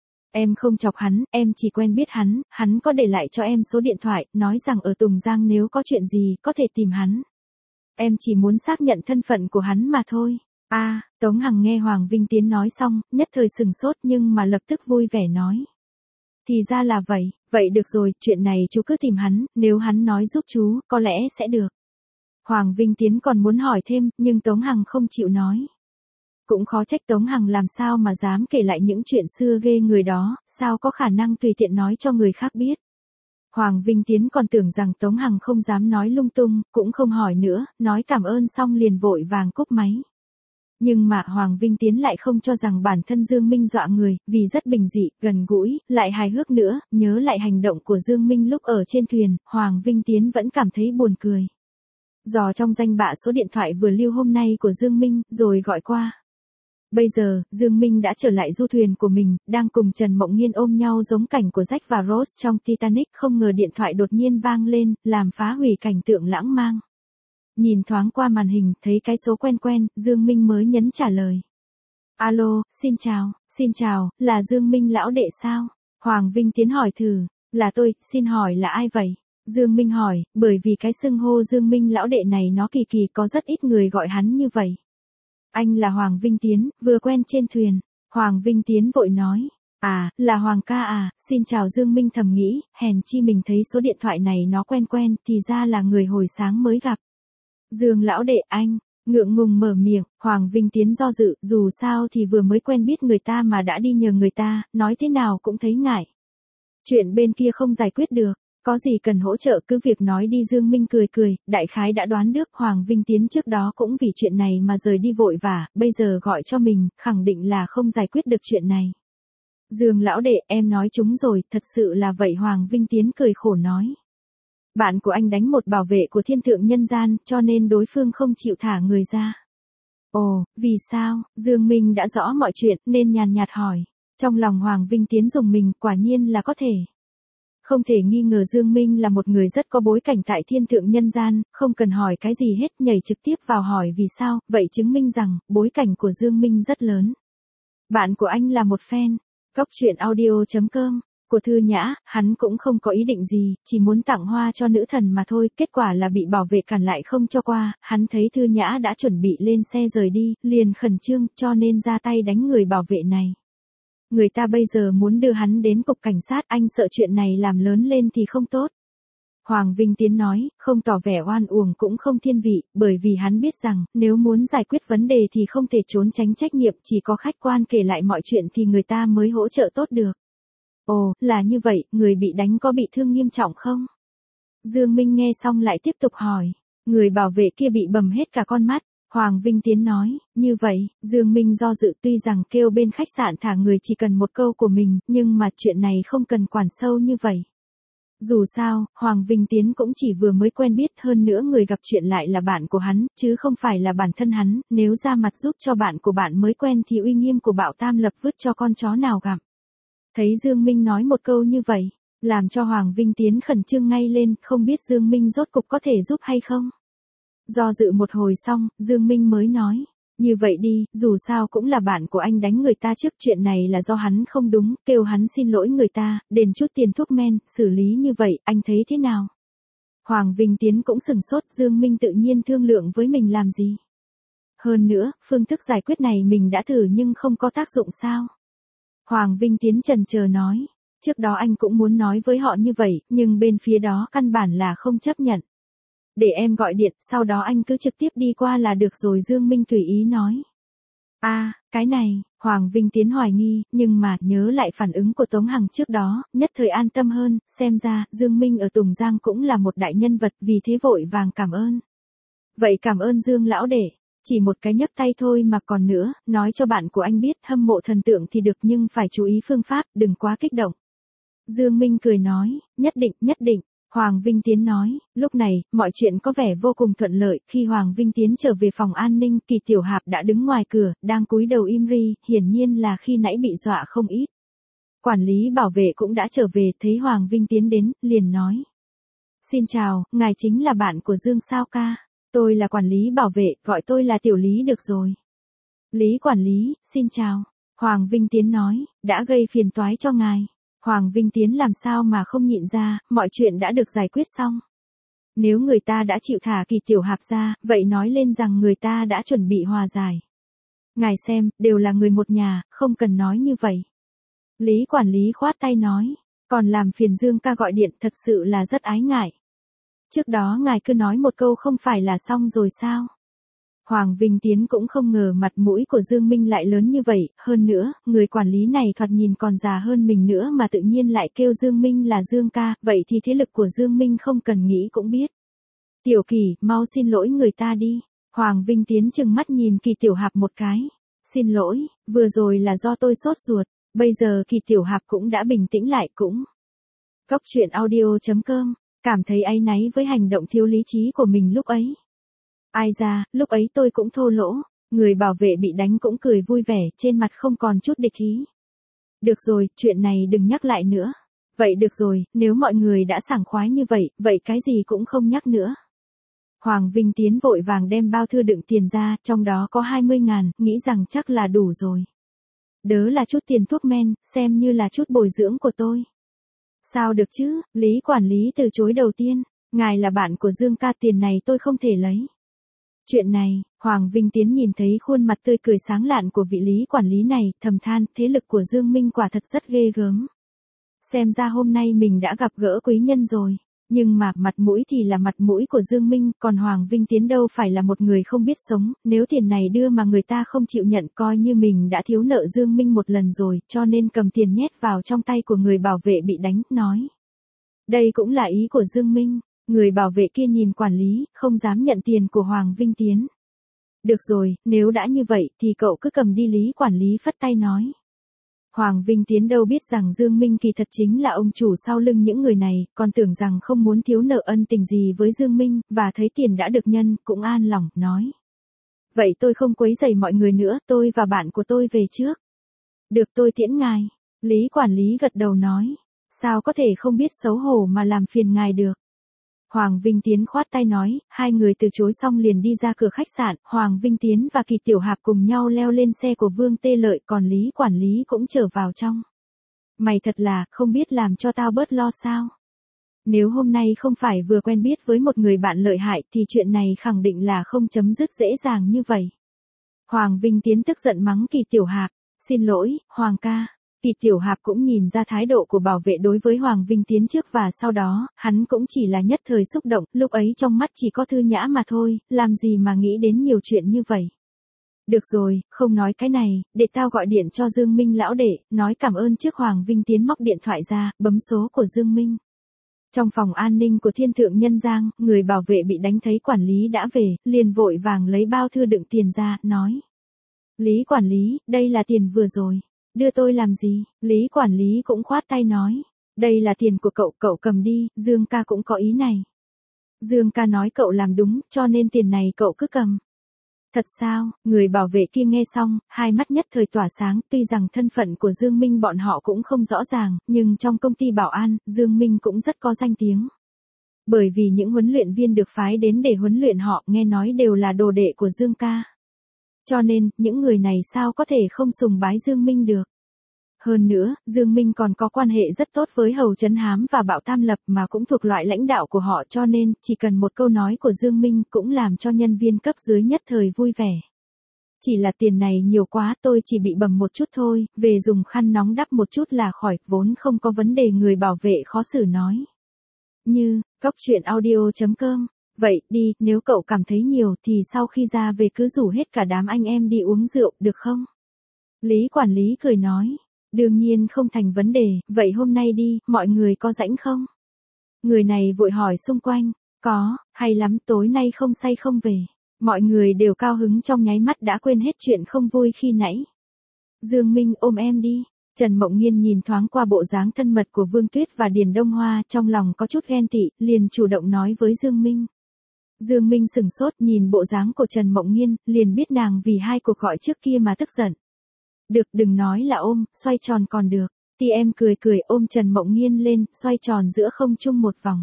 Em không chọc hắn, em chỉ quen biết hắn có để lại cho em số điện thoại, nói rằng ở Tùng Giang nếu có chuyện gì, có thể tìm hắn. Em chỉ muốn xác nhận thân phận của hắn mà thôi. Tống Hằng nghe Hoàng Vinh Tiến nói xong, nhất thời sừng sốt nhưng mà lập tức vui vẻ nói. Thì ra là vậy, vậy được rồi, chuyện này chú cứ tìm hắn, nếu hắn nói giúp chú, có lẽ sẽ được. Hoàng Vinh Tiến còn muốn hỏi thêm, nhưng Tống Hằng không chịu nói. Cũng khó trách Tống Hằng làm sao mà dám kể lại những chuyện xưa ghê người đó, sao có khả năng tùy tiện nói cho người khác biết. Hoàng Vinh Tiến còn tưởng rằng Tống Hằng không dám nói lung tung, cũng không hỏi nữa, nói cảm ơn xong liền vội vàng cúp máy. Nhưng mà Hoàng Vinh Tiến lại không cho rằng bản thân Dương Minh dọa người, vì rất bình dị, gần gũi, lại hài hước nữa, nhớ lại hành động của Dương Minh lúc ở trên thuyền, Hoàng Vinh Tiến vẫn cảm thấy buồn cười. Dò trong danh bạ số điện thoại vừa lưu hôm nay của Dương Minh, rồi gọi qua. Bây giờ, Dương Minh đã trở lại du thuyền của mình, đang cùng Trần Mộng Nghiên ôm nhau giống cảnh của Jack và Rose trong Titanic, không ngờ điện thoại đột nhiên vang lên, làm phá hủy cảnh tượng lãng mạn. Nhìn thoáng qua màn hình, thấy cái số quen quen, Dương Minh mới nhấn trả lời. Alo, xin chào, là Dương Minh lão đệ sao? Hoàng Vinh Tiến hỏi thử, là tôi, xin hỏi là ai vậy? Dương Minh hỏi, bởi vì cái xưng hô Dương Minh lão đệ này nó kỳ kỳ, có rất ít người gọi hắn như vậy. Anh là Hoàng Vinh Tiến, vừa quen trên thuyền. Hoàng Vinh Tiến vội nói. À, là Hoàng ca à, xin chào. Dương Minh thầm nghĩ, hèn chi mình thấy số điện thoại này nó quen quen, thì ra là người hồi sáng mới gặp. Dương lão đệ anh, ngượng ngùng mở miệng. Hoàng Vinh Tiến do dự, dù sao thì vừa mới quen biết người ta mà đã đi nhờ người ta, nói thế nào cũng thấy ngại. Chuyện bên kia không giải quyết được, có gì cần hỗ trợ cứ việc nói đi. Dương Minh cười cười, đại khái đã đoán được Hoàng Vinh Tiến trước đó cũng vì chuyện này mà rời đi vội vã, bây giờ gọi cho mình, khẳng định là không giải quyết được chuyện này. Dương lão đệ, em nói chúng rồi, thật sự là vậy. Hoàng Vinh Tiến cười khổ nói. Bạn của anh đánh một bảo vệ của thiên thượng nhân gian, cho nên đối phương không chịu thả người ra. Ồ, vì sao? Dương Minh đã rõ mọi chuyện, nên nhàn nhạt hỏi. Trong lòng Hoàng Vinh Tiến rùng mình, quả nhiên là có thể. Không thể nghi ngờ Dương Minh là một người rất có bối cảnh tại thiên thượng nhân gian, không cần hỏi cái gì hết, nhảy trực tiếp vào hỏi vì sao, vậy chứng minh rằng, bối cảnh của Dương Minh rất lớn. Bạn của anh là một fan. Cóc truyện audio.com của Thư Nhã, hắn cũng không có ý định gì, chỉ muốn tặng hoa cho nữ thần mà thôi, kết quả là bị bảo vệ cản lại không cho qua, hắn thấy Thư Nhã đã chuẩn bị lên xe rời đi, liền khẩn trương, cho nên ra tay đánh người bảo vệ này. Người ta bây giờ muốn đưa hắn đến cục cảnh sát, anh sợ chuyện này làm lớn lên thì không tốt. Hoàng Vinh Tiến nói, không tỏ vẻ oan uổng cũng không thiên vị, bởi vì hắn biết rằng, nếu muốn giải quyết vấn đề thì không thể trốn tránh trách nhiệm, chỉ có khách quan kể lại mọi chuyện thì người ta mới hỗ trợ tốt được. Ồ, là như vậy, người bị đánh có bị thương nghiêm trọng không? Dương Minh nghe xong lại tiếp tục hỏi. Người bảo vệ kia bị bầm hết cả con mắt. Hoàng Vinh Tiến nói, như vậy, Dương Minh do dự, tuy rằng kêu bên khách sạn thả người chỉ cần một câu của mình, nhưng mà chuyện này không cần quản sâu như vậy. Dù sao, Hoàng Vinh Tiến cũng chỉ vừa mới quen biết, hơn nữa người gặp chuyện lại là bạn của hắn, chứ không phải là bản thân hắn, nếu ra mặt giúp cho bạn của bạn mới quen thì uy nghiêm của Bạo Tam Lập vứt cho con chó nào gặm. Thấy Dương Minh nói một câu như vậy, làm cho Hoàng Vinh Tiến khẩn trương ngay lên, không biết Dương Minh rốt cục có thể giúp hay không. Do dự một hồi xong, Dương Minh mới nói, như vậy đi, dù sao cũng là bạn của anh đánh người ta trước, chuyện này là do hắn không đúng, kêu hắn xin lỗi người ta, đền chút tiền thuốc men, xử lý như vậy, anh thấy thế nào? Hoàng Vinh Tiến cũng sừng sốt, Dương Minh tự nhiên thương lượng với mình làm gì? Hơn nữa, phương thức giải quyết này mình đã thử nhưng không có tác dụng sao? Hoàng Vinh Tiến chần chờ nói, trước đó anh cũng muốn nói với họ như vậy, nhưng bên phía đó căn bản là không chấp nhận. Để em gọi điện, sau đó anh cứ trực tiếp đi qua là được rồi. Dương Minh tùy ý nói. À, cái này, Hoàng Vinh Tiến hoài nghi, nhưng mà nhớ lại phản ứng của Tống Hằng trước đó, nhất thời an tâm hơn, xem ra, Dương Minh ở Tùng Giang cũng là một đại nhân vật, vì thế vội vàng cảm ơn. Vậy cảm ơn Dương lão đệ, chỉ một cái nhấc tay thôi mà còn nữa, nói cho bạn của anh biết, hâm mộ thần tượng thì được nhưng phải chú ý phương pháp, đừng quá kích động. Dương Minh cười nói, nhất định. Hoàng Vinh Tiến nói, lúc này, mọi chuyện có vẻ vô cùng thuận lợi, khi Hoàng Vinh Tiến trở về phòng an ninh, Kỳ Tiểu Hạp đã đứng ngoài cửa, đang cúi đầu im ri, hiển nhiên là khi nãy bị dọa không ít. Quản lý bảo vệ cũng đã trở về, thấy Hoàng Vinh Tiến đến, liền nói. Xin chào, ngài chính là bạn của Dương sao ca? Tôi là quản lý bảo vệ, gọi tôi là Tiểu Lý được rồi. Lý quản lý, xin chào. Hoàng Vinh Tiến nói, đã gây phiền toái cho ngài. Hoàng Vinh Tiến làm sao mà không nhịn ra, mọi chuyện đã được giải quyết xong. Nếu người ta đã chịu thả Kỳ Tiểu Hạp ra, vậy nói lên rằng người ta đã chuẩn bị hòa giải. Ngài xem, đều là người một nhà, không cần nói như vậy. Lý quản lý khoát tay nói, còn làm phiền Dương ca gọi điện, thật sự là rất ái ngại. Trước đó ngài cứ nói một câu không phải là xong rồi sao? Hoàng Vinh Tiến cũng không ngờ mặt mũi của Dương Minh lại lớn như vậy, hơn nữa, người quản lý này thoạt nhìn còn già hơn mình nữa mà tự nhiên lại kêu Dương Minh là Dương ca, vậy thì thế lực của Dương Minh không cần nghĩ cũng biết. Tiểu Kỳ, mau xin lỗi người ta đi. Hoàng Vinh Tiến trừng mắt nhìn Kỳ Tiểu Hạp một cái. Xin lỗi, vừa rồi là do tôi sốt ruột, bây giờ Kỳ Tiểu Hạp cũng đã bình tĩnh lại cũng. Cóc truyện audio.com, cảm thấy áy náy với hành động thiếu lý trí của mình lúc ấy. Ai ra, lúc ấy tôi cũng thô lỗ, người bảo vệ bị đánh cũng cười vui vẻ, trên mặt không còn chút địch ý. Được rồi, chuyện này đừng nhắc lại nữa. Vậy được rồi, nếu mọi người đã sảng khoái như vậy, vậy cái gì cũng không nhắc nữa. Hoàng Vinh Tiến vội vàng đem bao thư đựng tiền ra, trong đó có 20.000, nghĩ rằng chắc là đủ rồi. Đớ là chút tiền thuốc men, xem như là chút bồi dưỡng của tôi. Sao được chứ, Lý quản lý từ chối đầu tiên, ngài là bạn của Dương ca, tiền này tôi không thể lấy. Chuyện này, Hoàng Vinh Tiến nhìn thấy khuôn mặt tươi cười sáng lạn của vị Lý quản lý này, thầm than, thế lực của Dương Minh quả thật rất ghê gớm. Xem ra hôm nay mình đã gặp gỡ quý nhân rồi. Nhưng mà, mặt mũi thì là mặt mũi của Dương Minh, còn Hoàng Vinh Tiến đâu phải là một người không biết sống, nếu tiền này đưa mà người ta không chịu nhận coi như mình đã thiếu nợ Dương Minh một lần rồi, cho nên cầm tiền nhét vào trong tay của người bảo vệ bị đánh, nói. Đây cũng là ý của Dương Minh, người bảo vệ kia nhìn quản lý, không dám nhận tiền của Hoàng Vinh Tiến. Được rồi, nếu đã như vậy thì cậu cứ cầm đi, Lý quản lý phất tay nói. Hoàng Vinh Tiến đâu biết rằng Dương Minh kỳ thật chính là ông chủ sau lưng những người này, còn tưởng rằng không muốn thiếu nợ ân tình gì với Dương Minh, và thấy tiền đã được nhân, cũng an lòng, nói. Vậy tôi không quấy rầy mọi người nữa, tôi và bạn của tôi về trước. Được, tôi tiễn ngài. Lý quản lý gật đầu nói. Sao có thể không biết xấu hổ mà làm phiền ngài được. Hoàng Vinh Tiến khoát tay nói, hai người từ chối xong liền đi ra cửa khách sạn, Hoàng Vinh Tiến và Kỳ Tiểu Hạp cùng nhau leo lên xe của Vương Tê Lợi, còn Lý quản lý cũng trở vào trong. Mày thật là, không biết làm cho tao bớt lo sao. Nếu hôm nay không phải vừa quen biết với một người bạn lợi hại thì chuyện này khẳng định là không chấm dứt dễ dàng như vậy. Hoàng Vinh Tiến tức giận mắng Kỳ Tiểu Hạp, xin lỗi, Hoàng ca. Kỳ Tiểu Hạp cũng nhìn ra thái độ của bảo vệ đối với Hoàng Vinh Tiến trước và sau đó, hắn cũng chỉ là nhất thời xúc động, lúc ấy trong mắt chỉ có Thư Nhã mà thôi, làm gì mà nghĩ đến nhiều chuyện như vậy. Được rồi, không nói cái này, để tao gọi điện cho Dương Minh lão đệ, nói cảm ơn trước. Hoàng Vinh Tiến móc điện thoại ra, bấm số của Dương Minh. Trong phòng an ninh của Thiên Thượng Nhân Giang, người bảo vệ bị đánh thấy quản lý đã về, liền vội vàng lấy bao thư đựng tiền ra, nói. Lý quản lý, đây là tiền vừa rồi. Đưa tôi làm gì? Lý quản lý cũng khoát tay nói. Đây là tiền của cậu, cậu cầm đi, Dương ca cũng có ý này. Dương ca nói cậu làm đúng, cho nên tiền này cậu cứ cầm. Thật sao? Người bảo vệ kia nghe xong, hai mắt nhất thời tỏa sáng, tuy rằng thân phận của Dương Minh bọn họ cũng không rõ ràng, nhưng trong công ty bảo an, Dương Minh cũng rất có danh tiếng. Bởi vì những huấn luyện viên được phái đến để huấn luyện họ, nghe nói đều là đồ đệ của Dương ca. Cho nên, những người này sao có thể không sùng bái Dương Minh được. Hơn nữa, Dương Minh còn có quan hệ rất tốt với Hầu Trấn Hám và Bảo Tam Lập mà cũng thuộc loại lãnh đạo của họ, cho nên, chỉ cần một câu nói của Dương Minh cũng làm cho nhân viên cấp dưới nhất thời vui vẻ. Chỉ là tiền này nhiều quá, tôi chỉ bị bầm một chút thôi, về dùng khăn nóng đắp một chút là khỏi, vốn không có vấn đề. Người bảo vệ khó xử nói. Như, coctruyện.audio.com. Vậy, đi, nếu cậu cảm thấy nhiều thì sau khi ra về cứ rủ hết cả đám anh em đi uống rượu, được không? Lý quản lý cười nói. Đương nhiên không thành vấn đề, vậy hôm nay đi, mọi người có rảnh không? Người này vội hỏi xung quanh. Có, hay lắm, tối nay không say không về. Mọi người đều cao hứng trong nháy mắt đã quên hết chuyện không vui khi nãy. Dương Minh ôm em đi. Trần Mộng Nghiên nhìn thoáng qua bộ dáng thân mật của Vương Tuyết và Điền Đông Hoa, trong lòng có chút ghen tị, liền chủ động nói với Dương Minh. Dương Minh sửng sốt nhìn bộ dáng của Trần Mộng Nghiên, liền biết nàng vì hai cuộc gọi trước kia mà tức giận. Được, đừng nói là ôm, xoay tròn còn được. Thì em cười cười ôm Trần Mộng Nghiên lên, xoay tròn giữa không trung một vòng.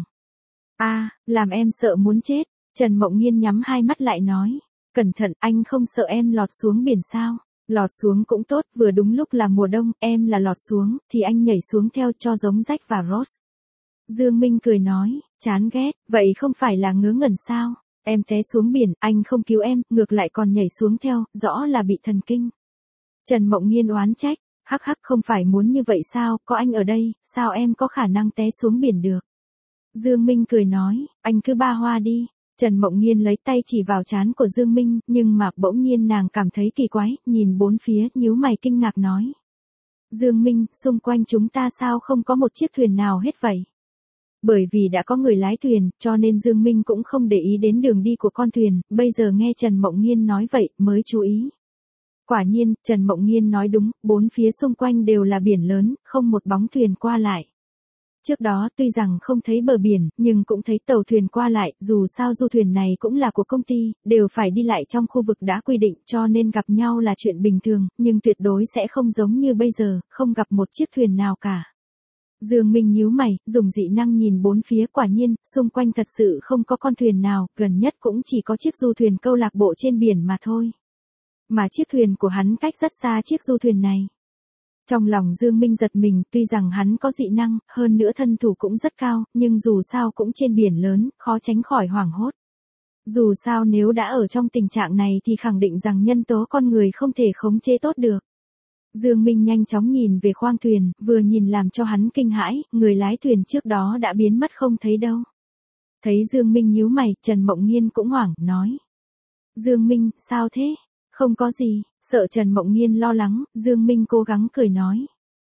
Làm em sợ muốn chết. Trần Mộng Nghiên nhắm hai mắt lại nói. Cẩn thận, anh không sợ em lọt xuống biển sao? Lọt xuống cũng tốt, vừa đúng lúc là mùa đông, em là lọt xuống, thì anh nhảy xuống theo cho giống Jack và Rose. Dương Minh cười nói, chán ghét, vậy không phải là ngớ ngẩn sao? Em té xuống biển, anh không cứu em, ngược lại còn nhảy xuống theo, rõ là bị thần kinh. Trần Mộng Nghiên oán trách, hắc hắc, không phải muốn như vậy sao, có anh ở đây, sao em có khả năng té xuống biển được. Dương Minh cười nói, anh cứ ba hoa đi. Trần Mộng Nghiên lấy tay chỉ vào trán của Dương Minh, nhưng mà bỗng nhiên nàng cảm thấy kỳ quái, nhìn bốn phía, nhíu mày kinh ngạc nói. Dương Minh, xung quanh chúng ta sao không có một chiếc thuyền nào hết vậy? Bởi vì đã có người lái thuyền, cho nên Dương Minh cũng không để ý đến đường đi của con thuyền, bây giờ nghe Trần Mộng Nghiên nói vậy, mới chú ý. Quả nhiên, Trần Mộng Nghiên nói đúng, bốn phía xung quanh đều là biển lớn, không một bóng thuyền qua lại. Trước đó tuy rằng không thấy bờ biển, nhưng cũng thấy tàu thuyền qua lại, dù sao du thuyền này cũng là của công ty, đều phải đi lại trong khu vực đã quy định, cho nên gặp nhau là chuyện bình thường, nhưng tuyệt đối sẽ không giống như bây giờ, không gặp một chiếc thuyền nào cả. Dương Minh nhíu mày, dùng dị năng nhìn bốn phía, quả nhiên, xung quanh thật sự không có con thuyền nào, gần nhất cũng chỉ có chiếc du thuyền câu lạc bộ trên biển mà thôi. Mà chiếc thuyền của hắn cách rất xa chiếc du thuyền này. Trong lòng Dương Minh giật mình, tuy rằng hắn có dị năng, hơn nữa thân thủ cũng rất cao, nhưng dù sao cũng trên biển lớn, khó tránh khỏi hoảng hốt. Dù sao nếu đã ở trong tình trạng này thì khẳng định rằng nhân tố con người không thể khống chế tốt được. Dương Minh nhanh chóng nhìn về khoang thuyền, vừa nhìn làm cho hắn kinh hãi, người lái thuyền trước đó đã biến mất không thấy đâu. Thấy Dương Minh nhíu mày, Trần Mộng Nhiên cũng hoảng, nói. Dương Minh, sao thế? Không có gì, sợ Trần Mộng Nhiên lo lắng, Dương Minh cố gắng cười nói.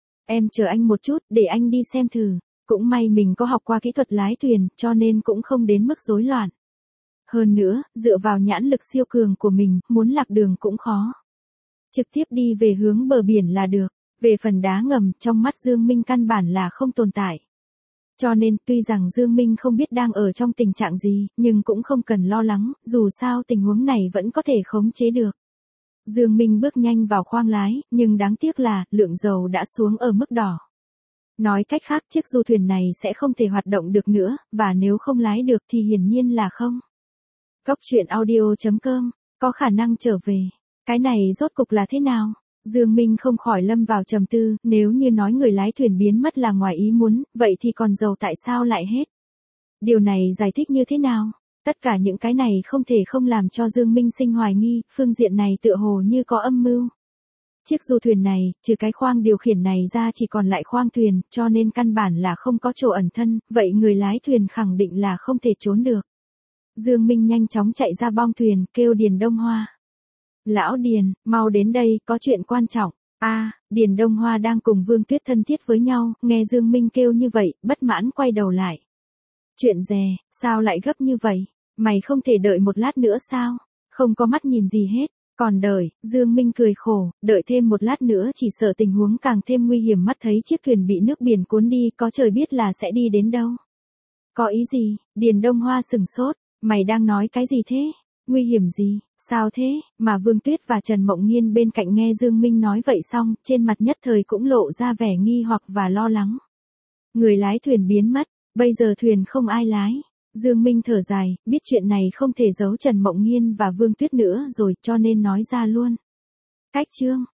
Em chờ anh một chút, để anh đi xem thử. Cũng may mình có học qua kỹ thuật lái thuyền, cho nên cũng không đến mức rối loạn. Hơn nữa, dựa vào nhãn lực siêu cường của mình, muốn lạc đường cũng khó. Trực tiếp đi về hướng bờ biển là được. Về phần đá ngầm, trong mắt Dương Minh căn bản là không tồn tại. Cho nên, tuy rằng Dương Minh không biết đang ở trong tình trạng gì, nhưng cũng không cần lo lắng, dù sao tình huống này vẫn có thể khống chế được. Dương Minh bước nhanh vào khoang lái, nhưng đáng tiếc là, lượng dầu đã xuống ở mức đỏ. Nói cách khác chiếc du thuyền này sẽ không thể hoạt động được nữa, và nếu không lái được thì hiển nhiên là không. Cốc truyện audio.com, có khả năng trở về. Cái này rốt cục là thế nào? Dương Minh không khỏi lâm vào trầm tư, nếu như nói người lái thuyền biến mất là ngoài ý muốn, vậy thì còn dầu tại sao lại hết? Điều này giải thích như thế nào? Tất cả những cái này không thể không làm cho Dương Minh sinh hoài nghi, phương diện này tựa hồ như có âm mưu. Chiếc du thuyền này, trừ cái khoang điều khiển này ra chỉ còn lại khoang thuyền, cho nên căn bản là không có chỗ ẩn thân, vậy người lái thuyền khẳng định là không thể trốn được. Dương Minh nhanh chóng chạy ra bong thuyền, kêu Điền Đông Hoa. Lão Điền, mau đến đây, có chuyện quan trọng. Điền Đông Hoa đang cùng Vương Tuyết thân thiết với nhau, nghe Dương Minh kêu như vậy, bất mãn quay đầu lại. Chuyện gì, sao lại gấp như vậy? Mày không thể đợi một lát nữa sao? Không có mắt nhìn gì hết. Còn đợi, Dương Minh cười khổ, đợi thêm một lát nữa chỉ sợ tình huống càng thêm nguy hiểm, mắt thấy chiếc thuyền bị nước biển cuốn đi, có trời biết là sẽ đi đến đâu. Có ý gì? Điền Đông Hoa sừng sốt, mày đang nói cái gì thế? Nguy hiểm gì? Sao thế? Mà Vương Tuyết và Trần Mộng Nhiên bên cạnh nghe Dương Minh nói vậy xong, trên mặt nhất thời cũng lộ ra vẻ nghi hoặc và lo lắng. Người lái thuyền biến mất, bây giờ thuyền không ai lái. Dương Minh thở dài, biết chuyện này không thể giấu Trần Mộng Nhiên và Vương Tuyết nữa rồi, cho nên nói ra luôn. Cách chương